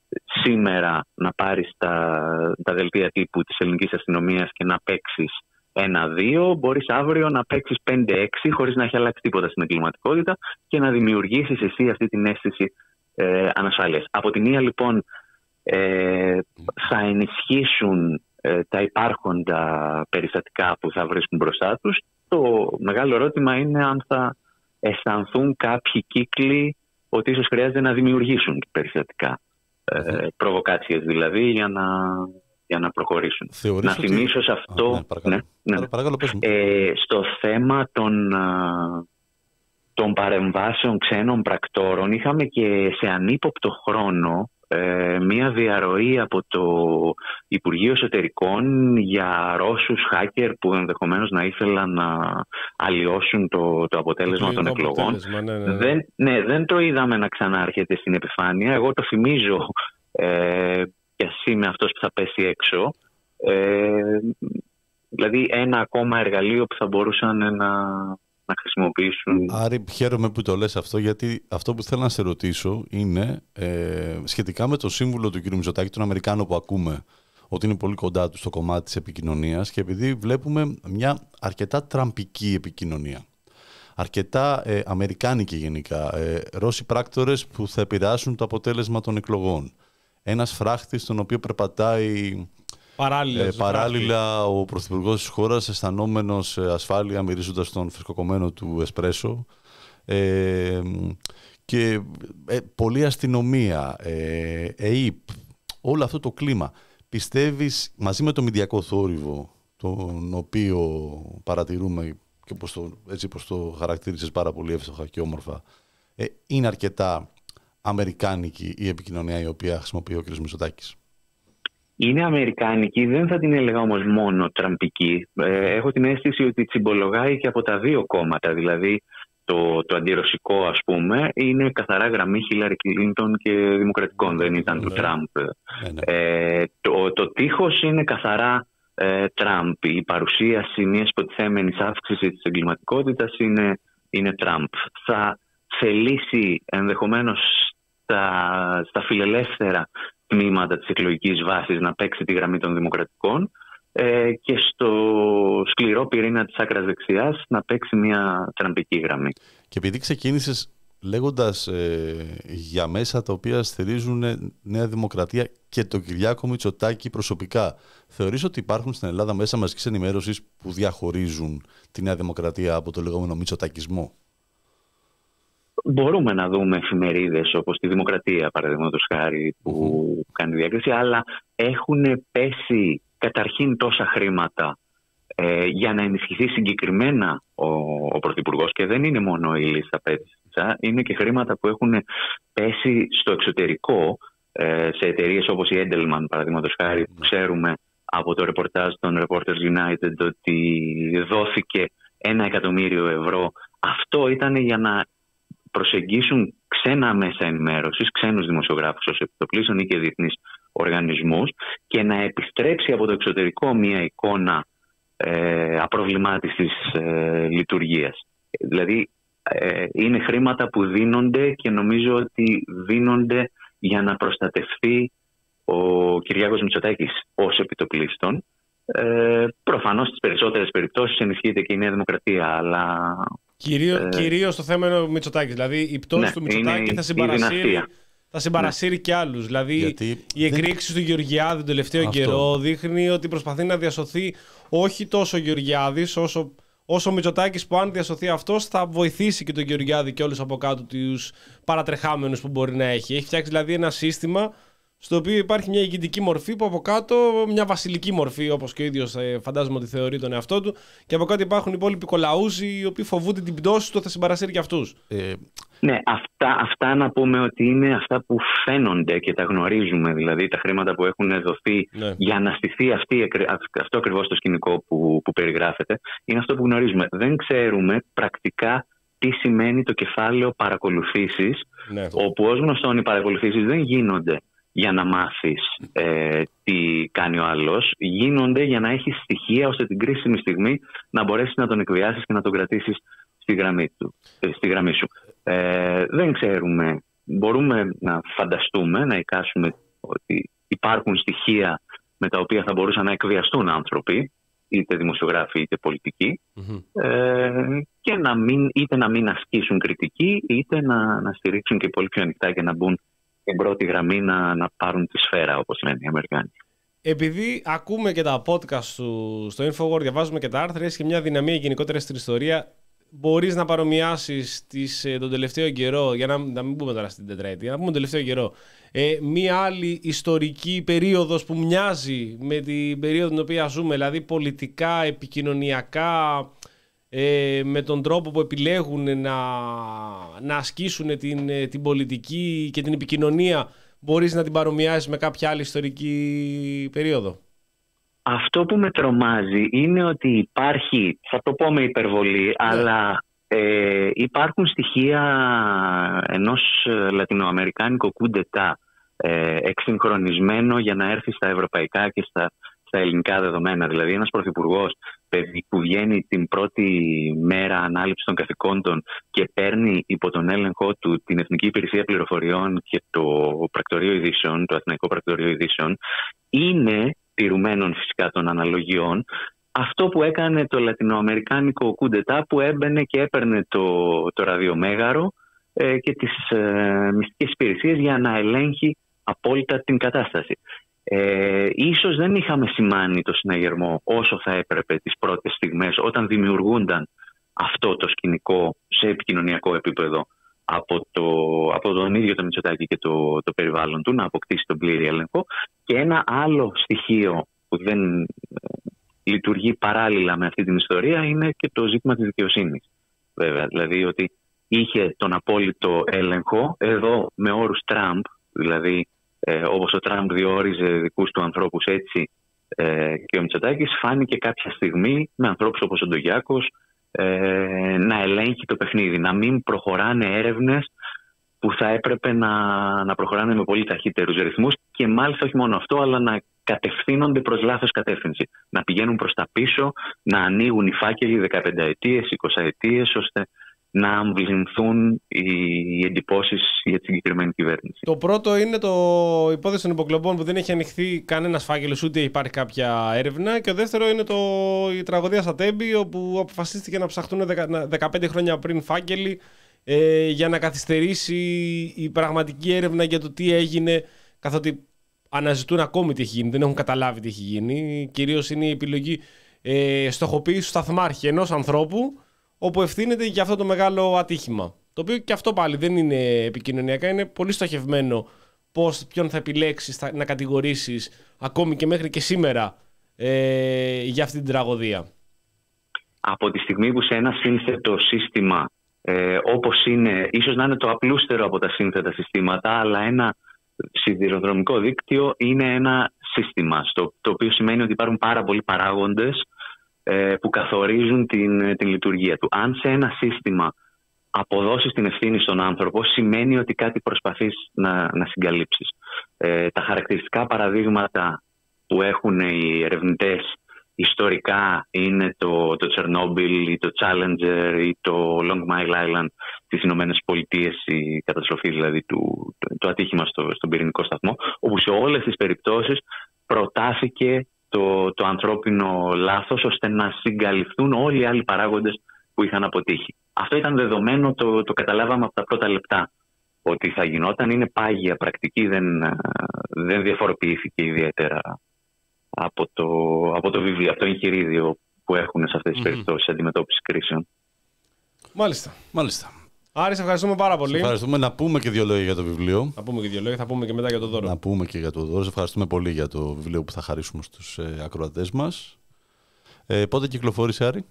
σήμερα να πάρεις τα, τα δελτία τύπου της ελληνικής αστυνομίας και να παίξεις ένα-δύο, μπορείς αύριο να παίξεις πέντε-έξι χωρίς να έχει αλλάξει τίποτα στην εγκληματικότητα και να δημιουργήσεις εσύ αυτή την αίσθηση ε, ανασφάλειας. Από τη μία λοιπόν ε, θα ενισχύσουν ε, τα υπάρχοντα περιστατικά που θα βρίσκουν μπροστά τους. Το μεγάλο ερώτημα είναι αν θα αισθανθούν κάποιοι κύκλοι ότι ίσως χρειάζεται να δημιουργήσουν περιστατικά, ε, προβοκάτσιες δηλαδή, για να, για να προχωρήσουν. Θεωρείς να θυμίσω ότι... σε αυτό, Α, ναι, παρακαλώ. ναι, ναι. Παρα, παρακαλώ, πες μου. Ε, στο θέμα των, των παρεμβάσεων ξένων πρακτόρων, είχαμε και σε ανύποπτο χρόνο ε, μία διαρροή από το Υπουργείο Εσωτερικών για Ρώσους hacker που ενδεχομένως να ήθελαν να αλλοιώσουν το, το αποτέλεσμα το των εκλογών. Ναι, ναι, ναι. Δεν, ναι, δεν το είδαμε να ξανάρχεται στην επιφάνεια. Εγώ το θυμίζω ε, και ας είμαι αυτός που θα πέσει έξω. Ε, δηλαδή ένα ακόμα εργαλείο που θα μπορούσαν να, να χρησιμοποιήσουν. Άρη, χαίρομαι που το λες αυτό, γιατί αυτό που θέλω να σε ρωτήσω είναι ε, σχετικά με το σύμβουλο του κ. Μητσοτάκη, τον Αμερικάνο που ακούμε ότι είναι πολύ κοντά του στο κομμάτι της επικοινωνίας, και επειδή βλέπουμε μια αρκετά τραμπική επικοινωνία, αρκετά ε, αμερικάνικη γενικά, ε, Ρώσοι πράκτορες που θα επηρεάσουν το αποτέλεσμα των εκλογών, ένας φράχτης στον οποίο περπατάει παράλληλα, ε, παράλληλα ο πρωθυπουργός της χώρας, αισθανόμενος ασφάλεια μυρίζοντας τον φρεσκοκομμένο του εσπρέσο, ε, και ε, πολλή αστυνομία, ε, ΕΙΠ, όλο αυτό το κλίμα. Πιστεύεις, μαζί με το μηντιακό θόρυβο τον οποίο παρατηρούμε και πως το, έτσι πως το χαρακτήρισες πάρα πολύ εύστοχα και όμορφα, ε, είναι αρκετά αμερικάνικη η επικοινωνία η οποία χρησιμοποιεί ο κ. Μητσοτάκης? Είναι αμερικάνικη, δεν θα την έλεγα όμως μόνο τραμπική. Ε, έχω την αίσθηση ότι τσιμπολογάει και από τα δύο κόμματα. Δηλαδή το, το αντιρωσικό, ας πούμε, είναι καθαρά γραμμή Χίλαρη Κλίντον και Δημοκρατικών, δεν ήταν του Τραμπ. Ναι, ναι. Ε, το, το τείχος είναι καθαρά ε, Τραμπ. Η παρουσίαση μιας υποτιθέμενης αύξησης της εγκληματικότητας είναι, είναι Τραμπ. Θα θελήσει ενδεχομένως στα, στα φιλελεύθερα τμήματα της εκλογικής βάσης να παίξει τη γραμμή των Δημοκρατικών ε, και στο σκληρό πυρήνα της άκρας δεξιάς να παίξει μια τραμπική γραμμή. Και επειδή ξεκίνησες λέγοντας ε, για μέσα τα οποία στηρίζουν Νέα Δημοκρατία και τον Κυριάκο Μητσοτάκη προσωπικά, θεωρείς ότι υπάρχουν στην Ελλάδα μέσα μαζικής ενημέρωσης που διαχωρίζουν τη Νέα Δημοκρατία από το λεγόμενο μητσοτακισμό? Μπορούμε να δούμε εφημερίδες όπως τη Δημοκρατία, παραδείγματος χάρη, που mm. κάνει διάκριση, αλλά έχουν πέσει καταρχήν τόσα χρήματα ε, για να ενισχυθεί συγκεκριμένα ο, ο Πρωθυπουργός, και δεν είναι μόνο η λίστα Πέτσα, είναι και χρήματα που έχουν πέσει στο εξωτερικό, ε, σε εταιρείες όπως η Edelman, παραδείγματος χάρη, που ξέρουμε από το ρεπορτάζ των Reporters United ότι δόθηκε ένα εκατομμύριο ευρώ. Αυτό ήταν για να προσεγγίσουν ξένα μέσα ενημέρωσης, ξένους δημοσιογράφους ως επιτοπλίστων ή και διεθνείς οργανισμούς, και να επιστρέψει από το εξωτερικό μια εικόνα ε, απροβλημάτιστης ε, λειτουργίας. Δηλαδή ε, είναι χρήματα που δίνονται, και νομίζω ότι δίνονται για να προστατευτεί ο Κυριάκος Μητσοτάκης ως επιτοπλίστων. Ε, προφανώς στις περισσότερες περιπτώσεις ενισχύεται και η Νέα Δημοκρατία, αλλά... Κυρίω, ε, κυρίως το θέμα είναι ο Μητσοτάκης. Δηλαδή η πτώση ναι, του Μητσοτάκη θα συμπαρασύρει, θα συμπαρασύρει ναι. και άλλους. Δηλαδή γιατί η εκρήξη δεν... του Γεωργιάδη τον τελευταίο Αυτό. καιρό δείχνει ότι προσπαθεί να διασωθεί όχι τόσο ο Γεωργιάδης όσο, όσο ο Μητσοτάκης, που αν διασωθεί αυτός θα βοηθήσει και τον Γεωργιάδη και όλους από κάτω τους παρατρεχάμενους που μπορεί να έχει. Έχει φτιάξει δηλαδή ένα σύστημα στο οποίο υπάρχει μια ηγετική μορφή, που από κάτω μια βασιλική μορφή, όπως και ο ίδιος ε, φαντάζομαι ότι θεωρεί τον εαυτό του, και από κάτω υπάρχουν οι υπόλοιποι κολαούζοι οι οποίοι φοβούνται την πτώση του, θα συμπαρασύρει και αυτούς. Ε... Ναι, αυτά, αυτά να πούμε ότι είναι αυτά που φαίνονται και τα γνωρίζουμε, δηλαδή τα χρήματα που έχουν δοθεί ναι. για να στηθεί αυτή, αυτό ακριβώς το σκηνικό που, που περιγράφεται, είναι αυτό που γνωρίζουμε. Δεν ξέρουμε πρακτικά τι σημαίνει το κεφάλαιο παρακολουθήσεις, ναι. όπου ως γνωστόν οι παρακολουθήσεις δεν γίνονται για να μάθεις ε, τι κάνει ο άλλος, γίνονται για να έχεις στοιχεία ώστε την κρίσιμη στιγμή να μπορέσεις να τον εκβιάσεις και να τον κρατήσεις στη γραμμή, του, στη γραμμή σου. Ε, δεν ξέρουμε, μπορούμε να φανταστούμε, να εικάσουμε ότι υπάρχουν στοιχεία με τα οποία θα μπορούσαν να εκβιαστούν άνθρωποι, είτε δημοσιογράφοι είτε πολιτικοί, mm-hmm. ε, και να μην, είτε να μην ασκήσουν κριτική, είτε να, να στηρίξουν και πολύ πιο ανοιχτά και να μπουν στην πρώτη γραμμή να, να πάρουν τη σφαίρα, όπως λένε οι Αμερικάνοι. Επειδή ακούμε και τα podcast του στο InfoWord, διαβάζουμε και τα άρθρα, έχει και μια δυναμία γενικότερα στην ιστορία, μπορείς να παρομοιάσεις τις, τον τελευταίο καιρό, για να, να μην πούμε τώρα στην τετραετία, να πούμε τον τελευταίο καιρό, ε, μια άλλη ιστορική περίοδος που μοιάζει με την περίοδο την οποία ζούμε, δηλαδή πολιτικά, επικοινωνιακά, Ε, με τον τρόπο που επιλέγουν να, να ασκήσουν την, την πολιτική και την επικοινωνία, μπορείς να την παρομοιάσεις με κάποια άλλη ιστορική περίοδο? Αυτό που με τρομάζει είναι ότι υπάρχει, θα το πω με υπερβολή, ναι. αλλά ε, υπάρχουν στοιχεία ενός λατινοαμερικάνικου κουντετά ε, εξυγχρονισμένο για να έρθει στα ευρωπαϊκά και στα, στα ελληνικά δεδομένα. Δηλαδή ένας πρωθυπουργός που βγαίνει την πρώτη μέρα ανάληψη των καθηκόντων και παίρνει υπό τον έλεγχό του την Εθνική Υπηρεσία Πληροφοριών και το Πρακτορείο Ειδήσεων, το Αθηναϊκό Πρακτορείο Ειδήσεων, είναι, τηρουμένων φυσικά των αναλογιών, αυτό που έκανε το λατινοαμερικάνικο κουντετά, που έμπαινε και έπαιρνε το, το ραδιομέγαρο ε, και τις ε, μυστικές υπηρεσίες για να ελέγχει απόλυτα την κατάσταση. Ε, ίσως δεν είχαμε σημάνει το συναγερμό όσο θα έπρεπε τις πρώτες στιγμές, όταν δημιουργούνταν αυτό το σκηνικό σε επικοινωνιακό επίπεδο από, το, από τον ίδιο το Μητσοτάκη και το, το περιβάλλον του, να αποκτήσει τον πλήρη έλεγχο. Και ένα άλλο στοιχείο που δεν ε, λειτουργεί παράλληλα με αυτή την ιστορία είναι και το ζήτημα της δικαιοσύνης. Βέβαια, δηλαδή ότι είχε τον απόλυτο έλεγχο εδώ με όρους Τραμπ, δηλαδή Ε, όπως ο Τραμπ διόριζε δικούς του ανθρώπους, έτσι ε, και ο Μητσοτάκης φάνηκε κάποια στιγμή με ανθρώπους όπως ο Ντογιάκος ε, να ελέγχει το παιχνίδι, να μην προχωράνε έρευνες που θα έπρεπε να, να προχωράνε με πολύ ταχύτερους ρυθμούς, και μάλιστα όχι μόνο αυτό, αλλά να κατευθύνονται προς λάθος κατεύθυνση, να πηγαίνουν προς τα πίσω, να ανοίγουν οι φάκελοι δεκαπενταετίες, εικοσαετίες, ώστε να αμβληνθούν οι εντυπώσεις για τη συγκεκριμένη κυβέρνηση. Το πρώτο είναι το υπόθεση των υποκλοπών, που δεν έχει ανοιχθεί κανένας φάκελος, ούτε υπάρχει κάποια έρευνα. Και το δεύτερο είναι το, η τραγωδία στα Τέμπη, όπου αποφασίστηκε να ψαχτούν δεκαπέντε χρόνια πριν φάκελοι ε, για να καθυστερήσει η πραγματική έρευνα για το τι έγινε, καθότι αναζητούν ακόμη τι έχει γίνει, δεν έχουν καταλάβει τι έχει γίνει. Κυρίως είναι η επιλογή ε, στοχοποίησης του σταθμάρχη ενός ανθρώπου, όπου ευθύνεται για αυτό το μεγάλο ατύχημα. Το οποίο και αυτό πάλι δεν είναι επικοινωνιακά, είναι πολύ στοχευμένο πώς, ποιον θα επιλέξεις θα, να κατηγορήσεις ακόμη και μέχρι και σήμερα ε, για αυτή την τραγωδία. Από τη στιγμή που σε ένα σύνθετο σύστημα, ε, όπως είναι, ίσως να είναι το απλούστερο από τα σύνθετα συστήματα, αλλά ένα σιδηροδρομικό δίκτυο είναι ένα σύστημα, στο, το οποίο σημαίνει ότι υπάρχουν πάρα πολλοί παράγοντες ε, που καθορίζουν την, την λειτουργία του. Αν σε ένα σύστημα αποδώσεις την ευθύνη στον άνθρωπο, σημαίνει ότι κάτι προσπαθείς να, να συγκαλύψεις. Ε, τα χαρακτηριστικά παραδείγματα που έχουν οι ερευνητές ιστορικά είναι το, το Τσερνόμπιλ ή το Challenger ή το Long Mile Island στις Ηνωμένες Πολιτείες, η καταστροφή δηλαδή του, το, το ατύχημα στο, στον πυρηνικό σταθμό, όπου σε όλες τις περιπτώσεις προτάθηκε το, το ανθρώπινο λάθος ώστε να συγκαλυφθούν όλοι οι άλλοι παράγοντες που είχαν αποτύχει. Αυτό ήταν δεδομένο, το, το καταλάβαμε από τα πρώτα λεπτά ότι θα γινόταν. Είναι πάγια πρακτική, δεν, δεν διαφοροποιήθηκε ιδιαίτερα από το, από το βιβλίο, από το εγχειρίδιο που έχουν σε αυτές τις mm-hmm. περιπτώσεις αντιμετώπισης κρίσεων. Μάλιστα. Μάλιστα. Άρη, σε ευχαριστούμε πάρα πολύ. Σε ευχαριστούμε. Να πούμε και δύο λόγια για το βιβλίο. Να πούμε και δύο λόγια, θα πούμε και μετά για το δώρο. Να πούμε και για το δώρο. Σε ευχαριστούμε πολύ για το βιβλίο που θα χαρίσουμε στους ε, ακροατές μας. Ε, πότε κυκλοφόρησε, Άρη?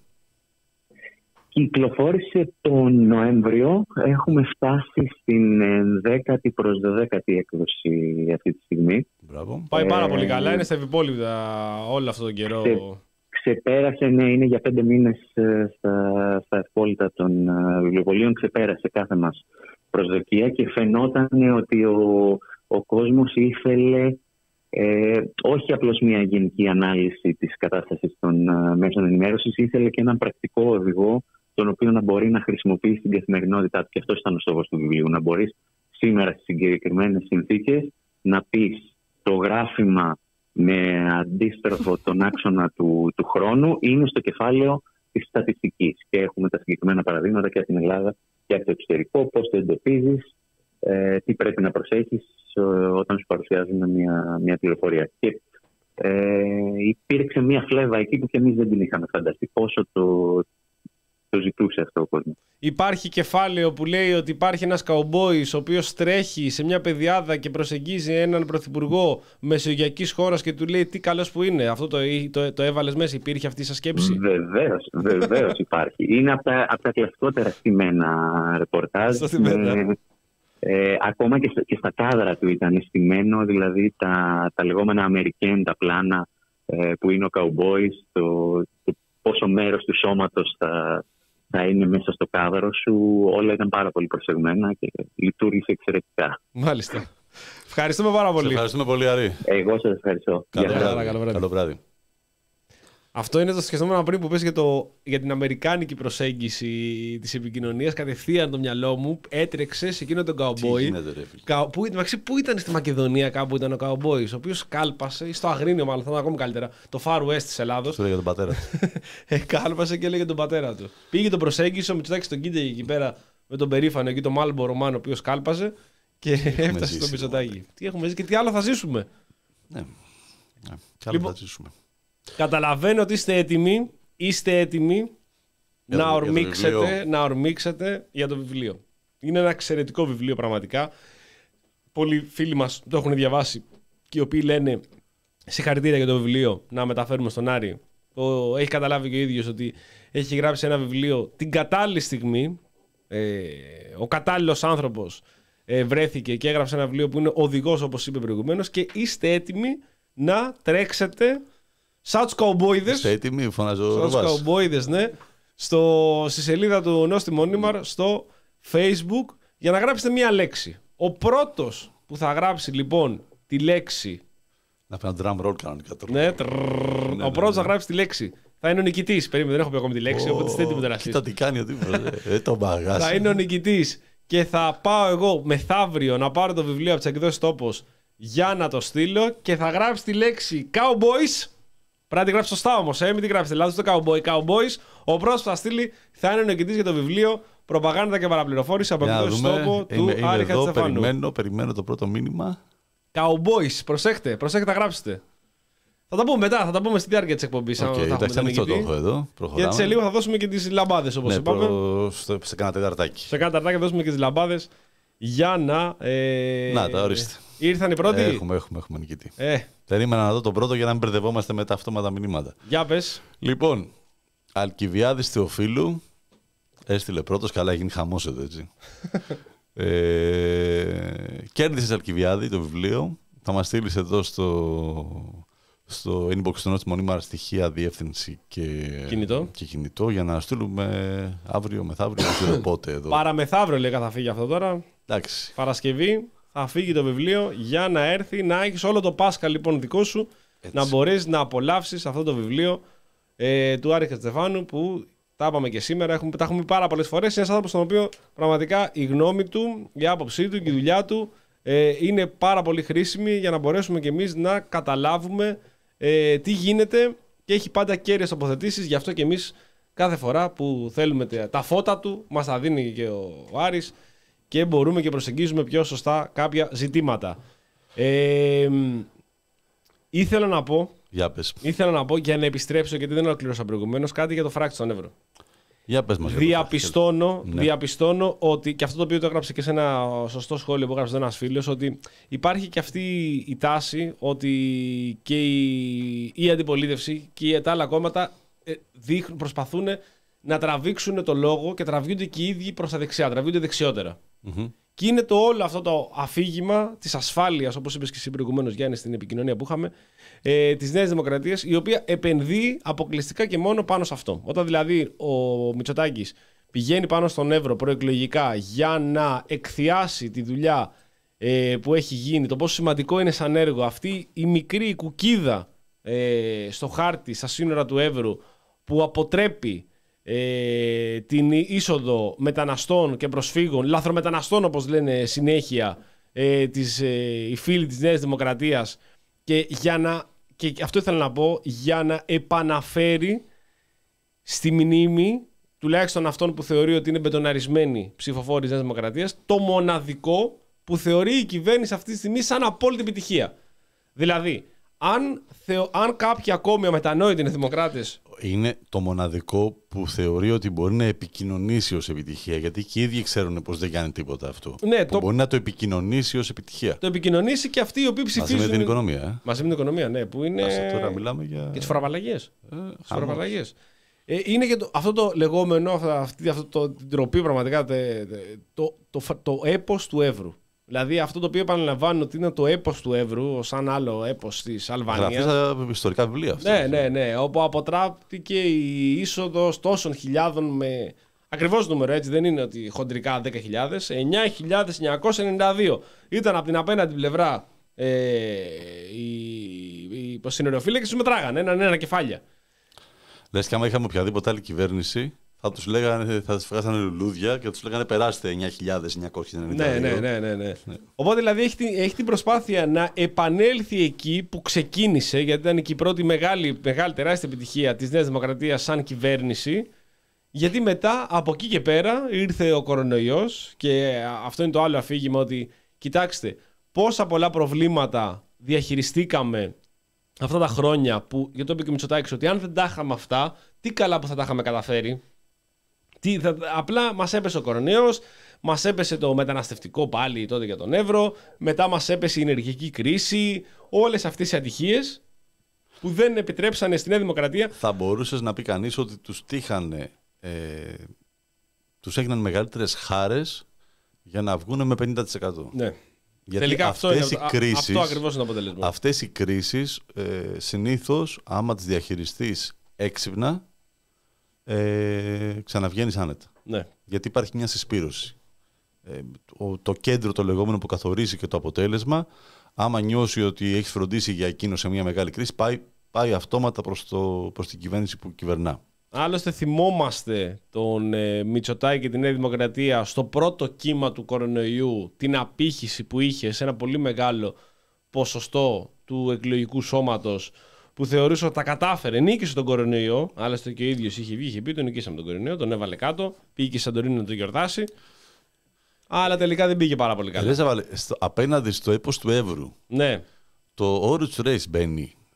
Κυκλοφόρησε τον Νοέμβριο. Έχουμε φτάσει στην δέκατη προς δωδέκατη έκδοση αυτή τη στιγμή. Μπράβο. Πάει πάρα ε, πολύ καλά. Είναι στα ευυπόλοιπτα όλο αυτόν τον καιρό. Ξε, ξεπέρασε, ναι, είναι για πέντε μήνες στα, στα ευπόλυτα των βιβλιοπωλείων. Ξεπέρασε κάθε μας προσδοκία και φαινόταν ότι ο, ο κόσμος ήθελε ε, όχι απλώς μια γενική ανάλυση της κατάστασης των uh, μέσων ενημέρωσης, ήθελε και έναν πρακτικό οδηγό τον οποίο να μπορεί να χρησιμοποιήσει στην καθημερινότητά του. Και αυτό ήταν ο στόχος του βιβλίου. Να μπορείς σήμερα στις συγκεκριμένες συνθήκες να πεις το γράφημα με αντίστροφο τον άξονα του, του χρόνου είναι στο κεφάλαιο της στατιστικής. Και έχουμε τα συγκεκριμένα παραδείγματα και από την Ελλάδα και από το εξωτερικό, πώς το εντοπίζεις, ε, τι πρέπει να προσέχεις ε, όταν σου παρουσιάζουν μια, μια πληροφορία. Και ε, υπήρξε μια φλέβα εκεί που και εμείς δεν την είχαμε φανταστεί πόσο το, το ζητούσε αυτό ο κόσμος. Υπάρχει κεφάλαιο που λέει ότι υπάρχει ένας καουμπόης ο οποίος τρέχει σε μια πεδιάδα και προσεγγίζει έναν πρωθυπουργό μεσογειακής χώρας και του λέει τι καλός που είναι. Αυτό το, το, το έβαλες μέσα, υπήρχε αυτή η σας σκέψη? Βεβαίως, βεβαίως υπάρχει. Είναι από τα, από τα κλασικότερα στημένα ρεπορτάζ. Με, ε, ακόμα και στα, και στα κάδρα του ήταν στημένο, δηλαδή τα, τα λεγόμενα Αμερικέν, τα πλάνα ε, που είναι ο καουμπόης, το, το πόσο μέρος του σώματος θα θα είναι μέσα στο κάδρο σου, όλα ήταν πάρα πολύ προσεγμένα και λειτουργήσε εξαιρετικά. Μάλιστα. Ευχαριστούμε πάρα πολύ. Σε ευχαριστούμε πολύ, Άρη. Εγώ σας ευχαριστώ. Καλό, βράδυ. Καλό, βράδυ. Καλό βράδυ. Αυτό είναι το σκεφτόμουν πριν που πες για, το, για την αμερικάνικη προσέγγιση της επικοινωνίας. Κατευθείαν το μυαλό μου έτρεξε σε εκείνο τον καουμπόι. Που, που ήταν στη Μακεδονία κάπου ήταν ο καουμπόις, ο οποίος κάλπασε, ή στο Αγρίνιο μάλλον, θα ήταν ακόμη καλύτερα, το Far West της Ελλάδος. Αυτό για τον πατέρα του. Κάλπασε και έλεγε τον πατέρα του. Πήγε τον προσέγγισε, ο Μητσοτάκης τον κοίταγε εκεί πέρα με τον περήφανο εκεί, τον Μάλμπο Ρωμάνο, ο οποίος κάλπασε και έφτασε στον Μητσοτάκη. Τι έχουμε ζήσει και τι άλλο θα ζήσουμε. Ναι, τι άλλο θα ζήσουμε. Καταλαβαίνω ότι είστε έτοιμοι, είστε έτοιμοι για να, το, ορμήξετε, για να ορμήξετε για το βιβλίο. Είναι ένα εξαιρετικό βιβλίο πραγματικά. Πολλοί φίλοι μας το έχουν διαβάσει και οι οποίοι λένε συγχαρητήρια για το βιβλίο να μεταφέρουμε στον Άρη. Ο, έχει καταλάβει και ο ίδιος ότι έχει γράψει ένα βιβλίο την κατάλληλη στιγμή. Ε, ο κατάλληλος άνθρωπος ε, βρέθηκε και έγραψε ένα βιβλίο που είναι οδηγός, όπως είπε προηγουμένως, και είστε έτοιμοι να τρέξετε σαν τους καουμπόιδες. Είστε έτοιμοι, φωνάζω. Σαν τους καουμπόιδες, ναι. Στο, στη σελίδα του Νόστι Μόνιμαρ στο Facebook για να γράψετε μία λέξη. Ο πρώτος που θα γράψει λοιπόν τη λέξη. Να φέρω drum roll κανονικά. Ναι, τρρρρ, ναι, ο πρώτος ναι, ναι. θα γράψει τη λέξη. Θα είναι ο νικητής. Περίμενε, δεν έχω πει ακόμη τη λέξη. Oh, οπότε είστε έτοιμοι να κοίτα τι κάνει ο τύπος. ε, το μπαγάσι. Θα είναι ο νικητής. Και θα πάω εγώ μεθαύριο να πάρω το βιβλίο από τις εκδόσεις Τόπος για να το στείλω και θα γράψει τη λέξη Cowboys. Πρέπει να τη γράψει σωστά όμως, ε, μην τη γράψετε λάθος το Cowboy. Cowboys, ο πρώτος που θα στείλει θα είναι ο νικητής για το βιβλίο Προπαγάνδα και Παραπληροφόρηση από εκδόσεις Τόπο του Άρη Χατζηστεφάνου. Περιμένω, περιμένω το πρώτο μήνυμα. Cowboys, προσέχτε, προσέχτε να γράψετε. Θα τα πούμε μετά, θα τα πούμε στη διάρκεια της εκπομπής. Okay, εντάξει, ανοιχτό το έχω εδώ. Προχωράμε. Γιατί σε λίγο θα δώσουμε και τις λαμπάδες, όπως ναι, είπαμε. Προ... Στο... Σε κάνα τεταρτάκι. Σε κάνα τεταρτάκι θα δώσουμε και τις λαμπάδες για να. Ε... Να τα ορίστε. Ήρθαν οι πρώτοι. Έχουμε, έχουμε, έχουμε νικητή. Ε. Περίμενα να δω τον πρώτο για να μην μπερδευόμαστε με τα αυτόματα μηνύματα. Για πες. Λοιπόν, Αλκιβιάδης Θεοφίλου έστειλε πρώτος. Καλά, γίνει χαμός εδώ, έτσι. ε... Κέρδισες, Αλκιβιάδη, το βιβλίο. Θα μας στείλεις εδώ στο. στο inbox του Νότου μονίμαρα στοιχεία, διεύθυνση και κινητό. και κινητό για να στείλουμε αύριο, μεθαύριο, δεν ξέρω πότε εδώ. Παραμεθαύριο λέει θα φύγει αυτό τώρα. Εντάξει. Παρασκευή θα φύγει το βιβλίο για να έρθει να έχεις όλο το Πάσχα λοιπόν δικό σου. Έτσι. Να μπορείς να απολαύσεις αυτό το βιβλίο ε, του Άρη Χατζηστεφάνου που τα είπαμε και σήμερα, έχουμε, τα έχουμε πει πάρα πολλές φορές. Είναι ένας άνθρωπος στον οποίο πραγματικά η γνώμη του, η άποψή του και η δουλειά του ε, είναι πάρα πολύ χρήσιμη για να μπορέσουμε κι εμείς να καταλάβουμε Ε, τι γίνεται και έχει πάντα κέρυες τοποθετήσεις. Γι' αυτό και εμείς κάθε φορά που θέλουμε τα φώτα του μας τα δίνει και ο Άρης και μπορούμε και προσεγγίζουμε πιο σωστά κάποια ζητήματα. Ε, ήθελα να πω Για πες. ήθελα να πω για να επιστρέψω, γιατί δεν ολοκλήρωσα προηγουμένως, κάτι για το φράκτη στον Εύρο. Για πες μας. Διαπιστώνω, ναι. διαπιστώνω ότι, και αυτό το οποίο το έγραψε και σε ένα σωστό σχόλιο που έγραψε ένας φίλος, ότι υπάρχει και αυτή η τάση ότι και η, η αντιπολίτευση και τα άλλα κόμματα δείχνουν, προσπαθούν να τραβήξουν το λόγο και τραβιούνται και οι ίδιοι προς τα δεξιά, τραβιούνται δεξιότερα. Mm-hmm. Και είναι το όλο αυτό το αφήγημα της ασφάλειας, όπως είπες και εσύ προηγουμένως, Γιάννη, στην επικοινωνία που είχαμε, ε, της Νέας Δημοκρατίας, η οποία επενδύει αποκλειστικά και μόνο πάνω σε αυτό. Όταν δηλαδή ο Μητσοτάκης πηγαίνει πάνω στον Εύρο προεκλογικά για να εκθιάσει τη δουλειά ε, που έχει γίνει, το πόσο σημαντικό είναι σαν έργο αυτή η μικρή κουκίδα ε, στο χάρτη, στα σύνορα του Εύρου, που αποτρέπει Ε, την είσοδο μεταναστών και προσφύγων, λαθρομεταναστών όπως λένε συνέχεια ε, τις, ε, οι φίλοι της Νέας Δημοκρατίας, και, για να, και αυτό ήθελα να πω, για να επαναφέρει στη μνήμη τουλάχιστον αυτών που θεωρεί ότι είναι μπετοναρισμένοι ψηφοφόροι της Νέας Δημοκρατίας, το μοναδικό που θεωρεί η κυβέρνηση αυτή τη στιγμή σαν απόλυτη επιτυχία. Δηλαδή, αν, θεω, αν κάποιοι ακόμη αμετανόητοι είναι δημοκράτες, είναι το μοναδικό που θεωρεί ότι μπορεί να επικοινωνήσει ως επιτυχία. Γιατί και οι ίδιοι ξέρουν πως δεν κάνει τίποτα αυτό. Ναι, που το... μπορεί να το επικοινωνήσει ως επιτυχία. Το επικοινωνήσει και αυτοί οι οποίοι ψηφίζουν. Μαζί με την οικονομία. Ε? Μαζί με την οικονομία, ναι. Που είναι. Άσε, τώρα μιλάμε για. Και τις φοροαπαλλαγές. Ε, τις φοροαπαλλαγές. Ε, είναι και το, αυτό το λεγόμενο, αυτή, αυτό το, την τροπή πραγματικά, το, το, το, το, το έπος του Εύρου. Δηλαδή αυτό το οποίο επαναλαμβάνω ότι είναι το έπος του Εύρου, σαν άλλο έπος της Αλβανίας. Γραφή ιστορικά βιβλία αυτά. Ναι, ναι, ναι. Όπου αποτράπτηκε η είσοδος τόσων χιλιάδων με. Ακριβώς νούμερο, έτσι δεν είναι ότι χοντρικά δέκα χιλιάδες. εννιά χιλιάδες εννιακόσια ενενήντα δύο ήταν από την απέναντι πλευρά ε, οι υποσυνοριοφύλακες, τους μετράγανε έναν ένα κεφάλια. Λες και άμα είχαμε οποιαδήποτε άλλη κυβέρνηση, θα τους λέγανε, θα τους βγάζανε λουλούδια και θα τους λέγανε περάστε εννιά χιλιάδες εννιακόσια ενενήντα δύο. Ναι, ναι, ναι, ναι, ναι. Οπότε δηλαδή έχει, έχει την προσπάθεια να επανέλθει εκεί που ξεκίνησε, γιατί ήταν και η πρώτη μεγάλη, μεγάλη τεράστια επιτυχία της Νέας Δημοκρατίας σαν κυβέρνηση. Γιατί μετά από εκεί και πέρα ήρθε ο κορονοϊός και αυτό είναι το άλλο αφήγημα, ότι κοιτάξτε πόσα πολλά προβλήματα διαχειριστήκαμε αυτά τα χρόνια που, για το είπε και ο Μητσοτάκης, ότι αν δεν τα είχαμε αυτά, τι καλά που θα τα είχαμε καταφέρει. Τι, θα, απλά μας έπεσε ο κορονοϊός, μας έπεσε το μεταναστευτικό πάλι τότε για τον Εύρο, μετά μας έπεσε η ενεργειακή κρίση, όλες αυτές οι ατυχίες που δεν επιτρέψανε στη Νέα Δημοκρατία. Θα μπορούσες να πει κανείς ότι τους τύχανε, ε, τους έγιναν μεγαλύτερες χάρες για να βγουν με πενήντα τοις εκατό. Ναι. Γιατί τελικά αυτές αυτό, οι είναι, κρίσεις, αυτό ακριβώς είναι το αποτέλεσμα. Αυτές οι κρίσεις ε, συνήθως άμα τις διαχειριστείς έξυπνα, Ε, ξαναβγαίνεις άνετα. Ναι. Γιατί υπάρχει μια συσπήρωση. Ε, το, το κέντρο το λεγόμενο που καθορίζει και το αποτέλεσμα, άμα νιώσει ότι έχεις φροντίσει για εκείνο σε μια μεγάλη κρίση, πάει, πάει αυτόματα προς, το, προς την κυβέρνηση που κυβερνά. Άλλωστε θυμόμαστε τον ε, Μητσοτάκη και την Νέα Δημοκρατία στο πρώτο κύμα του κορονοϊού, την απήχηση που είχε σε ένα πολύ μεγάλο ποσοστό του εκλογικού σώματος, που θεωρούσε ότι τα κατάφερε, νίκησε τον κορονοϊό. Άλλωστε και ο ίδιος είχε βγει, είχε πει: τον νικήσαμε τον κορονοϊό, τον έβαλε κάτω, πήγε και Σαντορίνη να τον γιορτάσει. Αλλά τελικά δεν πήγε πάρα πολύ καλά. Ρέζα, βάλε, στο, απέναντι στο έπος του Εύρου, ναι. το Orange Race μπαίνει.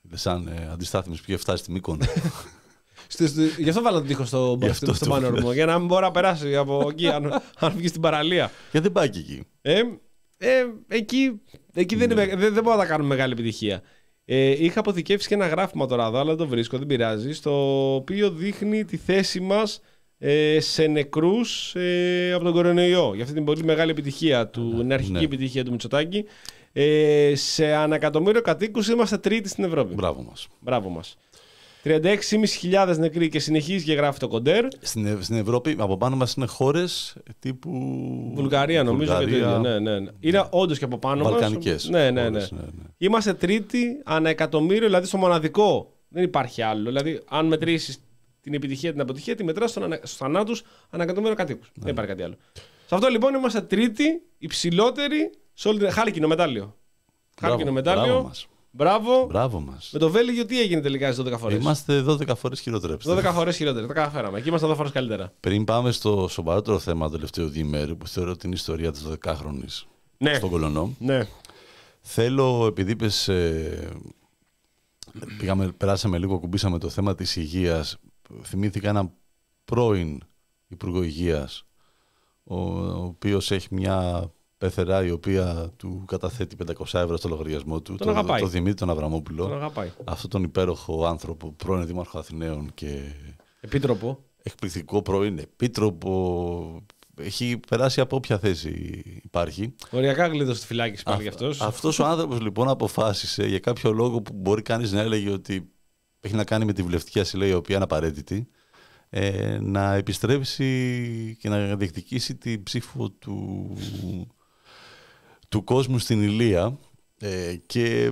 σαν ε, αντιστάθμιση που είχε φτάσει στη Μύκονο. Γι' αυτό βάλα τον τοίχο στο, στο, στο πανόρμο. Για να μην μπορεί να περάσει από εκεί, αν, αν βγει στην παραλία. Γιατί δεν πάει και εκεί. Ε, ε, εκεί εκεί δεν, δεν, δεν μπορώ να τα κάνουμε μεγάλη επιτυχία. Ε, είχα αποθηκεύσει και ένα γράφημα τώρα εδώ, αλλά δεν το βρίσκω, δεν πειράζει. Στο οποίο δείχνει τη θέση μας ε, σε νεκρούς ε, από τον κορονοϊό. Για αυτή την πολύ μεγάλη επιτυχία του, την αρχική ναι. επιτυχία του Μητσοτάκη. Ε, σε ανακατομμύριο κατοίκους είμαστε τρίτη στην Ευρώπη. Μπράβο μας. Μπράβο μας. τριάντα έξι χιλιάδες πεντακόσιοι νεκροί και συνεχίζει και γράφει το κοντέρ. Στην, στην Ευρώπη, από πάνω μας είναι χώρες τύπου. Βουλγαρία, νομίζω Βουλγαρία, και τέτοιο. Ναι, ναι, ναι. Είναι όντως και από πάνω μας. Βαλκανικές. Ναι, ναι, ναι. ναι, ναι. Είμαστε τρίτη ανά εκατομμύριο, δηλαδή στο μοναδικό. Δεν υπάρχει άλλο. Δηλαδή, αν μετρήσεις την επιτυχία, την αποτυχία, τη μετράς στους θανάτους ανά εκατομμύριο κατοίκους. Ναι. Δεν υπάρχει κάτι άλλο. Σε αυτό λοιπόν είμαστε τρίτη, υψηλότερη. Χάλκινο μετάλλιο. Χάλκινο μετάλλιο. Μπράβο. Μπράβο μας. Με το Βέλγιο τι έγινε τελικά στις δώδεκα φορές. Είμαστε δώδεκα φορές χειρότεροι. δώδεκα φορές χειρότεροι. Τα καταφέραμε. Εκεί είμαστε δώδεκα φορές καλύτερα. Πριν πάμε στο σοβαρότερο θέμα του τελευταίου διημέρου, που θεωρώ την ιστορία της δωδεκάχρονης ναι. στον Κολονό. Ναι. Θέλω, επειδή είπες, ε, πήγαμε, περάσαμε λίγο, κουμπίσαμε το θέμα της υγείας. Θυμήθηκα έναν πρώην Υπουργό Υγείας, ο, ο οποίος έχει μια πεθερά η οποία του καταθέτει πεντακόσια ευρώ στο λογαριασμό του. Τον αγαπάει. Το, το Δημήτρη τον Αβραμόπουλο. Τον αγαπάει. Αυτόν τον υπέροχο άνθρωπο, πρώην Δήμαρχο Αθηναίων και. Επίτροπο. Εκπληκτικό πρώην επίτροπο. Έχει περάσει από όποια θέση υπάρχει. Οριακά γλίτωσε στη φυλάκη πάλι γι' αυτός. Αυτός ο άνθρωπος λοιπόν αποφάσισε για κάποιο λόγο που μπορεί κανείς να έλεγε ότι έχει να κάνει με τη βουλευτική ασυλία, η οποία είναι απαραίτητη. Ε, να επιστρέψει και να διεκδικήσει την ψήφο του, του κόσμου στην Ηλία ε, και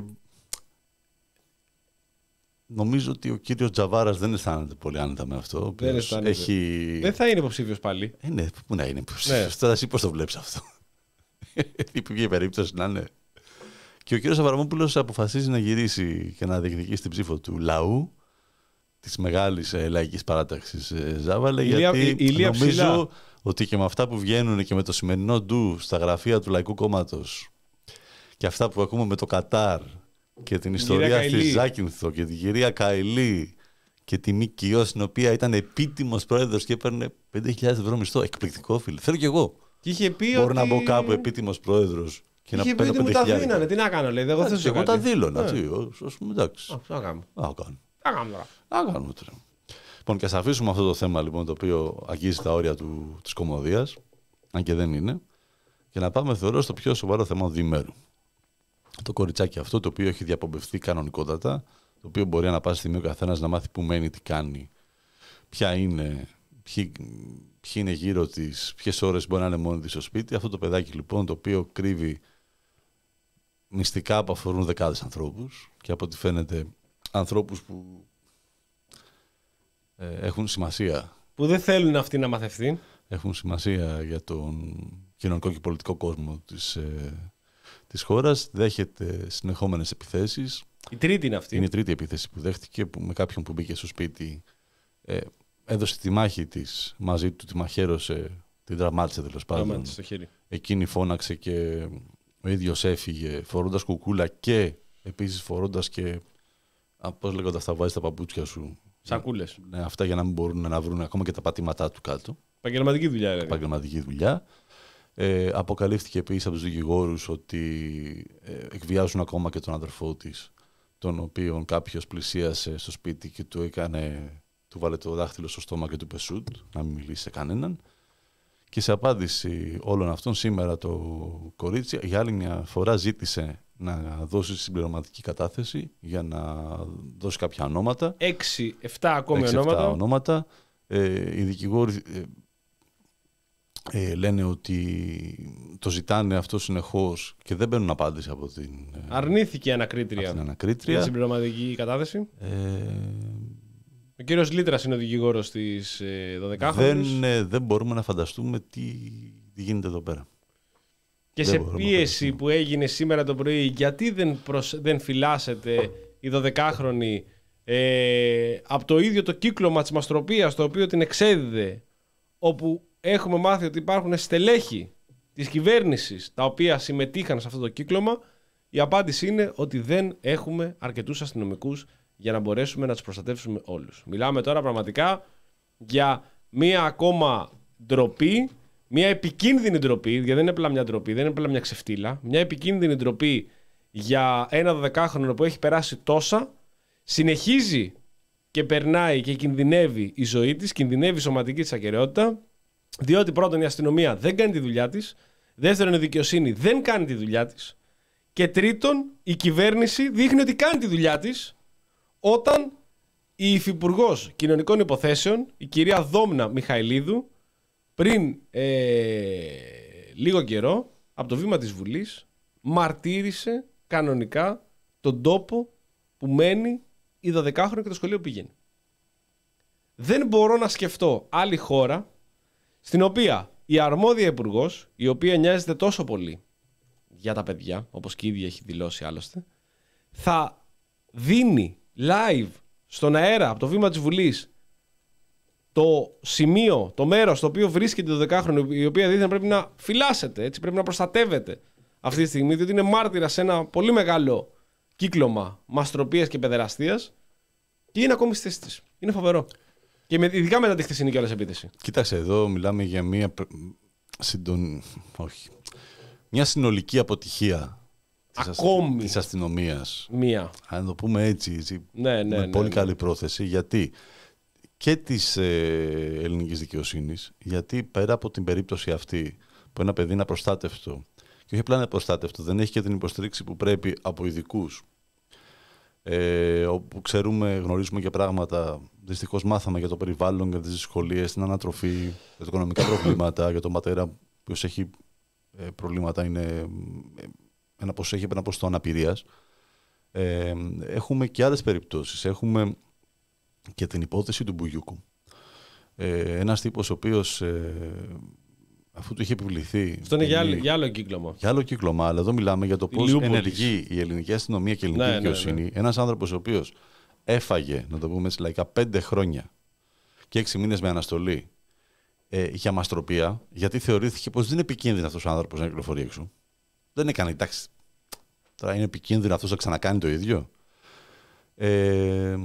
νομίζω ότι ο κύριος Τζαβάρας δεν αισθάνεται πολύ άνετα με αυτό. Δεν αισθάνεται. Έχει... Δεν θα είναι υποψήφιος πάλι. Ε, ναι, πού να είναι υποψήφιος. Ναι. Τώρα εσύ πώς το βλέπεις αυτό. Υπήρχε περίπτωση να είναι. Και ο κύριος Αβραμόπουλος αποφασίζει να γυρίσει και να διεκδικήσει την ψήφο του λαού, της μεγάλης ε, λαϊκής παράταξης ε, Ζάβαλε, η γιατί η, η νομίζω ψηλά. Ότι και με αυτά που βγαίνουν και με το σημερινό ντου στα γραφεία του Λαϊκού Κόμματος και αυτά που ακούμε με το Κατάρ και την ιστορία στη Ζάκυνθο και την κυρία Καηλή και τη ΜΚΙΟ, στην οποία ήταν επίτιμος πρόεδρος και έπαιρνε πέντε χιλιάδες ευρώ μισθό. Εκπληκτικό, φίλε. Θέλω κι εγώ. Και είχε πει Μπορώ ότι... να μπω κάπου επίτιμος πρόεδρος και είχε να παίρνω πέντε χιλιάδες. Μου τα δίνανε, τι να κάνω, λέει. Εγώ, εγώ τα δήλωνα. Εντάξει. Τι να κάνω. Α, κάνουμε τώρα. Λοιπόν, και ας αφήσουμε αυτό το θέμα λοιπόν, το οποίο αγγίζει τα όρια του, της κωμωδίας, αν και δεν είναι, και να πάμε θεωρώ στο πιο σοβαρό θέμα διημέρου. Το κοριτσάκι αυτό, το οποίο έχει διαπομπευθεί κανονικότατα, το οποίο μπορεί να πάει στιγμή ο καθένας να μάθει που μένει, τι κάνει, ποια είναι, ποιοι, ποιοι είναι γύρω της, ποιες ώρες μπορεί να είναι μόνη της στο σπίτι. Αυτό το παιδάκι λοιπόν, το οποίο κρύβει μυστικά που αφορούν δεκάδες ανθρώπους και από ό,τι φαίνεται ανθρώπους που ε, έχουν σημασία. Που δεν θέλουν αυτοί να μαθευτεί. Έχουν σημασία για τον κοινωνικό και πολιτικό κόσμο της, ε, της χώρας. Δέχεται συνεχόμενες επιθέσεις. Η τρίτη είναι αυτή. Είναι η τρίτη επίθεση που δέχτηκε, που με κάποιον που μπήκε στο σπίτι, ε, έδωσε τη μάχη της μαζί του, τη μαχαίρωσε, την τραυμάτισε τέλος πάντων. Εκείνη φώναξε και ο ίδιος έφυγε φορώντας κουκούλα και επίσης φορώντας και, πώς λέγονται αυτά, βάζεις τα παπούτσια σου. Σακούλες. Ναι, αυτά για να μην μπορούν να βρουν ακόμα και τα πατήματά του κάτω. Επαγγελματική δουλειά, δηλαδή. Επαγγελματική δουλειά. Ε, αποκαλύφθηκε επίσης από τους δικηγόρους ότι ε, εκβιάζουν ακόμα και τον αδερφό της, τον οποίον κάποιος πλησίασε στο σπίτι και του έκανε, του βάλε το δάχτυλο στο στόμα και του πεσούτ, να μην μιλήσει σε κανέναν. Και σε απάντηση όλων αυτών, σήμερα το κορίτσι για άλλη μια φορά ζήτησε να δώσει συμπληρωματική κατάθεση για να δώσει κάποια ονόματα. Έξι, εφτά ακόμη ονόματα. ονόματα. Ε, οι δικηγόροι ε, ε, λένε ότι το ζητάνε αυτό συνεχώς και δεν παίρνουν απάντηση από την... Ε, Αρνήθηκε η ανακρίτρια. την ανακρίτρια. Για συμπληρωματική κατάθεση. Ε, Ο κύριος Λίτρας είναι ο δικηγόρος της ε, δωδεκάχρονης. Δεν, ε, δεν μπορούμε να φανταστούμε τι, τι γίνεται εδώ πέρα. Και δεν σε πίεση που έγινε σήμερα το πρωί, γιατί δεν, προσ... δεν φυλάσσεται η δωδεκάχρονη ε, από το ίδιο το κύκλωμα της μαστροπίας, το οποίο την εξέδιδε, όπου έχουμε μάθει ότι υπάρχουν στελέχη της κυβέρνησης τα οποία συμμετείχαν σε αυτό το κύκλωμα, Η απάντηση είναι ότι δεν έχουμε αρκετούς αστυνομικούς για να μπορέσουμε να τους προστατεύσουμε όλους. Μιλάμε τώρα πραγματικά για μία ακόμα ντροπή, μία επικίνδυνη ντροπή, γιατί δεν είναι απλά μια ντροπή, δεν είναι απλά μια ξεφτύλα, μια επικίνδυνη ντροπή για ένα δωδεκάχρονο που έχει περάσει τόσα, συνεχίζει και περνάει και κινδυνεύει η ζωή της, κινδυνεύει η σωματική της ακεραιότητα, διότι πρώτον η αστυνομία δεν κάνει τη δουλειά της, δεύτερον η δικαιοσύνη δεν κάνει τη δουλειά της και τρίτον η κυβέρνηση δείχνει ότι κάνει τη δουλειά της όταν η Υφυπουργός Κοινωνικών Υποθέσεων, η κυρία Δόμνα Μιχαηλίδου, πριν ε, λίγο καιρό από το βήμα της Βουλής μαρτύρησε κανονικά τον τόπο που μένει η δωδεκάχρονη και το σχολείο που πηγαίνει. Δεν μπορώ να σκεφτώ άλλη χώρα στην οποία η αρμόδια υπουργός, η οποία νοιάζεται τόσο πολύ για τα παιδιά, όπως και η ίδια έχει δηλώσει άλλωστε, θα δίνει live στον αέρα από το βήμα της Βουλής το σημείο, το μέρος στο οποίο βρίσκεται το δωδεκάχρονο, η οποία δίθεν πρέπει να φυλάσσεται, έτσι, πρέπει να προστατεύεται αυτή τη στιγμή, διότι είναι μάρτυρα σε ένα πολύ μεγάλο κύκλωμα μαστροπίας και παιδεραστίας και είναι ακόμη στη θέση της. Είναι φοβερό. Και με, ειδικά μετά τη χθεσινή κιόλας επίθεση. Κοίταξε, εδώ μιλάμε για μια, συντον... Όχι. μια συνολική αποτυχία ακόμη της αστυνομίας. Μία. Αν το πούμε έτσι, έτσι ναι, ναι, με ναι, πολύ ναι. καλή πρόθεση, γιατί και της ε, ελληνικής δικαιοσύνης, γιατί πέρα από την περίπτωση αυτή που ένα παιδί είναι απροστάτευτο και όχι απλά είναι απροστάτευτο, δεν έχει και την υποστήριξη που πρέπει από ειδικούς, ε, όπου ξέρουμε, γνωρίζουμε και πράγματα, δυστυχώς μάθαμε για το περιβάλλον, για τις δυσκολίες, την ανατροφή, για τα οικονομικά προβλήματα, για τον πατέρα που έχει ε, προβλήματα, είναι, ε, ένα ποσό, έχει ένα ποσοστό αναπηρίας. Ε, έχουμε και άλλες περιπτώσεις. Έχουμε και την υπόθεση του Μπουγιούκου. Ε, ένας τύπος ο οποίος, ε, αφού του είχε επιβληθεί... Αυτό είναι για άλλο, για άλλο κύκλωμα. Για άλλο κύκλωμα, αλλά εδώ μιλάμε για το πώς ενεργεί η ελληνική αστυνομία και η ελληνική ναι, δικαιοσύνη. Ναι, ναι. Ένας άνθρωπος ο οποίος έφαγε, να το πούμε έτσι λαϊκά, πέντε χρόνια και έξι μήνες με αναστολή ε, για μαστροπία, γιατί θεωρήθηκε πως δεν είναι επικίνδυνο αυτός ο άνθρωπος να κυκλοφορεί έξω. Δεν έκανε, εντάξει, τώρα είναι επικίνδυνο αυτός να ξανακάνει το ίδιο. Ε, ε,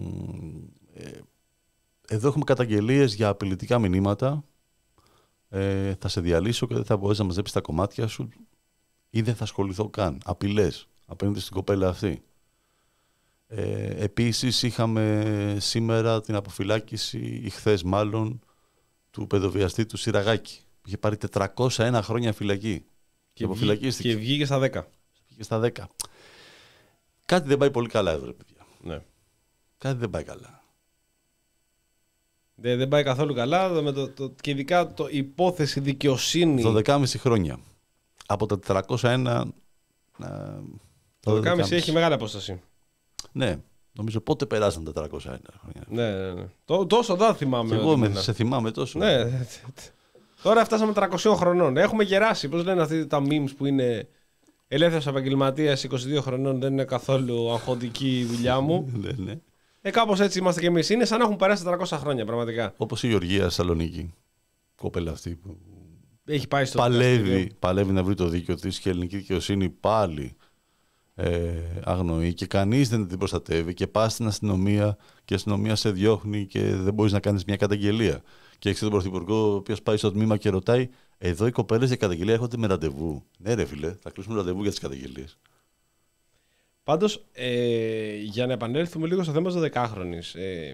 εδώ έχουμε καταγγελίες για απειλητικά μηνύματα. Ε, θα σε διαλύσω και δεν θα μπορείς να μαζέψεις τα κομμάτια σου ή δεν θα ασχοληθώ καν. Απειλές απέναντι στην κοπέλα αυτή. Ε, επίσης είχαμε σήμερα την αποφυλάκηση, ή χθες μάλλον, του παιδοβιαστή του Σιραγάκη, που είχε πάρει τετρακόσια ένα χρόνια φυλακή. Και, βγή, και βγήκε στα δέκα. Βγήκε στα δέκα. Κάτι δεν πάει πολύ καλά εδώ, ρε παιδιά. Ναι. Κάτι δεν πάει καλά. Δεν, δεν πάει καθόλου καλά. Με το, το, και ειδικά το υπόθεση δικαιοσύνη. δώδεκα και μισό χρόνια. Από τα τετρακόσια ένα. Το δώδεκα και μισό έχει μεγάλη απόσταση. Ναι. Νομίζω πότε περάσαν τα τετρακόσια ένα χρόνια. Ναι, ναι, ναι. Τό, τόσο δεν θυμάμαι. Και εγώ με, σε θυμάμαι τόσο. Ναι. Τώρα φτάσαμε τριακόσια χρονών. Έχουμε γεράσει. Πώς λένε αυτοί τα memes που είναι ελεύθερος επαγγελματίας είκοσι δύο χρονών, δεν είναι καθόλου αγχωτική η δουλειά μου. Ναι, ναι. Ε, κάπως έτσι είμαστε κι εμείς. Είναι σαν να έχουν περάσει τριακόσια χρόνια, πραγματικά. Όπως η Γεωργία Σαλονίκη. Κόπελα αυτή που έχει πάει στο παλεύει, παλεύει να βρει το δίκιο της και η ελληνική δικαιοσύνη πάλι ε, αγνοεί και κανείς δεν την προστατεύει και πας στην αστυνομία και η αστυνομία σε διώχνει και δεν μπορείς να κάνεις μια καταγγελία. Και έχεις τον Πρωθυπουργό ο οποίος πάει στο τμήμα και ρωτάει, εδώ οι κοπέλες για καταγγελία έρχονται με ραντεβού. Ναι, ρε φίλε, θα κλείσουμε ραντεβού για τις καταγγελίες. Πάντως, ε, για να επανέλθουμε λίγο στο θέμα της δωδεκάχρονης, ε,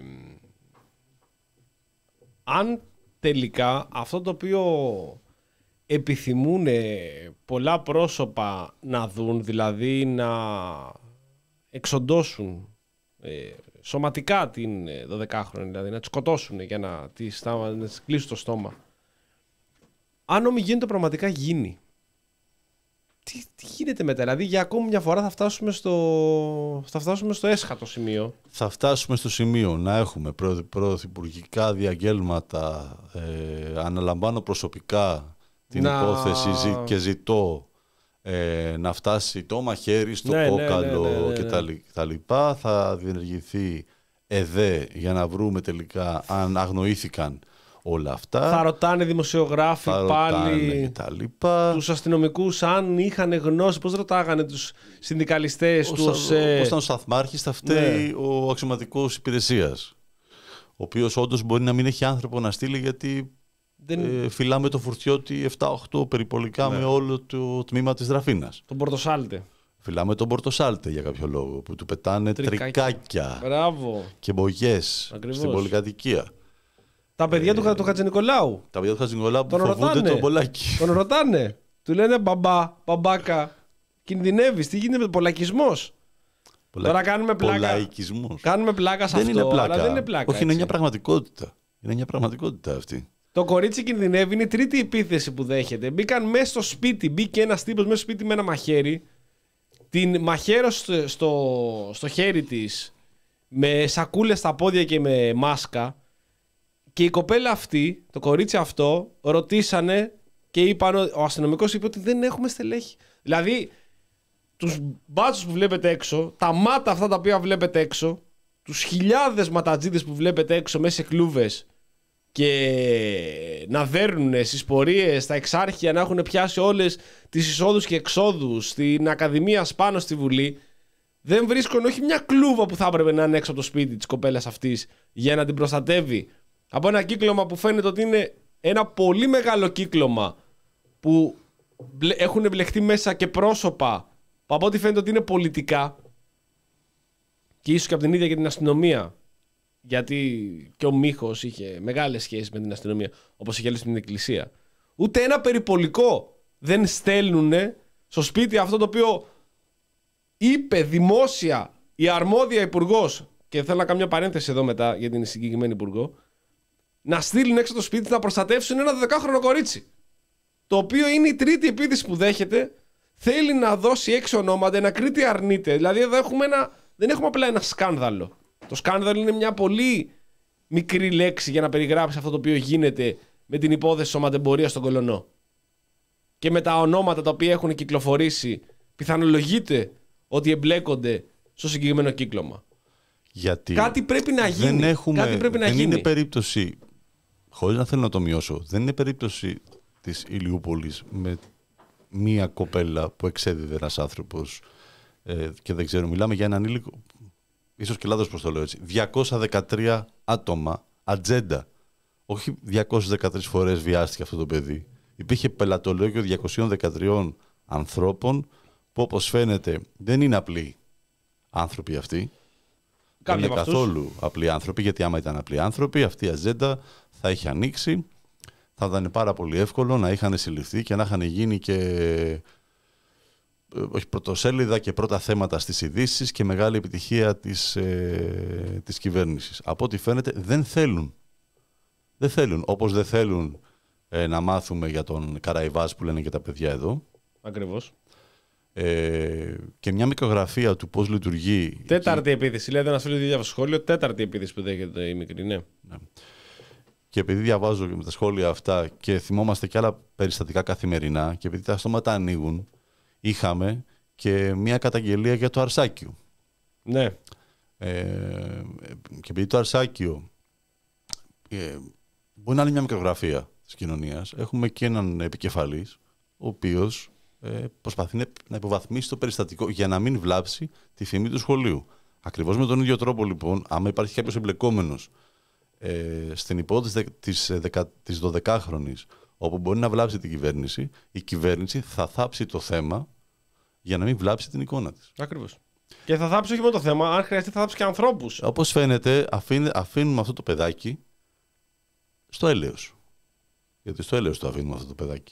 αν τελικά αυτό το οποίο επιθυμούν πολλά πρόσωπα να δουν, δηλαδή να εξοντώσουν ε, σωματικά την δωδεκάχρονη, δηλαδή να τη σκοτώσουν για να της, να της κλείσουν το στόμα, αν όμως γίνεται πραγματικά γίνει, Τι, τι γίνεται μετά, δηλαδή για ακόμη μια φορά θα φτάσουμε στο, θα φτάσουμε στο έσχατο σημείο. Θα φτάσουμε στο σημείο να έχουμε πρωθυπουργικά διαγγέλματα, ε, αναλαμβάνω προσωπικά την να... υπόθεση και ζητώ ε, να φτάσει το μαχαίρι στο ναι, κόκαλο ναι, ναι, ναι, ναι, ναι. και τα, τα λοιπά. Θα διενεργηθεί ΕΔΕ για να βρούμε τελικά αν αγνοήθηκαν όλα αυτά. Θα ρωτάνε δημοσιογράφοι θα πάλι τους αστυνομικούς αν είχαν γνώση. Πώς ρωτάγανε τους συνδικαλιστές, τους... Πώς ε... ήταν ο σταθμάρχης, θα φταίει ναι. ο αξιωματικός υπηρεσίας. Ο οποίος όντως μπορεί να μην έχει άνθρωπο να στείλει γιατί δεν... ε, φυλάμε το φουρτιώτη επτά οκτώ περιπολικά ναι. με όλο το τμήμα της Δραφίνας. Τον Πορτοσάλτε. Φυλάμε τον Πορτοσάλτε για κάποιο λόγο που του πετάνε τρικάκια, τρικάκια και μπογιές στην πολυκατοικία. Τα παιδιά ε, του, του Χατζηνικολάου. Τα παιδιά του Χατζηνικολάου που φοβούνται το μπολάκι. Τον ρωτάνε. Του λένε μπαμπά, μπαμπάκα. Κινδυνεύεις, τι γίνεται, πολλακισμός. Πολα... Τώρα κάνουμε πλάκα. Πολλαϊκισμός. Κάνουμε πλάκα σε δεν αυτό, είναι πλάκα. αλλά δεν είναι πλάκα. Όχι, έτσι. Είναι μια πραγματικότητα. Είναι μια πραγματικότητα αυτή. Το κορίτσι κινδυνεύει, είναι η τρίτη επίθεση που δέχεται. Μπήκαν μέσα στο σπίτι, μπήκε ένας τύπος μέσα στο σπίτι με ένα μαχαίρι. Την μαχαίρωσε στο, στο χέρι της με σακούλες στα πόδια και με μάσκα. Και η κοπέλα αυτή, το κορίτσι αυτό, ρωτήσανε και είπαν, ο αστυνομικός είπε ότι δεν έχουμε στελέχη. Δηλαδή, τους μπάτσους που βλέπετε έξω, τα μάτα αυτά τα οποία βλέπετε έξω, τους χιλιάδες ματατζίδες που βλέπετε έξω μέσα σε κλούβες και να δέρνουν στις πορείες, στα εξάρχεια, να έχουν πιάσει όλες τις εισόδους και εξόδους στην Ακαδημία πάνω στη Βουλή, δεν βρίσκουν όχι μια κλούβα που θα έπρεπε να είναι έξω από το σπίτι της κοπέλας αυτής για να την προστατεύει από ένα κύκλωμα που φαίνεται ότι είναι ένα πολύ μεγάλο κύκλωμα που έχουν εμπλεχτεί μέσα και πρόσωπα που από ό,τι φαίνεται ότι είναι πολιτικά και ίσως και από την ίδια και την αστυνομία, γιατί και ο Μίχος είχε μεγάλες σχέσεις με την αστυνομία, όπως είχε λέει στην εκκλησία. Ούτε ένα περιπολικό δεν στέλνουν στο σπίτι αυτό το οποίο είπε δημόσια η αρμόδια υπουργός, και θέλω να κάνω μια παρένθεση εδώ μετά για την συγκεκριμένη υπουργό, να στείλουν έξω το σπίτι να προστατεύσουν ένα δωδεκάχρονο κορίτσι. Το οποίο είναι η τρίτη επίθεση που δέχεται. Θέλει να δώσει έξι ονόματα, ένα Κρήτη αρνείται. Δηλαδή εδώ έχουμε ένα, δεν έχουμε απλά ένα σκάνδαλο. Το σκάνδαλο είναι μια πολύ μικρή λέξη για να περιγράψει αυτό το οποίο γίνεται με την υπόθεση σωματεμπορίας στον Κολωνό. Και με τα ονόματα τα οποία έχουν κυκλοφορήσει, πιθανολογείται ότι εμπλέκονται στο συγκεκριμένο κύκλωμα. Γιατί κάτι πρέπει να γίνει. Δεν, έχουμε, κάτι πρέπει να δεν γίνει. είναι περίπτωση, χωρίς να θέλω να το μειώσω, δεν είναι περίπτωση της Ηλιούπολης με μία κοπέλα που εξέδιδε ένας άνθρωπος ε, και δεν ξέρω, μιλάμε για έναν ήλικο, ίσως και λάθος πως το λέω έτσι, διακόσια δεκατρία άτομα, ατζέντα. Όχι διακόσιες δεκατρείς φορές βιάστηκε αυτό το παιδί. Υπήρχε πελατολόγιο διακοσίων δεκατρία ανθρώπων που όπως φαίνεται δεν είναι απλοί άνθρωποι αυτοί. Δεν είναι καθόλου απλοί άνθρωποι, γιατί άμα ήταν απλοί άνθρωποι, αυτή η ατζέντα θα είχε ανοίξει, θα ήταν πάρα πολύ εύκολο να είχαν συλληφθεί και να είχαν γίνει και όχι, πρωτοσέλιδα και πρώτα θέματα στις ειδήσεις και μεγάλη επιτυχία της, ε, της κυβέρνησης. Από ό,τι φαίνεται δεν θέλουν. Δεν θέλουν. Όπως δεν θέλουν ε, να μάθουμε για τον Καραϊβάς που λένε και τα παιδιά εδώ. Ακριβώς. Ε, και μια μικρογραφία του πώς λειτουργεί. Τέταρτη εκεί... επίθεση. Λέει ένα φίλο διάβασε σχόλιο. Τέταρτη επίθεση που δέχεται η μικρή, ναι. ναι. Και επειδή διαβάζω και με τα σχόλια αυτά και θυμόμαστε και άλλα περιστατικά καθημερινά και επειδή τα στόματα ανοίγουν, είχαμε και μια καταγγελία για το Αρσάκιο. Ναι. Ε, και επειδή το Αρσάκιο ε, μπορεί να είναι μια μικρογραφία της κοινωνίας, έχουμε και έναν επικεφαλής, ο οποίος ε, προσπαθεί να υποβαθμίσει το περιστατικό για να μην βλάψει τη φήμη του σχολείου. Ακριβώς με τον ίδιο τρόπο, λοιπόν, άμα υπάρχει κάποιος εμπλεκόμενος ε, στην υπόθεση της, της δωδεκάχρονης, όπου μπορεί να βλάψει την κυβέρνηση, η κυβέρνηση θα θάψει το θέμα για να μην βλάψει την εικόνα της. Ακριβώς. Και θα θάψει όχι μόνο το θέμα, αν χρειαστεί θα θάψει και ανθρώπους. Όπως φαίνεται, αφήνε, αφήνουμε αυτό το παιδάκι στο έλεος. Γιατί στο έλεος το αφήνουμε αυτό το παιδάκι.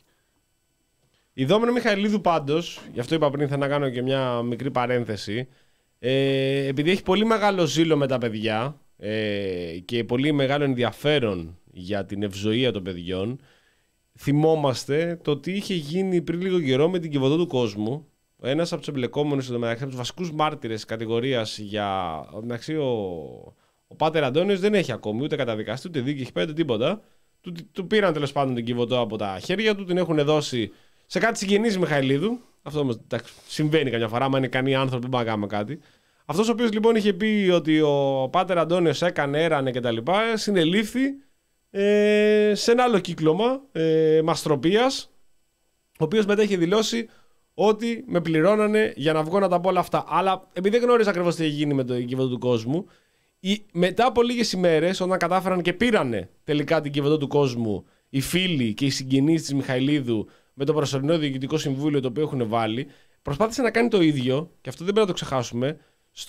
Η Δόμενο Μιχαηλίδου πάντως, γι' αυτό είπα πριν, θα να κάνω και μια μικρή παρένθεση, ε, επειδή έχει πολύ μεγάλο ζήλο με τα παιδιά ε, και πολύ μεγάλο ενδιαφέρον για την ευζοία των παιδιών, θυμόμαστε το τι είχε γίνει πριν λίγο καιρό με την Κιβωτό του Κόσμου. Ένας από τους εμπλεκόμενους, από τους βασικούς μάρτυρες κατηγορίας για. Εντάξει, ο, ο Πάτερ Αντώνιος δεν έχει ακόμη ούτε καταδικαστεί, ούτε δίκη έχει πάει, ούτε τίποτα. Του, του πήραν τέλος πάντων την Κιβωτό από τα χέρια του, την έχουν δώσει σε κάτι συγγενείς Μιχαηλίδου. Αυτό όμως εντάξει, συμβαίνει καμιά φορά, άμα είναι ικανοί άνθρωποι, δεν πάμε να κάνουμε κάτι. Αυτός ο οποίος λοιπόν είχε πει ότι ο Πάτερ Αντώνιος έκανε, έρανε κτλ. Συνελήφθη ε, σε ένα άλλο κύκλωμα ε, μαστροπίας, ο οποίος μετά είχε δηλώσει ότι με πληρώνανε για να βγω να τα πω όλα αυτά. Αλλά επειδή δεν γνώριζα ακριβώς τι έχει γίνει με την Κυβωτό του Κόσμου, η, μετά από λίγες ημέρες, όταν κατάφεραν και πήρανε τελικά την Κυβωτό του Κόσμου οι φίλοι και οι συγγενείς της Μιχαηλίδου με το προσωρινό διοικητικό συμβούλιο το οποίο έχουν βάλει, προσπάθησε να κάνει το ίδιο, και αυτό δεν πρέπει να το ξεχάσουμε, στο,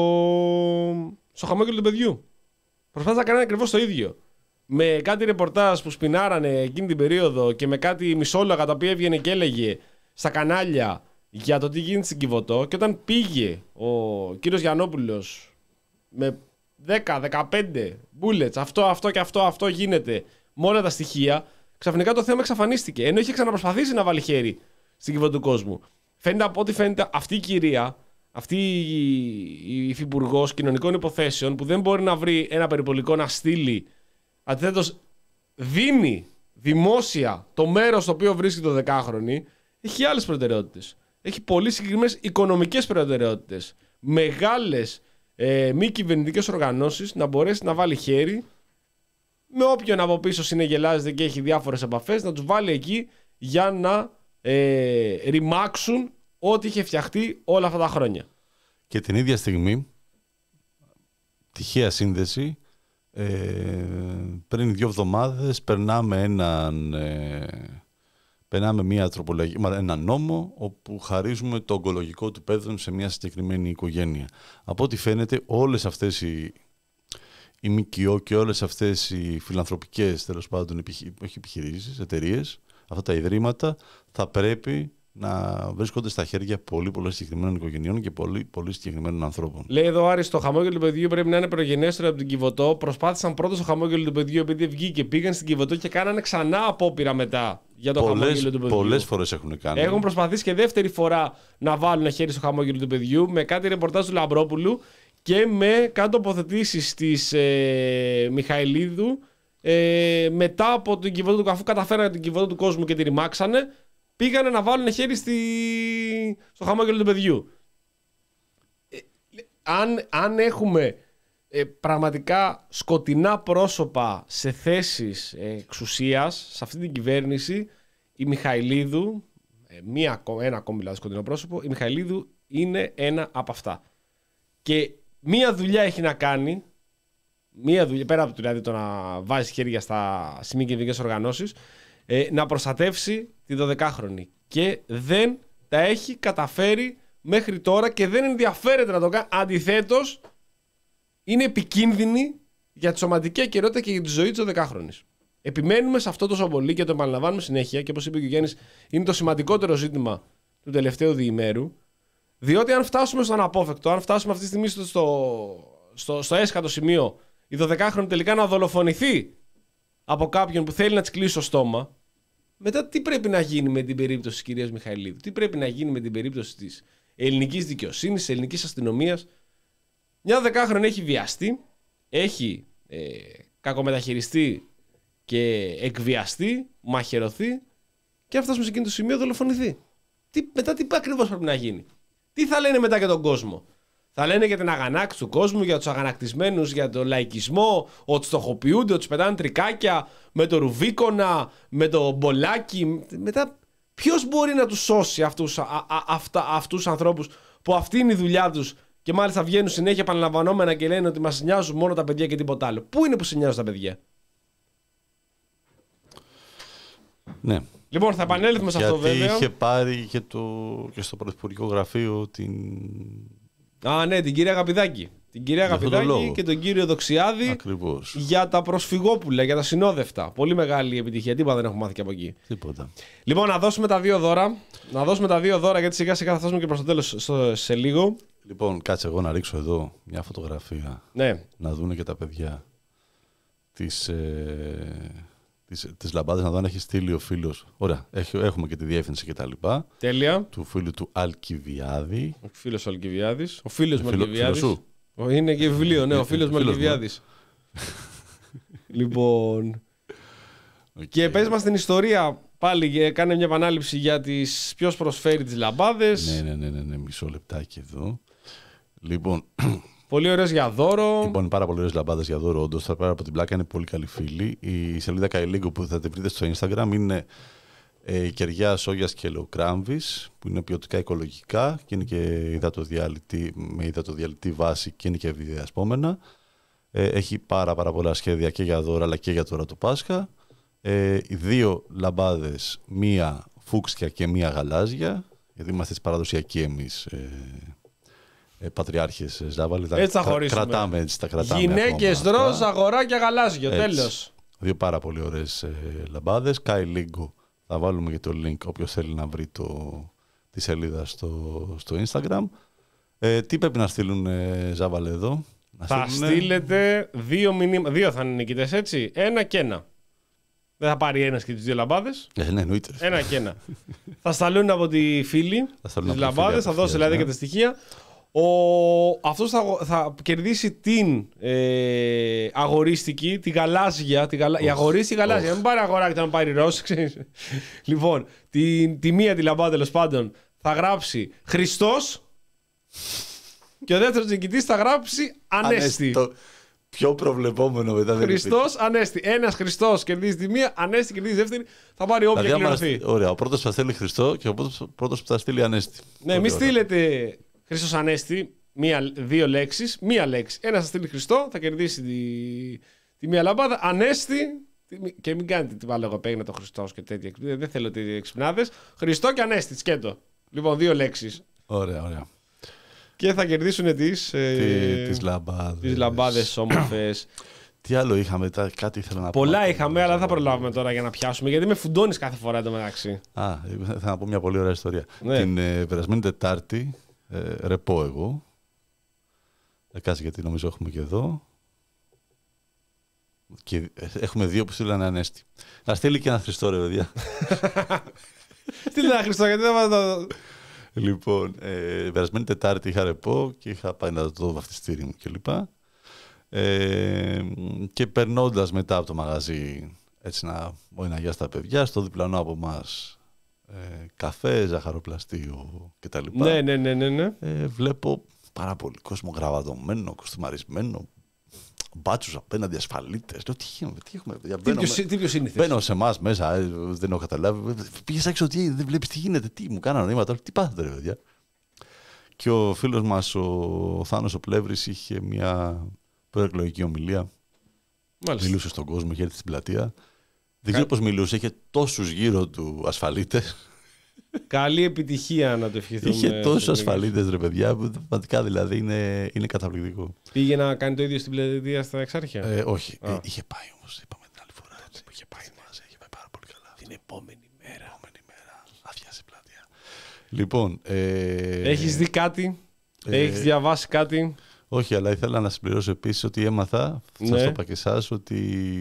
στο χαμόγελο του παιδιού. Προσπάθησε να κάνει ακριβώς το ίδιο. Με κάτι ρεπορτάζ που σπινάρανε εκείνη την περίοδο και με κάτι μισόλογα τα οποία έβγαινε και έλεγε στα κανάλια για το τι γίνεται στην Κιβωτό, και όταν πήγε ο κύριος Γιαννόπουλος με δέκα δεκαπέντε bullets, αυτό, αυτό και αυτό, αυτό γίνεται, με όλα τα στοιχεία, ξαφνικά το θέμα εξαφανίστηκε. Ενώ είχε ξαναπροσπαθήσει να βάλει χέρι στην Κυβωτό του Κόσμου. Φαίνεται από ό,τι φαίνεται αυτή η κυρία, αυτή η υφυπουργός κοινωνικών υποθέσεων, που δεν μπορεί να βρει ένα περιπολικό να στείλει, αντιθέτως δίνει δημόσια το μέρος στο οποίο βρίσκεται το δεκάχρονη, έχει άλλες προτεραιότητες. Έχει πολύ συγκεκριμένες οικονομικές προτεραιότητες. Μεγάλες ε, μη κυβερνητικές οργανώσεις να μπορέσει να βάλει χέρι με όποιον από πίσω συνεγελάζεται και έχει διάφορες επαφές, να τους βάλει εκεί για να ε, ρημάξουν ό,τι είχε φτιαχτεί όλα αυτά τα χρόνια. Και την ίδια στιγμή, τυχαία σύνδεση, ε, πριν δύο εβδομάδες περνάμε έναν... Ε, περνάμε μια τροπολογία, ένα νόμο όπου χαρίζουμε το ογκολογικό του παιδόν σε μια συγκεκριμένη οικογένεια. Από ό,τι φαίνεται, όλες αυτές οι, οι ΜΚΟ και όλες αυτές οι φιλανθρωπικές, τέλος πάντων, επιχει, όχι επιχειρήσεις, εταιρείες, αυτά τα ιδρύματα, θα πρέπει να βρίσκονται στα χέρια πολύ πολύ συγκεκριμένων οικογενειών και πολύ, πολύ συγκεκριμένων ανθρώπων. Λέει εδώ ο Άρης, το χαμόγελο του παιδιού πρέπει να είναι προγενέστερο από την Κιβωτό. Προσπάθησαν πρώτο στο χαμόγελο του παιδιού επειδή βγήκε, πήγαν στην Κιβωτό και κάνανε ξανά απόπειρα μετά για το πολλές, χαμόγελο του παιδιού. Πολλές φορές έχουν κάνει. Έχουν προσπαθήσει και δεύτερη φορά να βάλουν χέρι στο χαμόγελο του παιδιού με κάτι ρεπορτάζ του Λαμπρόπουλου και με κάτι τοποθετήσεις της ε, Μιχαηλίδου ε, μετά από την Κιβωτό του, αφού καταφέρανε την Κιβωτό του Κόσμου και τη ρημάξανε. Πήγανε να βάλουν χέρι στη... στο χαμόγελο του παιδιού. Ε, αν, αν έχουμε ε, πραγματικά σκοτεινά πρόσωπα σε θέσεις ε, εξουσίας, σε αυτή την κυβέρνηση, η Μιχαηλίδου, ε, μία, ένα ακόμη δηλαδή σκοτεινό πρόσωπο, η Μιχαηλίδου είναι ένα από αυτά. Και μία δουλειά έχει να κάνει, μία δουλειά, πέρα από δηλαδή το να βάζει χέρια στα σημεία κινδυνικές οργανώσεις, ε, να προστατεύσει τη δωδεκάχρονη. Και δεν τα έχει καταφέρει μέχρι τώρα και δεν ενδιαφέρεται να το κάνει. Αντιθέτως, είναι επικίνδυνη για τη σωματική ακεραιότητα και για τη ζωή της δωδεκάχρονης. Επιμένουμε σε αυτό τόσο πολύ και το επαναλαμβάνουμε συνέχεια, και όπως είπε και ο Γιάννης, είναι το σημαντικότερο ζήτημα του τελευταίου διημέρου. Διότι αν φτάσουμε στον αναπόφευκτο, αν φτάσουμε αυτή τη στιγμή στο, στο, στο έσχατο σημείο η δωδεκάχρονη τελικά να δολοφονηθεί από κάποιον που θέλει να της κλείσει το στόμα, μετά τι πρέπει να γίνει με την περίπτωση της κυρίας Μιχαηλίδου, τι πρέπει να γίνει με την περίπτωση της ελληνικής δικαιοσύνης, της ελληνικής αστυνομίας. Μια δεκάχρονη έχει βιαστεί, έχει ε, κακομεταχειριστεί και εκβιαστεί, μαχαιρωθεί, και αν φτάσουμε σε εκείνο το σημείο δολοφονηθεί. Τι, μετά τι ακριβώς πρέπει να γίνει, τι θα λένε μετά για τον κόσμο. Θα λένε για την αγανάκτηση του κόσμου, για τους αγανακτισμένους, για τον λαϊκισμό, ότι στοχοποιούνται, ότι τους πετάνε τρικάκια με το ρουβίκονα, με το μπολάκι. Μετά ποιος μπορεί να τους σώσει αυτούς, α, α, αυτά, αυτούς τους ανθρώπους που αυτή είναι η δουλειά τους και μάλιστα βγαίνουν συνέχεια επαναλαμβανόμενα και λένε ότι μας νοιάζουν μόνο τα παιδιά και τίποτα άλλο. Πού είναι που σε νοιάζουν τα παιδιά? Ναι. Λοιπόν, θα επανέλθουμε σε αυτό βέβαια. Γιατί είχε πάρει και, το, και στο Πρωθυπουργικό Γραφείο την... Α, ναι, την κυρία Αγαπηδάκη. Την κυρία Αγαπηδάκη και τον κύριο Δοξιάδη. Ακριβώς. Για τα προσφυγόπουλα, για τα συνόδευτα. Πολύ μεγάλη επιτυχία. Τίποτα δεν έχουμε μάθει και από εκεί. Τίποτα. Λοιπόν, να δώσουμε τα δύο δώρα. Να δώσουμε τα δύο δώρα, γιατί σιγά σιγά θα φτάσουμε και προς το τέλος σε λίγο. Λοιπόν, κάτσε εγώ να ρίξω εδώ μια φωτογραφία. Ναι. Να δούνε και τα παιδιά τις, ε, τις, τις λαμπάδες, να δω αν έχει στείλει ο φίλος. Ωραία, έχουμε και τη διεύθυνση και τα λοιπά. Τέλεια. Του φίλου του Αλκιβιάδη. Ο φίλος ο Αλκιβιάδης. Ο φίλος μου Φίλο, Αλκιβιάδης. φίλος σου. Είναι και βιβλίο, ναι, ο φίλος μου φίλος Αλκιβιάδης. Λοιπόν. Okay. Και πες μας την ιστορία πάλι, κάνε μια επανάληψη για τις ποιος προσφέρει τις λαμπάδες. Ναι, ναι, ναι, ναι, ναι, μισό λεπτάκι εδώ. Λοιπόν, Πολύ ωραίες για δώρο. Λοιπόν, πάρα πολύ ωραίες λαμπάδες για δώρο. Όντως, θα πάρω από την πλάκα, είναι πολύ καλή φίλη. Η σελίδα Kailigo που θα την βρείτε στο Instagram είναι ε, κεριά σόγιας και ελαιοκράμβης, που είναι ποιοτικά οικολογικά και είναι και υδατοδιαλυτή, με υδατοδιαλυτή βάση και είναι και ευδιασπόμενα. Ε, έχει πάρα, πάρα πολλά σχέδια και για δώρα αλλά και για τώρα το Πάσχα. Ε, οι δύο λαμπάδες, μία φούξια και μία γαλάζια, γιατί είμαστε παραδοσιακοί εμείς. Ε, Ε, πατριάρχες Ζάβαλη. Έτσι θα χωρίσουμε. Κρατάμε, έτσι τα κρατάμε. Γυναίκες ροζ, αγοράκια γαλάζιο. Τέλος. Δύο πάρα πολύ ωραίες ε, λαμπάδες. Kailigo. Θα βάλουμε και το link όποιος θέλει να βρει το, τη σελίδα στο, στο Instagram. Ε, τι πρέπει να στείλουν, ε, Ζάβαλε, εδώ? Να θα στείλουνε... στείλετε δύο μηνύματα. Δύο θα είναι νικητές, έτσι. Ένα και ένα. Δεν θα πάρει ένας και τις δύο λαμπάδες. Ε, ναι, εννοείται. Ένα και ένα. Θα σταλούν από τη φίλη τις λαμπάδες, θα δώσει δηλαδή ναι. και τα στοιχεία. Ο... Αυτός θα, θα κερδίσει την ε, αγορίστικη, τη γαλάζια. Τη γαλα... oh, η αγορίστικη γαλάζια. Oh. Δεν πάρει αγοράκι, να πάρει ροζ. Λοιπόν, τη, τη μία τη λαμπάδα τέλος πάντων θα γράψει Χριστός και ο δεύτερος νικητής θα γράψει Ανέστη. Το πιο προβλεπόμενο μετά. Χριστός, Ανέστη. Ένας Χριστός κερδίζει τη μία, Ανέστη κερδίζει τη δεύτερη. Θα πάρει όποια δηλαδή, κληρωθεί. Ωραία, ο πρώτος θα στείλει Χριστό και ο πρώτος που θα στείλει Ανέστη. Ναι, μη στείλετε Χριστός Ανέστη, μία, δύο λέξεις, μία λέξη. Ένας θα στείλει Χριστό, θα κερδίσει τη, τη μία λαμπάδα. Ανέστη, και μην κάνετε τι βάλω εγώ παίγνε το Χριστός και τέτοια. Δεν θέλω τέτοια εξυπνάδες. Χριστό και Ανέστη, σκέτο. Λοιπόν, δύο λέξεις. Ωραία, ωραία. Και θα κερδίσουν τις, ε, τις λαμπάδες. Τις λαμπάδες όμορφες. Τι άλλο είχαμε, τα, κάτι ήθελα να πω. Πολλά είχαμε, αλλά δεν θα προλάβουμε τώρα για να πιάσουμε, γιατί με φουντώνεις κάθε φορά εντωμεταξύ. Α, θα να πω μια πολύ ωραία ιστορία. Ναι. Την ε, περασμένη Τετάρτη, ε, ρεπώ εγώ. Ε, κάτσε γιατί νομίζω έχουμε και εδώ. Και ε, έχουμε δύο που στείλανε Ανέστη. Να στείλει και ένα Χριστό, ρε παιδιά. Στείλει ένα Χριστό, γιατί δεν θα το... Λοιπόν, ε, περασμένη Τετάρτη είχα ρεπώ και είχα πάει να το βαφτιστήρι μου κλπ. Ε, και περνώντας μετά από το μαγαζί, έτσι να πω ένα γεια στα παιδιά, στο διπλανό από μας ε, καφέ, ζαχαροπλαστείο κτλ. Ναι, ναι, ναι, ναι, ναι. Ε, βλέπω πάρα πολύ κόσμο γραβατωμένο, κοστούμαρισμένο, μπάτσους απέναντι, ασφαλίτες. Λέω, τι έχουμε, τι έχουμε, παιδιά. Τι, πιο, τι πιο σύνηθες. Μπαίνω σε εμάς μέσα, ε, δεν έχω καταλάβει. Πήγες έξω, τι, δεν βλέπεις τι γίνεται, τι μου κάνανε νοήματα, τι πάθατε ρε παιδιά. Και ο φίλος μας, ο Θάνος ο Πλεύρης, είχε μια προεκλογική ομιλία. Μάλιστα. Μιλούσε στον κόσμο, είχε έρθει στην πλατεία. Δεν ξέρω πώς μιλούσε, είχε τόσους γύρω του ασφαλίτες. Καλή επιτυχία να το ευχηθούμε. Είχε τόσους ασφαλίτες ρε παιδιά, που πραγματικά δηλαδή είναι, είναι καταπληκτικό. Πήγε να κάνει το ίδιο στην πλατεία στα Εξάρχεια. Ε, όχι, ε, είχε πάει όμως, είπαμε την άλλη φορά. Έτσι, είχε πάει μαζί, είχε πάει πάρα πολύ καλά. Την επόμενη μέρα. Επόμενη μέρα, αδειάζει πλατεία. Λοιπόν, ε, έχεις δει κάτι, ε, έχεις διαβάσει κάτι? Όχι, αλλά ήθελα να συμπληρώσω επίσης ότι έμαθα, ναι. Σας το είπα και εσάς, ότι...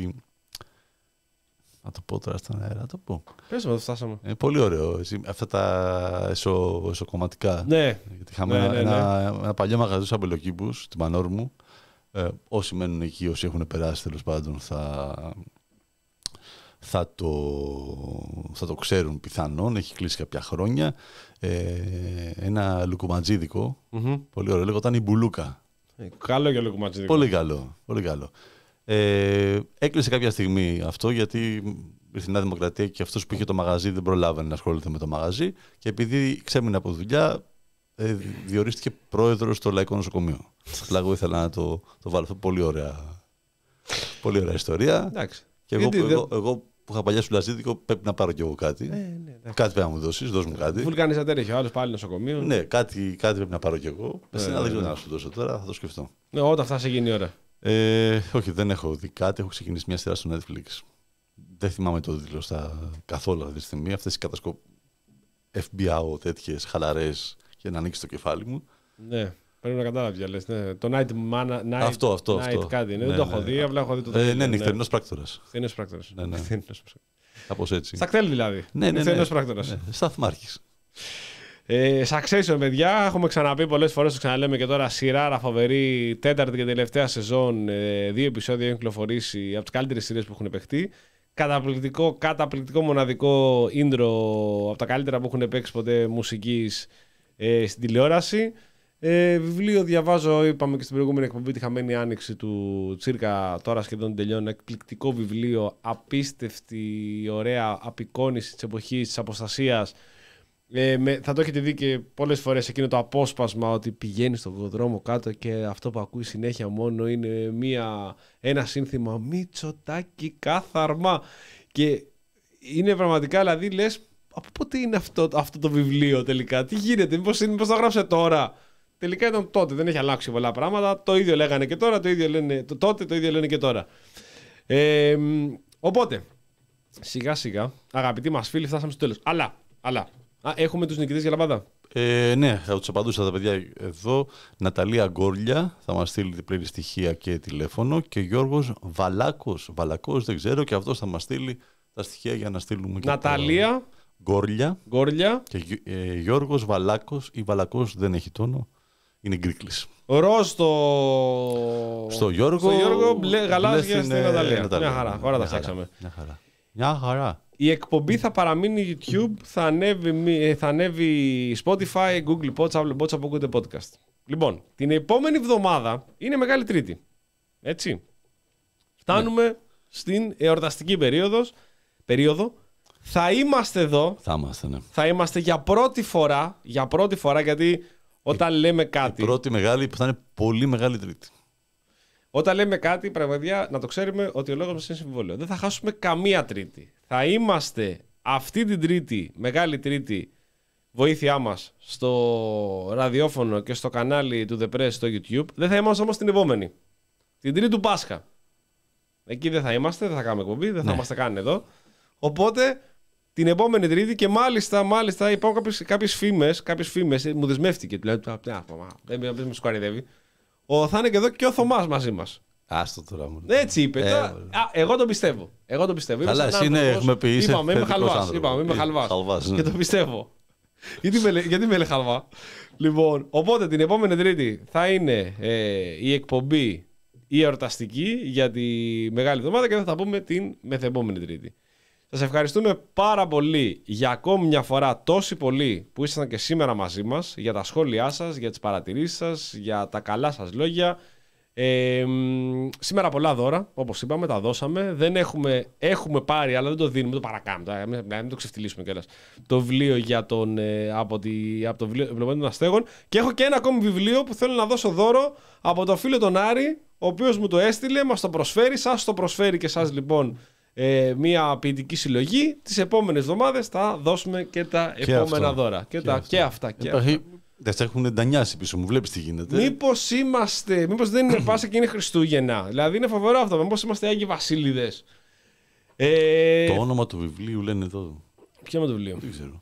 Να το πω τώρα στον αέρα, να το πω. Πες με, το φτάσαμε. Ε, πολύ ωραίο. Εσύ, αυτά τα εσω, εσωκομματικά. Ναι. Γιατί είχαμε ναι, ένα, ναι, ναι. Ένα, ένα παλιό μαγαζί στους Αμπελοκήπους, στην Πανόρμου. Ε, όσοι μένουν εκεί, όσοι έχουν περάσει τέλος πάντων, θα, θα, το, θα το ξέρουν πιθανόν. Έχει κλείσει κάποια χρόνια. Ε, ένα λουκουματζίδικο, mm-hmm. πολύ ωραίο, λέγονταν η Μπουλούκα. Ε, καλό για λουκουματζίδικο. Πολύ καλό, πολύ καλό. Ε, έκλεισε κάποια στιγμή αυτό γιατί ήρθε η Νέα Δημοκρατία και αυτός που είχε το μαγαζί δεν προλάβαινε να ασχολείται με το μαγαζί και επειδή ξέμεινε από δουλειά ε, διορίστηκε πρόεδρος στο Λαϊκό Νοσοκομείο. Απλά εγώ ήθελα να το, το βάλω αυτό. Πολύ ωραία, πολύ ωραία ιστορία. Εντάξει. Και εγώ, εγώ, εγώ, εγώ που είχα παλιά σου λαζίδικο πρέπει να πάρω κι εγώ κάτι. Ε, ναι, κάτι πρέπει να μου δώσεις, δώσ' μου κάτι. Βουλκανιζατέρ έχει ο άλλος πάλι νοσοκομείο. Ναι, κάτι, κάτι πρέπει να πάρω κι εγώ. Ε, Εσύ ε, να δεν ξέρω ε, να σου δώσω τώρα, θα το σκεφτώ. Ναι, όταν φτάσει γίνει η ώρα. Ε, όχι, δεν έχω δει κάτι. Έχω ξεκινήσει μια σειρά στο Netflix. Δεν θυμάμαι το τίτλο στα καθόλου αυτή τη στιγμή. Αυτές οι κατασκοπ εφ μπι άι τέτοιες χαλαρές για να ανοίξει το κεφάλι μου. Ναι, πρέπει να κατάλαβε για λες. Ναι. Το Night Mana. Night, αυτό, αυτό. Night αυτό. κάτι. Ναι, ναι, δεν το ναι, έχω δει, απλά έχω δει το ε, ναι, νυχτερινός πράκτορας. Νυχτερινός πράκτορας. Ναι, ναι. Κάπως έτσι. Στα κτέλ δηλαδή. Ναι, ναι, ναι. Νυχτερινός πράκτορας. Ναι, σταθμάρχης. Ε, Succession, παιδιά, έχουμε ξαναπεί πολλές φορές, το ξαναλέμε και τώρα. Σειρά φοβερή, τέταρτη και τελευταία σεζόν. Ε, δύο επεισόδια έχουν κυκλοφορήσει από τις καλύτερες σειρές που έχουν παιχτεί. Καταπληκτικό, καταπληκτικό μοναδικό intro από τα καλύτερα που έχουν παίξει ποτέ μουσικής ε, στην τηλεόραση. Ε, βιβλίο διαβάζω, είπαμε και στην προηγούμενη εκπομπή, τη Χαμένη Άνοιξη του Τσίρκα. Τώρα σχεδόν τελειώνω. Εκπληκτικό βιβλίο, απίστευτη, ωραία απεικόνηση της εποχής της αποστασίας. Ε, με, θα το έχετε δει και πολλές φορές εκείνο το απόσπασμα ότι πηγαίνει στον δρόμο κάτω και αυτό που ακούει συνέχεια μόνο είναι μία, ένα σύνθημα Μητσοτάκη κάθαρμα. Και είναι πραγματικά, δηλαδή λες, από πότε είναι αυτό, αυτό το βιβλίο τελικά, τι γίνεται, μήπως, είναι, μήπως το γράψε τώρα. Τελικά ήταν τότε, δεν έχει αλλάξει πολλά πράγματα. Το ίδιο λέγανε και τώρα, το ίδιο λένε το, τότε, το ίδιο λένε και τώρα. Ε, οπότε, σιγά σιγά, αγαπητοί μας φίλοι, φτάσαμε στο τέλος. Αλλά, αλλά, α, έχουμε τους νικητές για λαμπάδα. Ε, ναι, θα τους απαντούσα τα παιδιά εδώ. Ναταλία Γκόρλια θα μας στείλει πλήρη στοιχεία και τηλέφωνο. Και Γιώργος Βαλάκος, Βαλακός δεν ξέρω, και αυτός θα μας στείλει τα στοιχεία για να στείλουμε. Ναταλία το... Γκόρλια. Γκόρλια. Και ε, Γιώργος Βαλάκος ή Βαλακός δεν έχει τόνο. Είναι γκρίκλης. Ροζ στο... στο Γιώργο. Στο Γιώργο, μπλε, γαλάζια στην Ναταλία. Ναταλία. Μια χαρά, ώρα τα ψάξαμε. Μια χαρά. Μια χαρά. Η εκπομπή θα παραμείνει YouTube, θα ανέβει, θα ανέβει Spotify, Google Pods, Apple Pods, από ακούτε podcast. Λοιπόν, την επόμενη εβδομάδα είναι Μεγάλη Τρίτη. Έτσι. Φτάνουμε ναι. στην εορταστική περίοδος, περίοδο. Θα είμαστε εδώ. Θα είμαστε, ναι. Θα είμαστε για πρώτη φορά, για πρώτη φορά, γιατί όταν η, λέμε κάτι... Η πρώτη μεγάλη που θα είναι πολύ Μεγάλη Τρίτη. Όταν λέμε κάτι, πραγματικά να το ξέρουμε ότι ο λόγος μας είναι συμβόλαιο. Δεν θα χάσουμε καμία Τρίτη. Θα είμαστε αυτή την Τρίτη, Μεγάλη Τρίτη, βοήθειά μας στο ραδιόφωνο και στο κανάλι του The Press στο YouTube. Δεν θα είμαστε όμως την επόμενη. Την Τρίτη του Πάσχα. Εκεί δεν θα είμαστε, δεν θα κάνουμε εκπομπή, δεν θα ναι. είμαστε καν εδώ. Οπότε την επόμενη Τρίτη και μάλιστα, μάλιστα υπάρχουν κάποιες φήμες, κάποιες φήμες, μου δεσμεύτηκε. Δηλαδή, δεν με σκουαριδεύει. Ο, θα είναι και εδώ και ο Θωμάς μαζί μας. Άστο τώρα μου. Έτσι είπε. Ε, τώρα, α, εγώ το πιστεύω. Εγώ το πιστεύω. Αλλά εσύ είναι, έχουμε πει. Είπαμε, είμαι χαλβάς. Είπαμε, είμαι χαλβάς. Ναι. Και το πιστεύω. γιατί, με, γιατί με λέει χαλβά. Λοιπόν, οπότε την επόμενη Τρίτη θα είναι ε, η εκπομπή η εορταστική για τη Μεγάλη Εβδομάδα και θα τα πούμε την μεθεπόμενη Τρίτη. Σας ευχαριστούμε πάρα πολύ για ακόμη μια φορά, τόσοι πολλοί που ήσασταν και σήμερα μαζί μας, για τα σχόλιά σας, για τις παρατηρήσεις σας, για τα καλά σας λόγια. Ε, σήμερα πολλά δώρα, όπως είπαμε, τα δώσαμε. Δεν έχουμε, έχουμε πάρει, αλλά δεν το δίνουμε, το παρακάμπτω, μην, μην το ξεφτυλίσουμε κιόλας. Το βιβλίο για τον, ε, από, τη, από το βιβλίο Ευλογημένων των Αστέγων. Και έχω και ένα ακόμη βιβλίο που θέλω να δώσω δώρο από το φίλο τον Άρη, ο οποίος μου το έστειλε, μας το προσφέρει, σας το προσφέρει και σας λοιπόν. Ε, μια ποιητική συλλογή. Τις επόμενες εβδομάδες θα δώσουμε και τα και επόμενα αυτό. Δώρα. Και, και, τα, και αυτά. Και Υπάρχει... Δεν θα έχουν ντανιάσει πίσω μου, βλέπεις τι γίνεται. Μήπως είμαστε, μήπως δεν είναι Πάσχα και είναι Χριστούγεννα. Δηλαδή είναι φοβερό αυτό. Μήπως είμαστε Άγιοι Βασίλειδες. Ε... Το όνομα του βιβλίου λένε εδώ. Ποιο είναι το βιβλίο? Δεν ξέρω.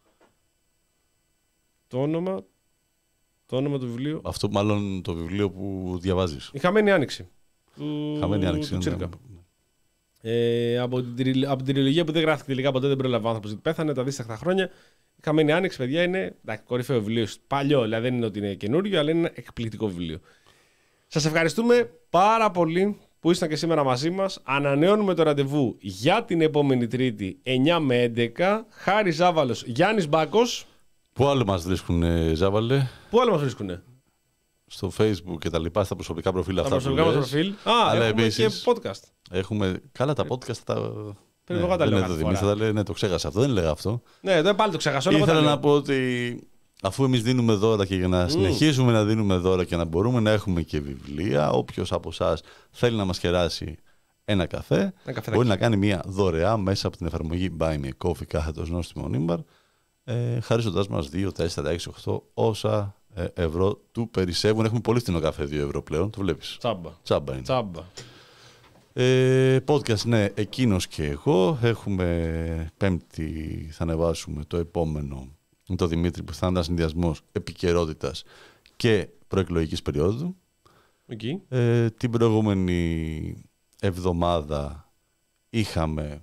Το όνομα, το όνομα του βιβλίου. Αυτό μάλλον το βιβλίο που διαβάζεις. Η Χαμένη Άνοιξη. Του... Χαμένη Άνοιξη. Του Τσίρκα. Ε, από, την, από την τριλογία που δεν γράφτηκε τελικά ποτέ, δεν πρόλαβε ο άνθρωπος γιατί πέθανε, τα δίσταχτα χρόνια. Η Χαμένη Άνοιξη, παιδιά, είναι εντάξει, κορυφαίο βιβλίο. Παλιό, δηλαδή δεν είναι ότι είναι καινούριο, αλλά είναι ένα εκπληκτικό βιβλίο. Σας ευχαριστούμε πάρα πολύ που ήσασταν και σήμερα μαζί μας. Ανανεώνουμε το ραντεβού για την επόμενη Τρίτη εννιά με έντεκα. Χάρης Ζάβαλος, Γιάννης Μπάκος. Πού άλλο μας βρίσκουνε, Ζάβαλε? Πού άλλο μας βρίσκουνε? Στο Facebook και τα λοιπά, στα προσωπικά προφίλ αυτά. Στα προσωπικά μας προφίλ. Α, αλλά έχουμε επίσης, και podcast. Έχουμε. Καλά, τα podcast τα. Πρέπει ναι, δεν είναι Δημήτρη, θα λέει, ναι, το ξέχασα αυτό, δεν έλεγα αυτό. Ναι, δεν πάλι το ξέχασα. Ήθελα να πω ότι αφού εμείς δίνουμε δώρα και για να mm. συνεχίσουμε να δίνουμε δώρα και να μπορούμε να έχουμε και βιβλία, όποιος από εσάς θέλει να μας κεράσει ένα καφέ, ένα μπορεί να κάνει μια δωρεά μέσα από την εφαρμογή Buy Me a Coffee κάθετος νόστιμο νύμπαρ, ε, χαρίζοντας μας δύο, τέσσερα, έξι, οκτώ όσα ε, ευρώ του περισσεύουν. Έχουμε πολύ φθηνό καφέ, δύο ευρώ πλέον, το βλέπεις. Τσάμπα. Τσάμπα είναι. Τσάμπα. Ε, podcast, ναι, εκείνος και εγώ. Έχουμε Πέμπτη, θα ανεβάσουμε το επόμενο με τον Δημήτρη που θα είναι ένα συνδυασμός επικαιρότητας και προεκλογικής περίοδου. Okay. Ε, την προηγούμενη εβδομάδα είχαμε.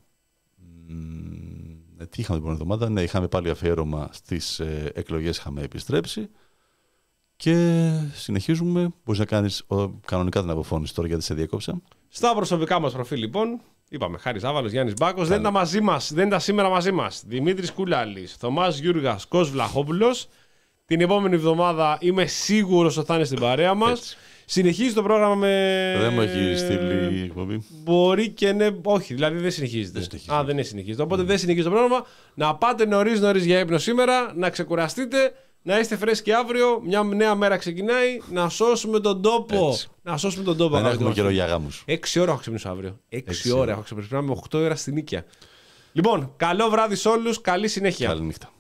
Μ, τι είχαμε την προηγούμενη εβδομάδα, ναι, είχαμε πάλι αφιέρωμα στις ε, εκλογές, είχαμε επιστρέψει. Και συνεχίζουμε. Μπορείς να κάνεις ο, κανονικά την αποφώνηση τώρα γιατί σε διέκοψα. Στα προσωπικά μας προφίλ, λοιπόν, είπαμε Χάρης Ζάβαλος, Γιάννης Μπάκος. Δεν ήταν μαζί μας, δεν ήταν σήμερα μαζί μας. Δημήτρης Κουλάλης, Θωμάς Γιούργας, Κος Βλαχόπουλος. Την επόμενη εβδομάδα είμαι σίγουρος ότι θα είναι στην παρέα μας. Συνεχίζει το πρόγραμμα με. Δεν μου έχει στείλει η εκπομπή. Μπορεί και ναι, όχι, δηλαδή δεν συνεχίζεται. Δεν συνεχίζεται. Α, δεν είναι συνεχίζεται. Οπότε mm. δεν συνεχίζει το πρόγραμμα. Να πάτε νωρίς νωρίς για ύπνο σήμερα, να ξεκουραστείτε, να είστε φρέσκοι αύριο. Μια νέα μέρα ξεκινάει. Να σώσουμε τον τόπο. Έτσι. Να σώσουμε τον τόπο. Δεν έχουμε καιρό για γάμους. Έξι ώρα έχω ξυπνήσει αύριο. Έξι ώρα έχω ξυπνήσει. Πρέπει να είμαι οκτώ ώρα στη νίκαια. Λοιπόν, καλό βράδυ σε όλους. Καλή συνέχεια. Καλή νύχτα.